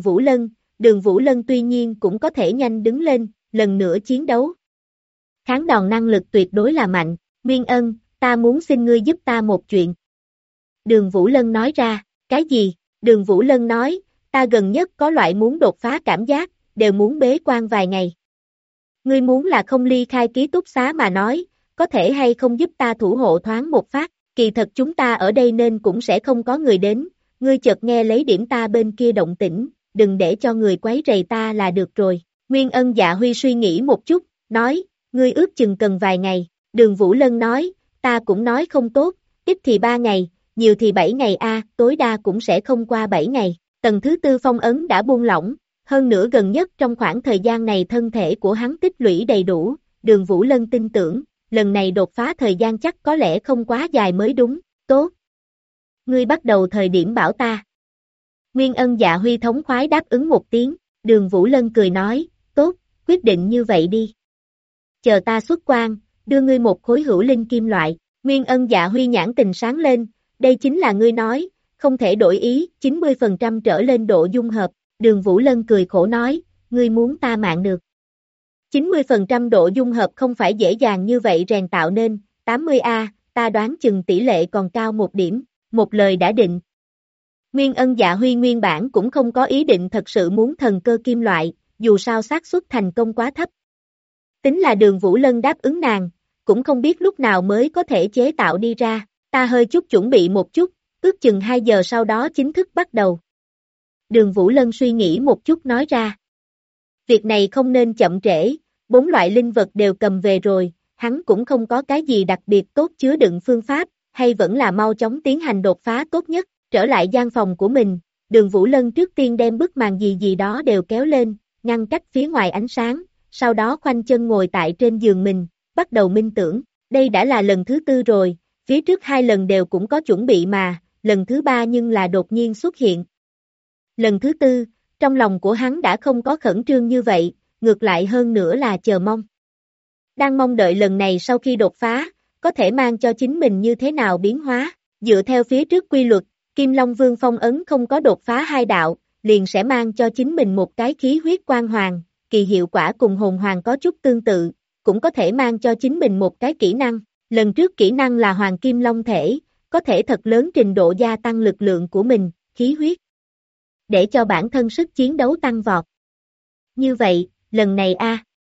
Vũ Lân tuy nhiên cũng có thể nhanh đứng lên, lần nữa chiến đấu. Kháng đòn năng lực tuyệt đối là mạnh, Nguyên Ân, ta muốn xin ngươi giúp ta một chuyện. Đường Vũ Lân nói ra, cái gì? Đường Vũ Lân nói, ta gần nhất có loại muốn đột phá cảm giác, đều muốn bế quan vài ngày. Ngươi muốn là không ly khai ký túc xá mà nói, có thể hay không giúp ta thủ hộ thoáng một phát, kỳ thật chúng ta ở đây nên cũng sẽ không có người đến, ngươi chợt nghe lấy điểm ta bên kia động tĩnh, đừng để cho người quấy rầy ta là được rồi. Nguyên Ân Dạ Huy suy nghĩ một chút, nói, ngươi ước chừng cần vài ngày. Đường Vũ Lân nói, ta cũng nói không tốt, ít thì 3 ngày, nhiều thì 7 ngày a, tối đa cũng sẽ không qua 7 ngày. Tầng thứ tư phong ấn đã buông lỏng, hơn nữa gần nhất trong khoảng thời gian này thân thể của hắn tích lũy đầy đủ, Đường Vũ Lân tin tưởng, lần này đột phá thời gian chắc có lẽ không quá dài mới đúng, tốt. Ngươi bắt đầu thời điểm bảo ta. Nguyên Ân Dạ Huy thống khoái đáp ứng một tiếng, Đường Vũ Lân cười nói, tốt, quyết định như vậy đi. Chờ ta xuất quan, đưa ngươi một khối hữu linh kim loại, Nguyên Ân Dạ Huy nhãn tình sáng lên, đây chính là ngươi nói, không thể đổi ý, 90% trở lên độ dung hợp, Đường Vũ Lân cười khổ nói, ngươi muốn ta mạng được. 90% độ dung hợp không phải dễ dàng như vậy rèn tạo nên, 80A, ta đoán chừng tỷ lệ còn cao một điểm, một lời đã định. Nguyên Ân Dạ Huy nguyên bản cũng không có ý định thật sự muốn thần cơ kim loại, dù sao xác suất thành công quá thấp. Tính là Đường Vũ Lân đáp ứng nàng, cũng không biết lúc nào mới có thể chế tạo đi ra, ta hơi chút chuẩn bị một chút, ước chừng 2 giờ sau đó chính thức bắt đầu. Đường Vũ Lân suy nghĩ một chút nói ra. Việc này không nên chậm trễ, 4 loại linh vật đều cầm về rồi, hắn cũng không có cái gì đặc biệt tốt chứa đựng phương pháp, hay vẫn là mau chóng tiến hành đột phá tốt nhất, trở lại gian phòng của mình, Đường Vũ Lân trước tiên đem bức màn gì đó đều kéo lên, ngăn cách phía ngoài ánh sáng, sau đó khoanh chân ngồi tại trên giường mình, bắt đầu minh tưởng, đây đã là lần thứ 4 rồi, phía trước 2 lần đều cũng có chuẩn bị mà, lần thứ 3 nhưng là đột nhiên xuất hiện. Lần thứ 4, trong lòng của hắn đã không có khẩn trương như vậy, ngược lại hơn nữa là chờ mong. Đang mong đợi lần này sau khi đột phá, có thể mang cho chính mình như thế nào biến hóa, dựa theo phía trước quy luật, Kim Long Vương phong ấn không có đột phá 2 đạo, liền sẽ mang cho chính mình một cái khí huyết quang hoàng, kỳ hiệu quả cùng hồn hoàng có chút tương tự, cũng có thể mang cho chính mình một cái kỹ năng, lần trước kỹ năng là Hoàng Kim Long Thể, có thể thật lớn trình độ gia tăng lực lượng của mình, khí huyết, để cho bản thân sức chiến đấu tăng vọt. Như vậy, lần này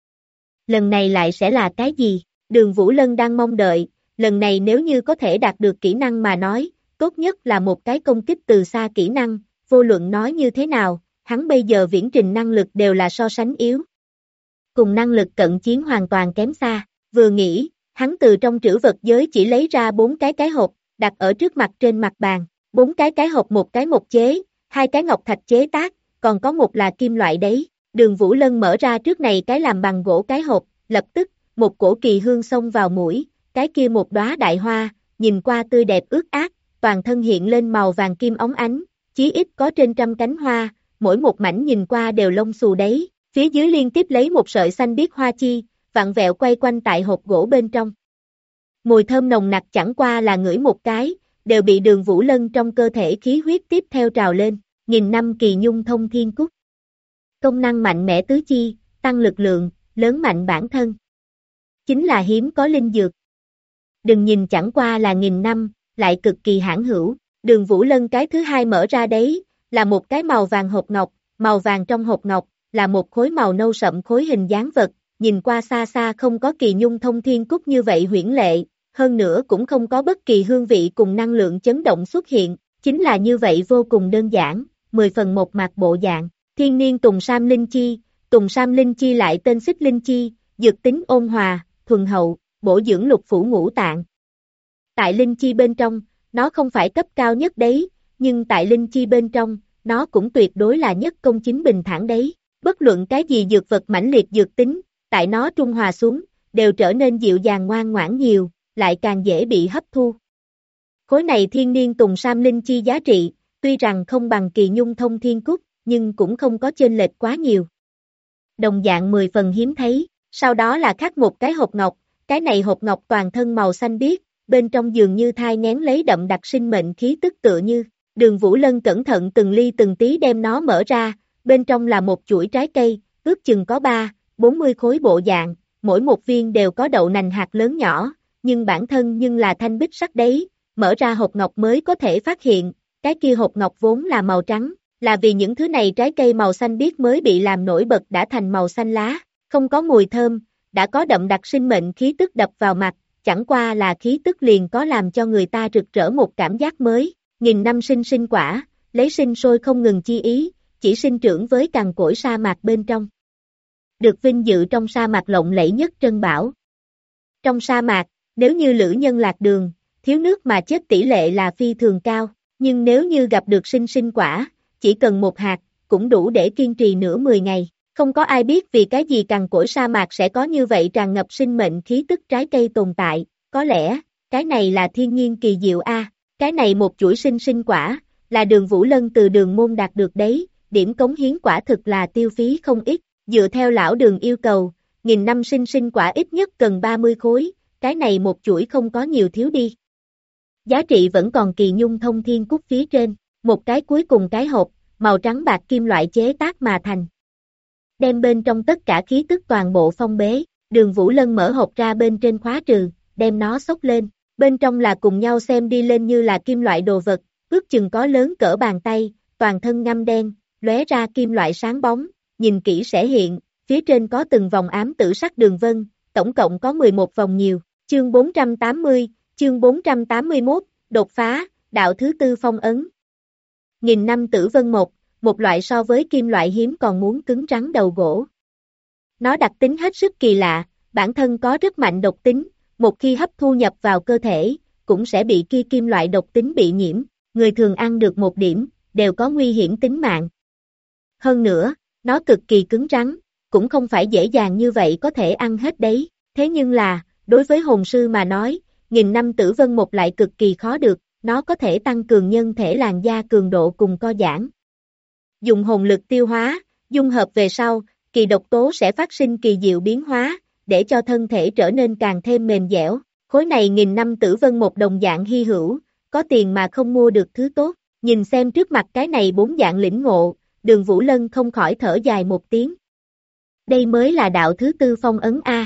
lần này lại sẽ là cái gì? Đường Vũ Lân đang mong đợi, lần này nếu như có thể đạt được kỹ năng mà nói, tốt nhất là một cái công kích từ xa kỹ năng, vô luận nói như thế nào, hắn bây giờ viễn trình năng lực đều là so sánh yếu. Cùng năng lực cận chiến hoàn toàn kém xa, vừa nghĩ, hắn từ trong trữ vật giới chỉ lấy ra 4 cái hộp, đặt ở trước mặt trên mặt bàn, 4 cái hộp, một cái mộc chế, 2 cái ngọc thạch chế tác, còn có một là kim loại đấy. Đường Vũ Lân mở ra trước này cái làm bằng gỗ cái hộp, lập tức, một cổ kỳ hương xông vào mũi, cái kia một đóa đại hoa, nhìn qua tươi đẹp ướt át, toàn thân hiện lên màu vàng kim óng ánh, chí ít có trên 100 cánh hoa, mỗi một mảnh nhìn qua đều lông xù đấy, phía dưới liên tiếp lấy một sợi xanh biếc hoa chi, vặn vẹo quay quanh tại hộp gỗ bên trong. Mùi thơm nồng nặc chẳng qua là ngửi một cái, đều bị Đường Vũ Lân trong cơ thể khí huyết tiếp theo trào lên, 1000 năm kỳ nhung thông thiên cúc. Công năng mạnh mẽ tứ chi, tăng lực lượng, lớn mạnh bản thân. Chính là hiếm có linh dược. Đừng nhìn chẳng qua là 1000 năm, lại cực kỳ hãn hữu. Đường Vũ Lân cái thứ 2 mở ra đấy, là một cái màu vàng hộp ngọc, màu vàng trong hộp ngọc, là một khối màu nâu sậm khối hình dáng vật, nhìn qua xa xa không có kỳ nhung thông thiên cúc như vậy huyễn lệ, hơn nữa cũng không có bất kỳ hương vị cùng năng lượng chấn động xuất hiện, chính là như vậy vô cùng đơn giản, 10 phần một mặt bộ dạng. Thiên niên Tùng Sam Linh Chi lại tên Xích Linh Chi, dược tính ôn hòa, thuần hậu, bổ dưỡng lục phủ ngũ tạng. Tại Linh Chi bên trong, nó không phải cấp cao nhất đấy, nhưng tại Linh Chi bên trong, nó cũng tuyệt đối là nhất công chính bình thản đấy. Bất luận cái gì dược vật mãnh liệt dược tính, tại nó trung hòa xuống, đều trở nên dịu dàng ngoan ngoãn nhiều, lại càng dễ bị hấp thu. Khối này Thiên niên Tùng Sam Linh Chi giá trị, tuy rằng không bằng kỳ nhung thông thiên cúc, nhưng cũng không có chênh lệch quá nhiều. Đồng dạng 10 phần hiếm thấy, sau đó là khác một cái hộp ngọc, cái này hộp ngọc toàn thân màu xanh biếc, bên trong dường như thai nghén lấy đậm đặc sinh mệnh khí tức tựa như. Đường Vũ Lân cẩn thận từng ly từng tí đem nó mở ra, bên trong là một chuỗi trái cây, ước chừng có 40 khối bộ dạng, mỗi một viên đều có đậu nành hạt lớn nhỏ, nhưng bản thân nhưng là thanh bích sắc đấy, mở ra hộp ngọc mới có thể phát hiện, cái kia hộp ngọc vốn là màu trắng, là vì những thứ này trái cây màu xanh biếc mới bị làm nổi bật đã thành màu xanh lá, không có mùi thơm, đã có đậm đặc sinh mệnh khí tức đập vào mặt, chẳng qua là khí tức liền có làm cho người ta rực rỡ một cảm giác mới, 1000 năm sinh quả, lấy sinh sôi không ngừng chi ý, chỉ sinh trưởng với cằn cỗi sa mạc bên trong. Được vinh dự trong sa mạc lộng lẫy nhất trân bảo. Trong sa mạc, nếu như lữ nhân lạc đường, thiếu nước mà chết tỷ lệ là phi thường cao, nhưng nếu như gặp được sinh quả, chỉ cần một hạt, cũng đủ để kiên trì nửa 10 ngày. Không có ai biết vì cái gì cằn cỗi sa mạc sẽ có như vậy tràn ngập sinh mệnh khí tức trái cây tồn tại, có lẽ, cái này là thiên nhiên kỳ diệu a. Cái này một chuỗi sinh quả, là Đường Vũ Lân từ Đường môn đạt được đấy, điểm cống hiến quả thực là tiêu phí không ít, dựa theo lão Đường yêu cầu, 1000 năm sinh quả ít nhất cần 30 khối, cái này một chuỗi không có nhiều thiếu đi. Giá trị vẫn còn kỳ nhung thông thiên cúc phía trên, một cái cuối cùng cái hộp, màu trắng bạc kim loại chế tác mà thành. Đem bên trong tất cả khí tức toàn bộ phong bế, Đường Vũ Lân mở hộp ra bên trên khóa trừ, đem nó xốc lên, bên trong là cùng nhau xem đi lên như là kim loại đồ vật, ước chừng có lớn cỡ bàn tay, toàn thân ngăm đen, lóe ra kim loại sáng bóng, nhìn kỹ sẽ hiện, phía trên có từng vòng ám tử sắc đường vân, tổng cộng có 11 vòng nhiều, chương 480, chương 481, đột phá, đạo thứ tư phong ấn. 1000 năm tử vân một loại so với kim loại hiếm còn muốn cứng rắn đầu gỗ. Nó đặc tính hết sức kỳ lạ, bản thân có rất mạnh độc tính, một khi hấp thu nhập vào cơ thể, cũng sẽ bị kim loại độc tính bị nhiễm, người thường ăn được một điểm, đều có nguy hiểm tính mạng. Hơn nữa, nó cực kỳ cứng rắn, cũng không phải dễ dàng như vậy có thể ăn hết đấy, thế nhưng là, đối với hồn sư mà nói, 1000 năm tử vân lại cực kỳ khó được, nó có thể tăng cường nhân thể làn da cường độ cùng co giãn. Dùng hồn lực tiêu hóa, dung hợp về sau, kỳ độc tố sẽ phát sinh kỳ diệu biến hóa, để cho thân thể trở nên càng thêm mềm dẻo. Khối này 1000 năm tử vân đồng dạng hy hữu, có tiền mà không mua được thứ tốt. Nhìn xem trước mặt cái này 4 dạng lĩnh ngộ, Đường Vũ Lân không khỏi thở dài một tiếng. Đây mới là đạo thứ tư phong ấn A.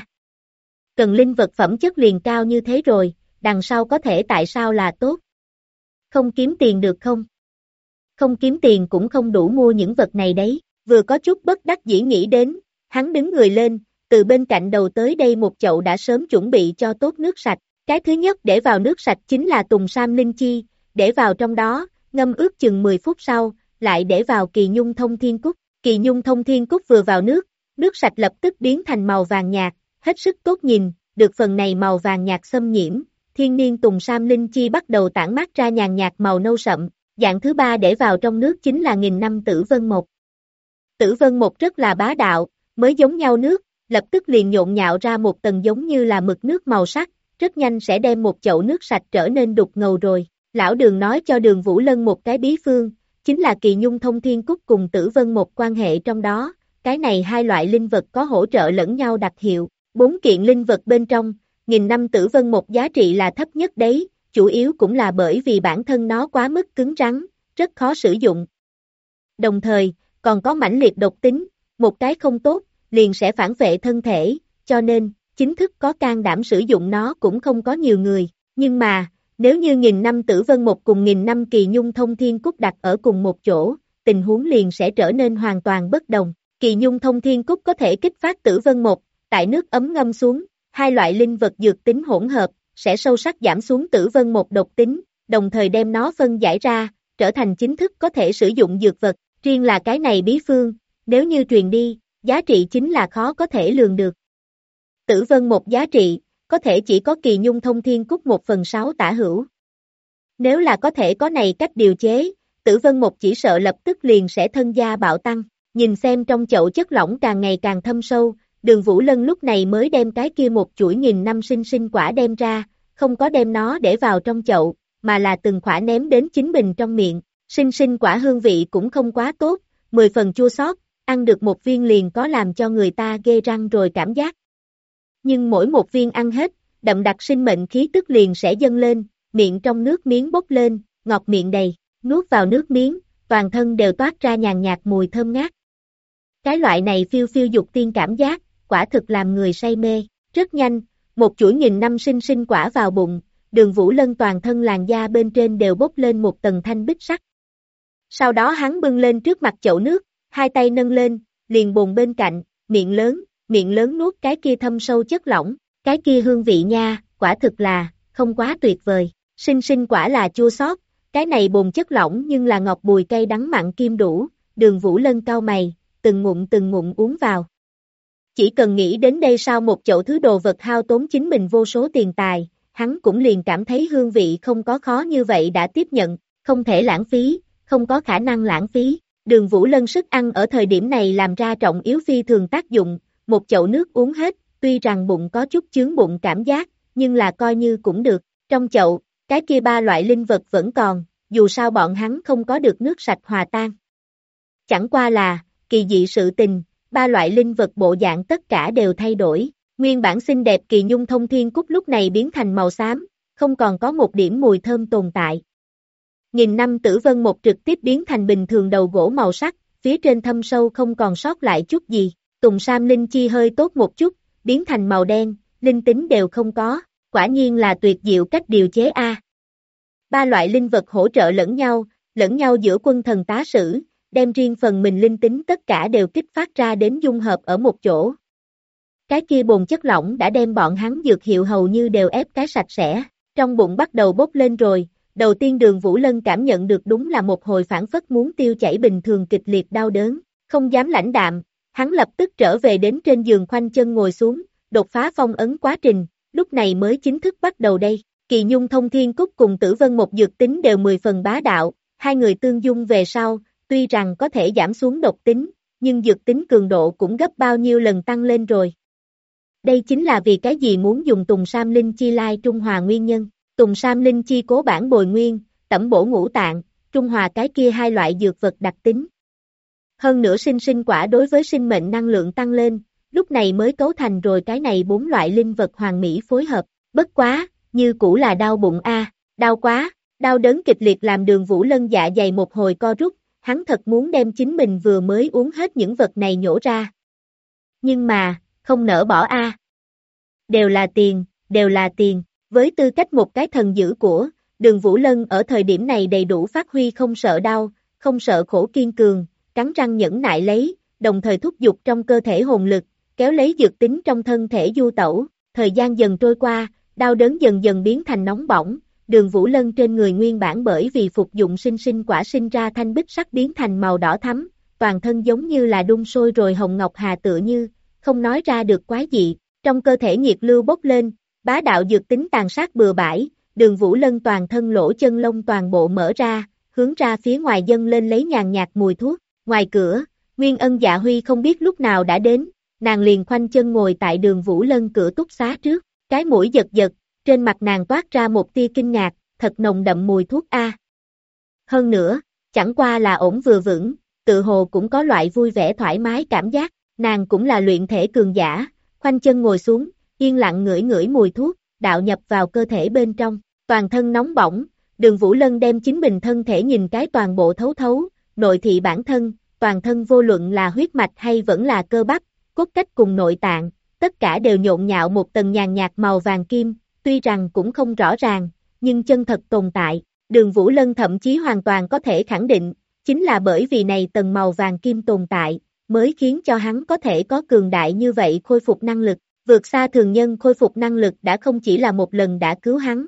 Cần linh vật phẩm chất liền cao như thế rồi, đằng sau có thể tại sao là tốt? Không kiếm tiền được không? Không kiếm tiền cũng không đủ mua những vật này đấy, vừa có chút bất đắc dĩ nghĩ đến, hắn đứng người lên, từ bên cạnh đầu tới đây một chậu đã sớm chuẩn bị cho tốt nước sạch, cái thứ nhất để vào nước sạch chính là tùng sam linh chi, để vào trong đó, ngâm ước chừng 10 phút sau, lại để vào kỳ nhung thông thiên cúc, kỳ nhung thông thiên cúc vừa vào nước sạch lập tức biến thành màu vàng nhạt, hết sức tốt nhìn, được phần này màu vàng nhạt xâm nhiễm, thiên niên tùng sam linh chi bắt đầu tản mát ra nhàn nhạt màu nâu sậm, dạng thứ ba để vào trong nước chính là 1000 năm tử vân Tử vân rất là bá đạo, mới giống nhau nước, lập tức liền nhộn nhạo ra một tầng giống như là mực nước màu sắc, rất nhanh sẽ đem một chậu nước sạch trở nên đục ngầu rồi. Lão Đường nói cho Đường Vũ Lân một cái bí phương, chính là kỳ nhung thông thiên cúc cùng tử vân quan hệ trong đó, cái này hai loại linh vật có hỗ trợ lẫn nhau đặc hiệu, 4 kiện linh vật bên trong, 1000 năm tử vân giá trị là thấp nhất đấy, chủ yếu cũng là bởi vì bản thân nó quá mức cứng rắn, rất khó sử dụng. Đồng thời, còn có mãnh liệt độc tính, một cái không tốt, liền sẽ phản vệ thân thể, cho nên, chính thức có can đảm sử dụng nó cũng không có nhiều người, nhưng mà, nếu như 1000 năm tử vân cùng 1000 năm kỳ nhung thông thiên cúc đặt ở cùng một chỗ, tình huống liền sẽ trở nên hoàn toàn bất đồng. Kỳ nhung thông thiên cúc có thể kích phát tử vân tại nước ấm ngâm xuống, hai loại linh vật dược tính hỗn hợp, sẽ sâu sắc giảm xuống tử vân độc tính, đồng thời đem nó phân giải ra, trở thành chính thức có thể sử dụng dược vật, riêng là cái này bí phương, nếu như truyền đi, giá trị chính là khó có thể lường được. Tử vân giá trị, có thể chỉ có kỳ nhung thông thiên cúc 1/6 tả hữu. Nếu là có thể có này cách điều chế, tử vân chỉ sợ lập tức liền sẽ thân gia bạo tăng, nhìn xem trong chậu chất lỏng càng ngày càng thâm sâu, Đường Vũ Lân lúc này mới đem cái kia một chuỗi 1000 năm sinh quả đem ra, không có đem nó để vào trong chậu, mà là từng quả ném đến chính mình trong miệng, sinh quả hương vị cũng không quá tốt, 10 phần chua xót, ăn được một viên liền có làm cho người ta ghê răng rồi cảm giác. Nhưng mỗi một viên ăn hết, đậm đặc sinh mệnh khí tức liền sẽ dâng lên, miệng trong nước miếng bốc lên, ngọt miệng đầy, nuốt vào nước miếng, toàn thân đều toát ra nhàn nhạt mùi thơm ngát. Cái loại này phiêu phiêu dục tiên cảm giác, quả thực làm người say mê, rất nhanh, một chuỗi 1000 năm sinh quả vào bụng, Đường Vũ Lân toàn thân làn da bên trên đều bốc lên một tầng thanh bích sắc. Sau đó hắn bưng lên trước mặt chậu nước, hai tay nâng lên, liền bồn bên cạnh, miệng lớn nuốt cái kia thâm sâu chất lỏng, cái kia hương vị nha, quả thực là, không quá tuyệt vời, sinh quả là chua xót, cái này bồn chất lỏng nhưng là ngọt bùi cay đắng mặn kim đủ, Đường Vũ Lân cau mày, từng ngụm uống vào. Chỉ cần nghĩ đến đây sau một chậu thứ đồ vật hao tốn chính mình vô số tiền tài, hắn cũng liền cảm thấy hương vị không có khó như vậy đã tiếp nhận, không thể lãng phí, không có khả năng lãng phí. Đường Vũ Lân sức ăn ở thời điểm này làm ra trọng yếu phi thường tác dụng, một chậu nước uống hết, tuy rằng bụng có chút chướng bụng cảm giác, nhưng là coi như cũng được. Trong chậu, cái kia 3 loại linh vật vẫn còn, dù sao bọn hắn không có được nước sạch hòa tan. Chẳng qua là, kỳ dị sự tình, 3 loại linh vật bộ dạng tất cả đều thay đổi. Nguyên bản xinh đẹp kỳ nhung thông thiên cúc lúc này biến thành màu xám, không còn có một điểm mùi thơm tồn tại. Nghìn năm tử vân một trực tiếp biến thành bình thường đầu gỗ màu sắc, phía trên thâm sâu không còn sót lại chút gì. Tùng sam linh chi hơi tốt một chút, biến thành màu đen, linh tính đều không có, quả nhiên là tuyệt diệu cách điều chế a. 3 loại linh vật hỗ trợ lẫn nhau giữa quân thần tá sử, đem riêng phần mình linh tính tất cả đều kích phát ra đến dung hợp ở một chỗ. Cái kia bồn chất lỏng đã đem bọn hắn dược hiệu hầu như đều ép cái sạch sẽ, trong bụng bắt đầu bốc lên rồi. Đầu tiên Đường Vũ Lân cảm nhận được đúng là một hồi phản phất muốn tiêu chảy bình thường kịch liệt đau đớn, không dám lãnh đạm, hắn lập tức trở về đến trên giường khoanh chân ngồi xuống, đột phá phong ấn quá trình, lúc này mới chính thức bắt đầu đây. Kỳ nhung thông thiên cúc cùng tử vân một dược tính đều 10 phần bá đạo, hai người tương dung về sau, tuy rằng có thể giảm xuống độc tính, nhưng dược tính cường độ cũng gấp bao nhiêu lần tăng lên rồi. Đây chính là vì cái gì muốn dùng Tùng Sam Linh Chi lai trung hòa nguyên nhân. Tùng Sam Linh Chi cố bản bồi nguyên, tẩm bổ ngũ tạng, trung hòa cái kia 2 loại dược vật đặc tính. Hơn nữa sinh quả đối với sinh mệnh năng lượng tăng lên, lúc này mới cấu thành rồi cái này 4 loại linh vật hoàn mỹ phối hợp. Bất quá, như cũ là đau bụng a, đau quá, đau đớn kịch liệt làm Đường Vũ Lân dạ dày một hồi co rút, hắn thật muốn đem chính mình vừa mới uống hết những vật này nhổ ra. Nhưng mà, không nỡ bỏ a. Đều là tiền. Với tư cách một cái thần dữ của, Đường Vũ Lân ở thời điểm này đầy đủ phát huy không sợ đau, không sợ khổ kiên cường, cắn răng nhẫn nại lấy, đồng thời thúc giục trong cơ thể hồn lực, kéo lấy dược tính trong thân thể du tẩu, thời gian dần trôi qua, đau đớn dần dần biến thành nóng bỏng, Đường Vũ Lân trên người nguyên bản bởi vì phục dụng sinh quả sinh ra thanh bích sắc biến thành màu đỏ thắm, toàn thân giống như là đun sôi rồi hồng ngọc hà tựa như, không nói ra được quái dị, trong cơ thể nhiệt lưu bốc lên. Bá đạo dược tính tàn sát bừa bãi, Đường Vũ Lân toàn thân lỗ chân lông toàn bộ mở ra, hướng ra phía ngoài dâng lên lấy nhàn nhạt mùi thuốc. Ngoài cửa, Nguyên Ân Dạ Huy không biết lúc nào đã đến, nàng liền khoanh chân ngồi tại Đường Vũ Lân cửa túc xá trước, cái mũi giật giật, trên mặt nàng toát ra một tia kinh ngạc, thật nồng đậm mùi thuốc a. Hơn nữa, chẳng qua là ổn vừa vững, tự hồ cũng có loại vui vẻ thoải mái cảm giác, nàng cũng là luyện thể cường giả, khoanh chân ngồi xuống. Yên lặng ngửi ngửi mùi thuốc, đạo nhập vào cơ thể bên trong, toàn thân nóng bỏng, Đường Vũ Lân đem chính mình thân thể nhìn cái toàn bộ thấu thấu, nội thị bản thân, toàn thân vô luận là huyết mạch hay vẫn là cơ bắp, cốt cách cùng nội tạng, tất cả đều nhộn nhạo một tầng nhàn nhạt màu vàng kim, tuy rằng cũng không rõ ràng, nhưng chân thật tồn tại, Đường Vũ Lân thậm chí hoàn toàn có thể khẳng định, chính là bởi vì này tầng màu vàng kim tồn tại, mới khiến cho hắn có thể có cường đại như vậy khôi phục năng lực. Vượt xa thường nhân khôi phục năng lực đã không chỉ là một lần đã cứu hắn.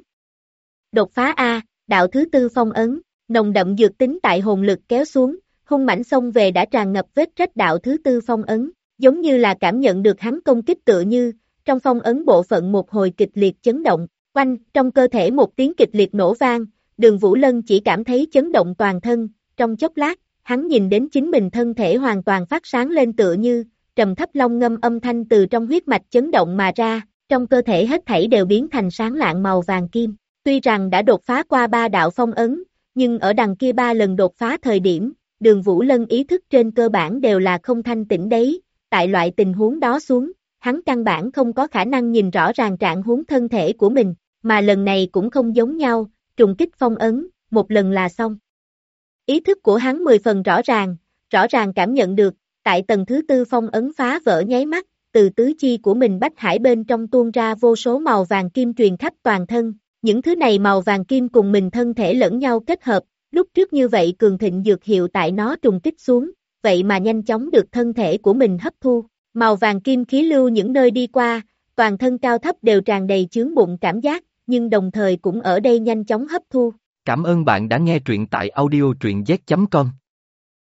Đột phá A, đạo thứ 4 phong ấn, nồng đậm dược tính tại hồn lực kéo xuống, hung mãnh xông về đã tràn ngập vết rách đạo thứ 4 phong ấn, giống như là cảm nhận được hắn công kích tựa như, trong phong ấn bộ phận một hồi kịch liệt chấn động, quanh, trong cơ thể một tiếng kịch liệt nổ vang, Đường Vũ Lân chỉ cảm thấy chấn động toàn thân, trong chốc lát, hắn nhìn đến chính mình thân thể hoàn toàn phát sáng lên tựa như, trầm thấp long ngâm âm thanh từ trong huyết mạch chấn động mà ra, trong cơ thể hết thảy đều biến thành sáng lạng màu vàng kim. Tuy rằng đã đột phá qua 3 đạo phong ấn, nhưng ở đằng kia 3 lần đột phá thời điểm, Đường Vũ Lân ý thức trên cơ bản đều là không thanh tĩnh đấy, tại loại tình huống đó xuống, hắn căn bản không có khả năng nhìn rõ ràng trạng huống thân thể của mình, mà lần này cũng không giống nhau, trùng kích phong ấn, một lần là xong. Ý thức của hắn 10 phần rõ ràng cảm nhận được, tại tầng thứ 4 phong ấn phá vỡ nháy mắt, từ tứ chi của mình bách hải bên trong tuôn ra vô số màu vàng kim truyền khắp toàn thân, những thứ này màu vàng kim cùng mình thân thể lẫn nhau kết hợp, lúc trước như vậy cường thịnh dược hiệu tại nó trùng kích xuống, vậy mà nhanh chóng được thân thể của mình hấp thu, màu vàng kim khí lưu những nơi đi qua, toàn thân cao thấp đều tràn đầy chướng bụng cảm giác, nhưng đồng thời cũng ở đây nhanh chóng hấp thu. Cảm ơn bạn đã nghe truyện tại audio truyện z.com.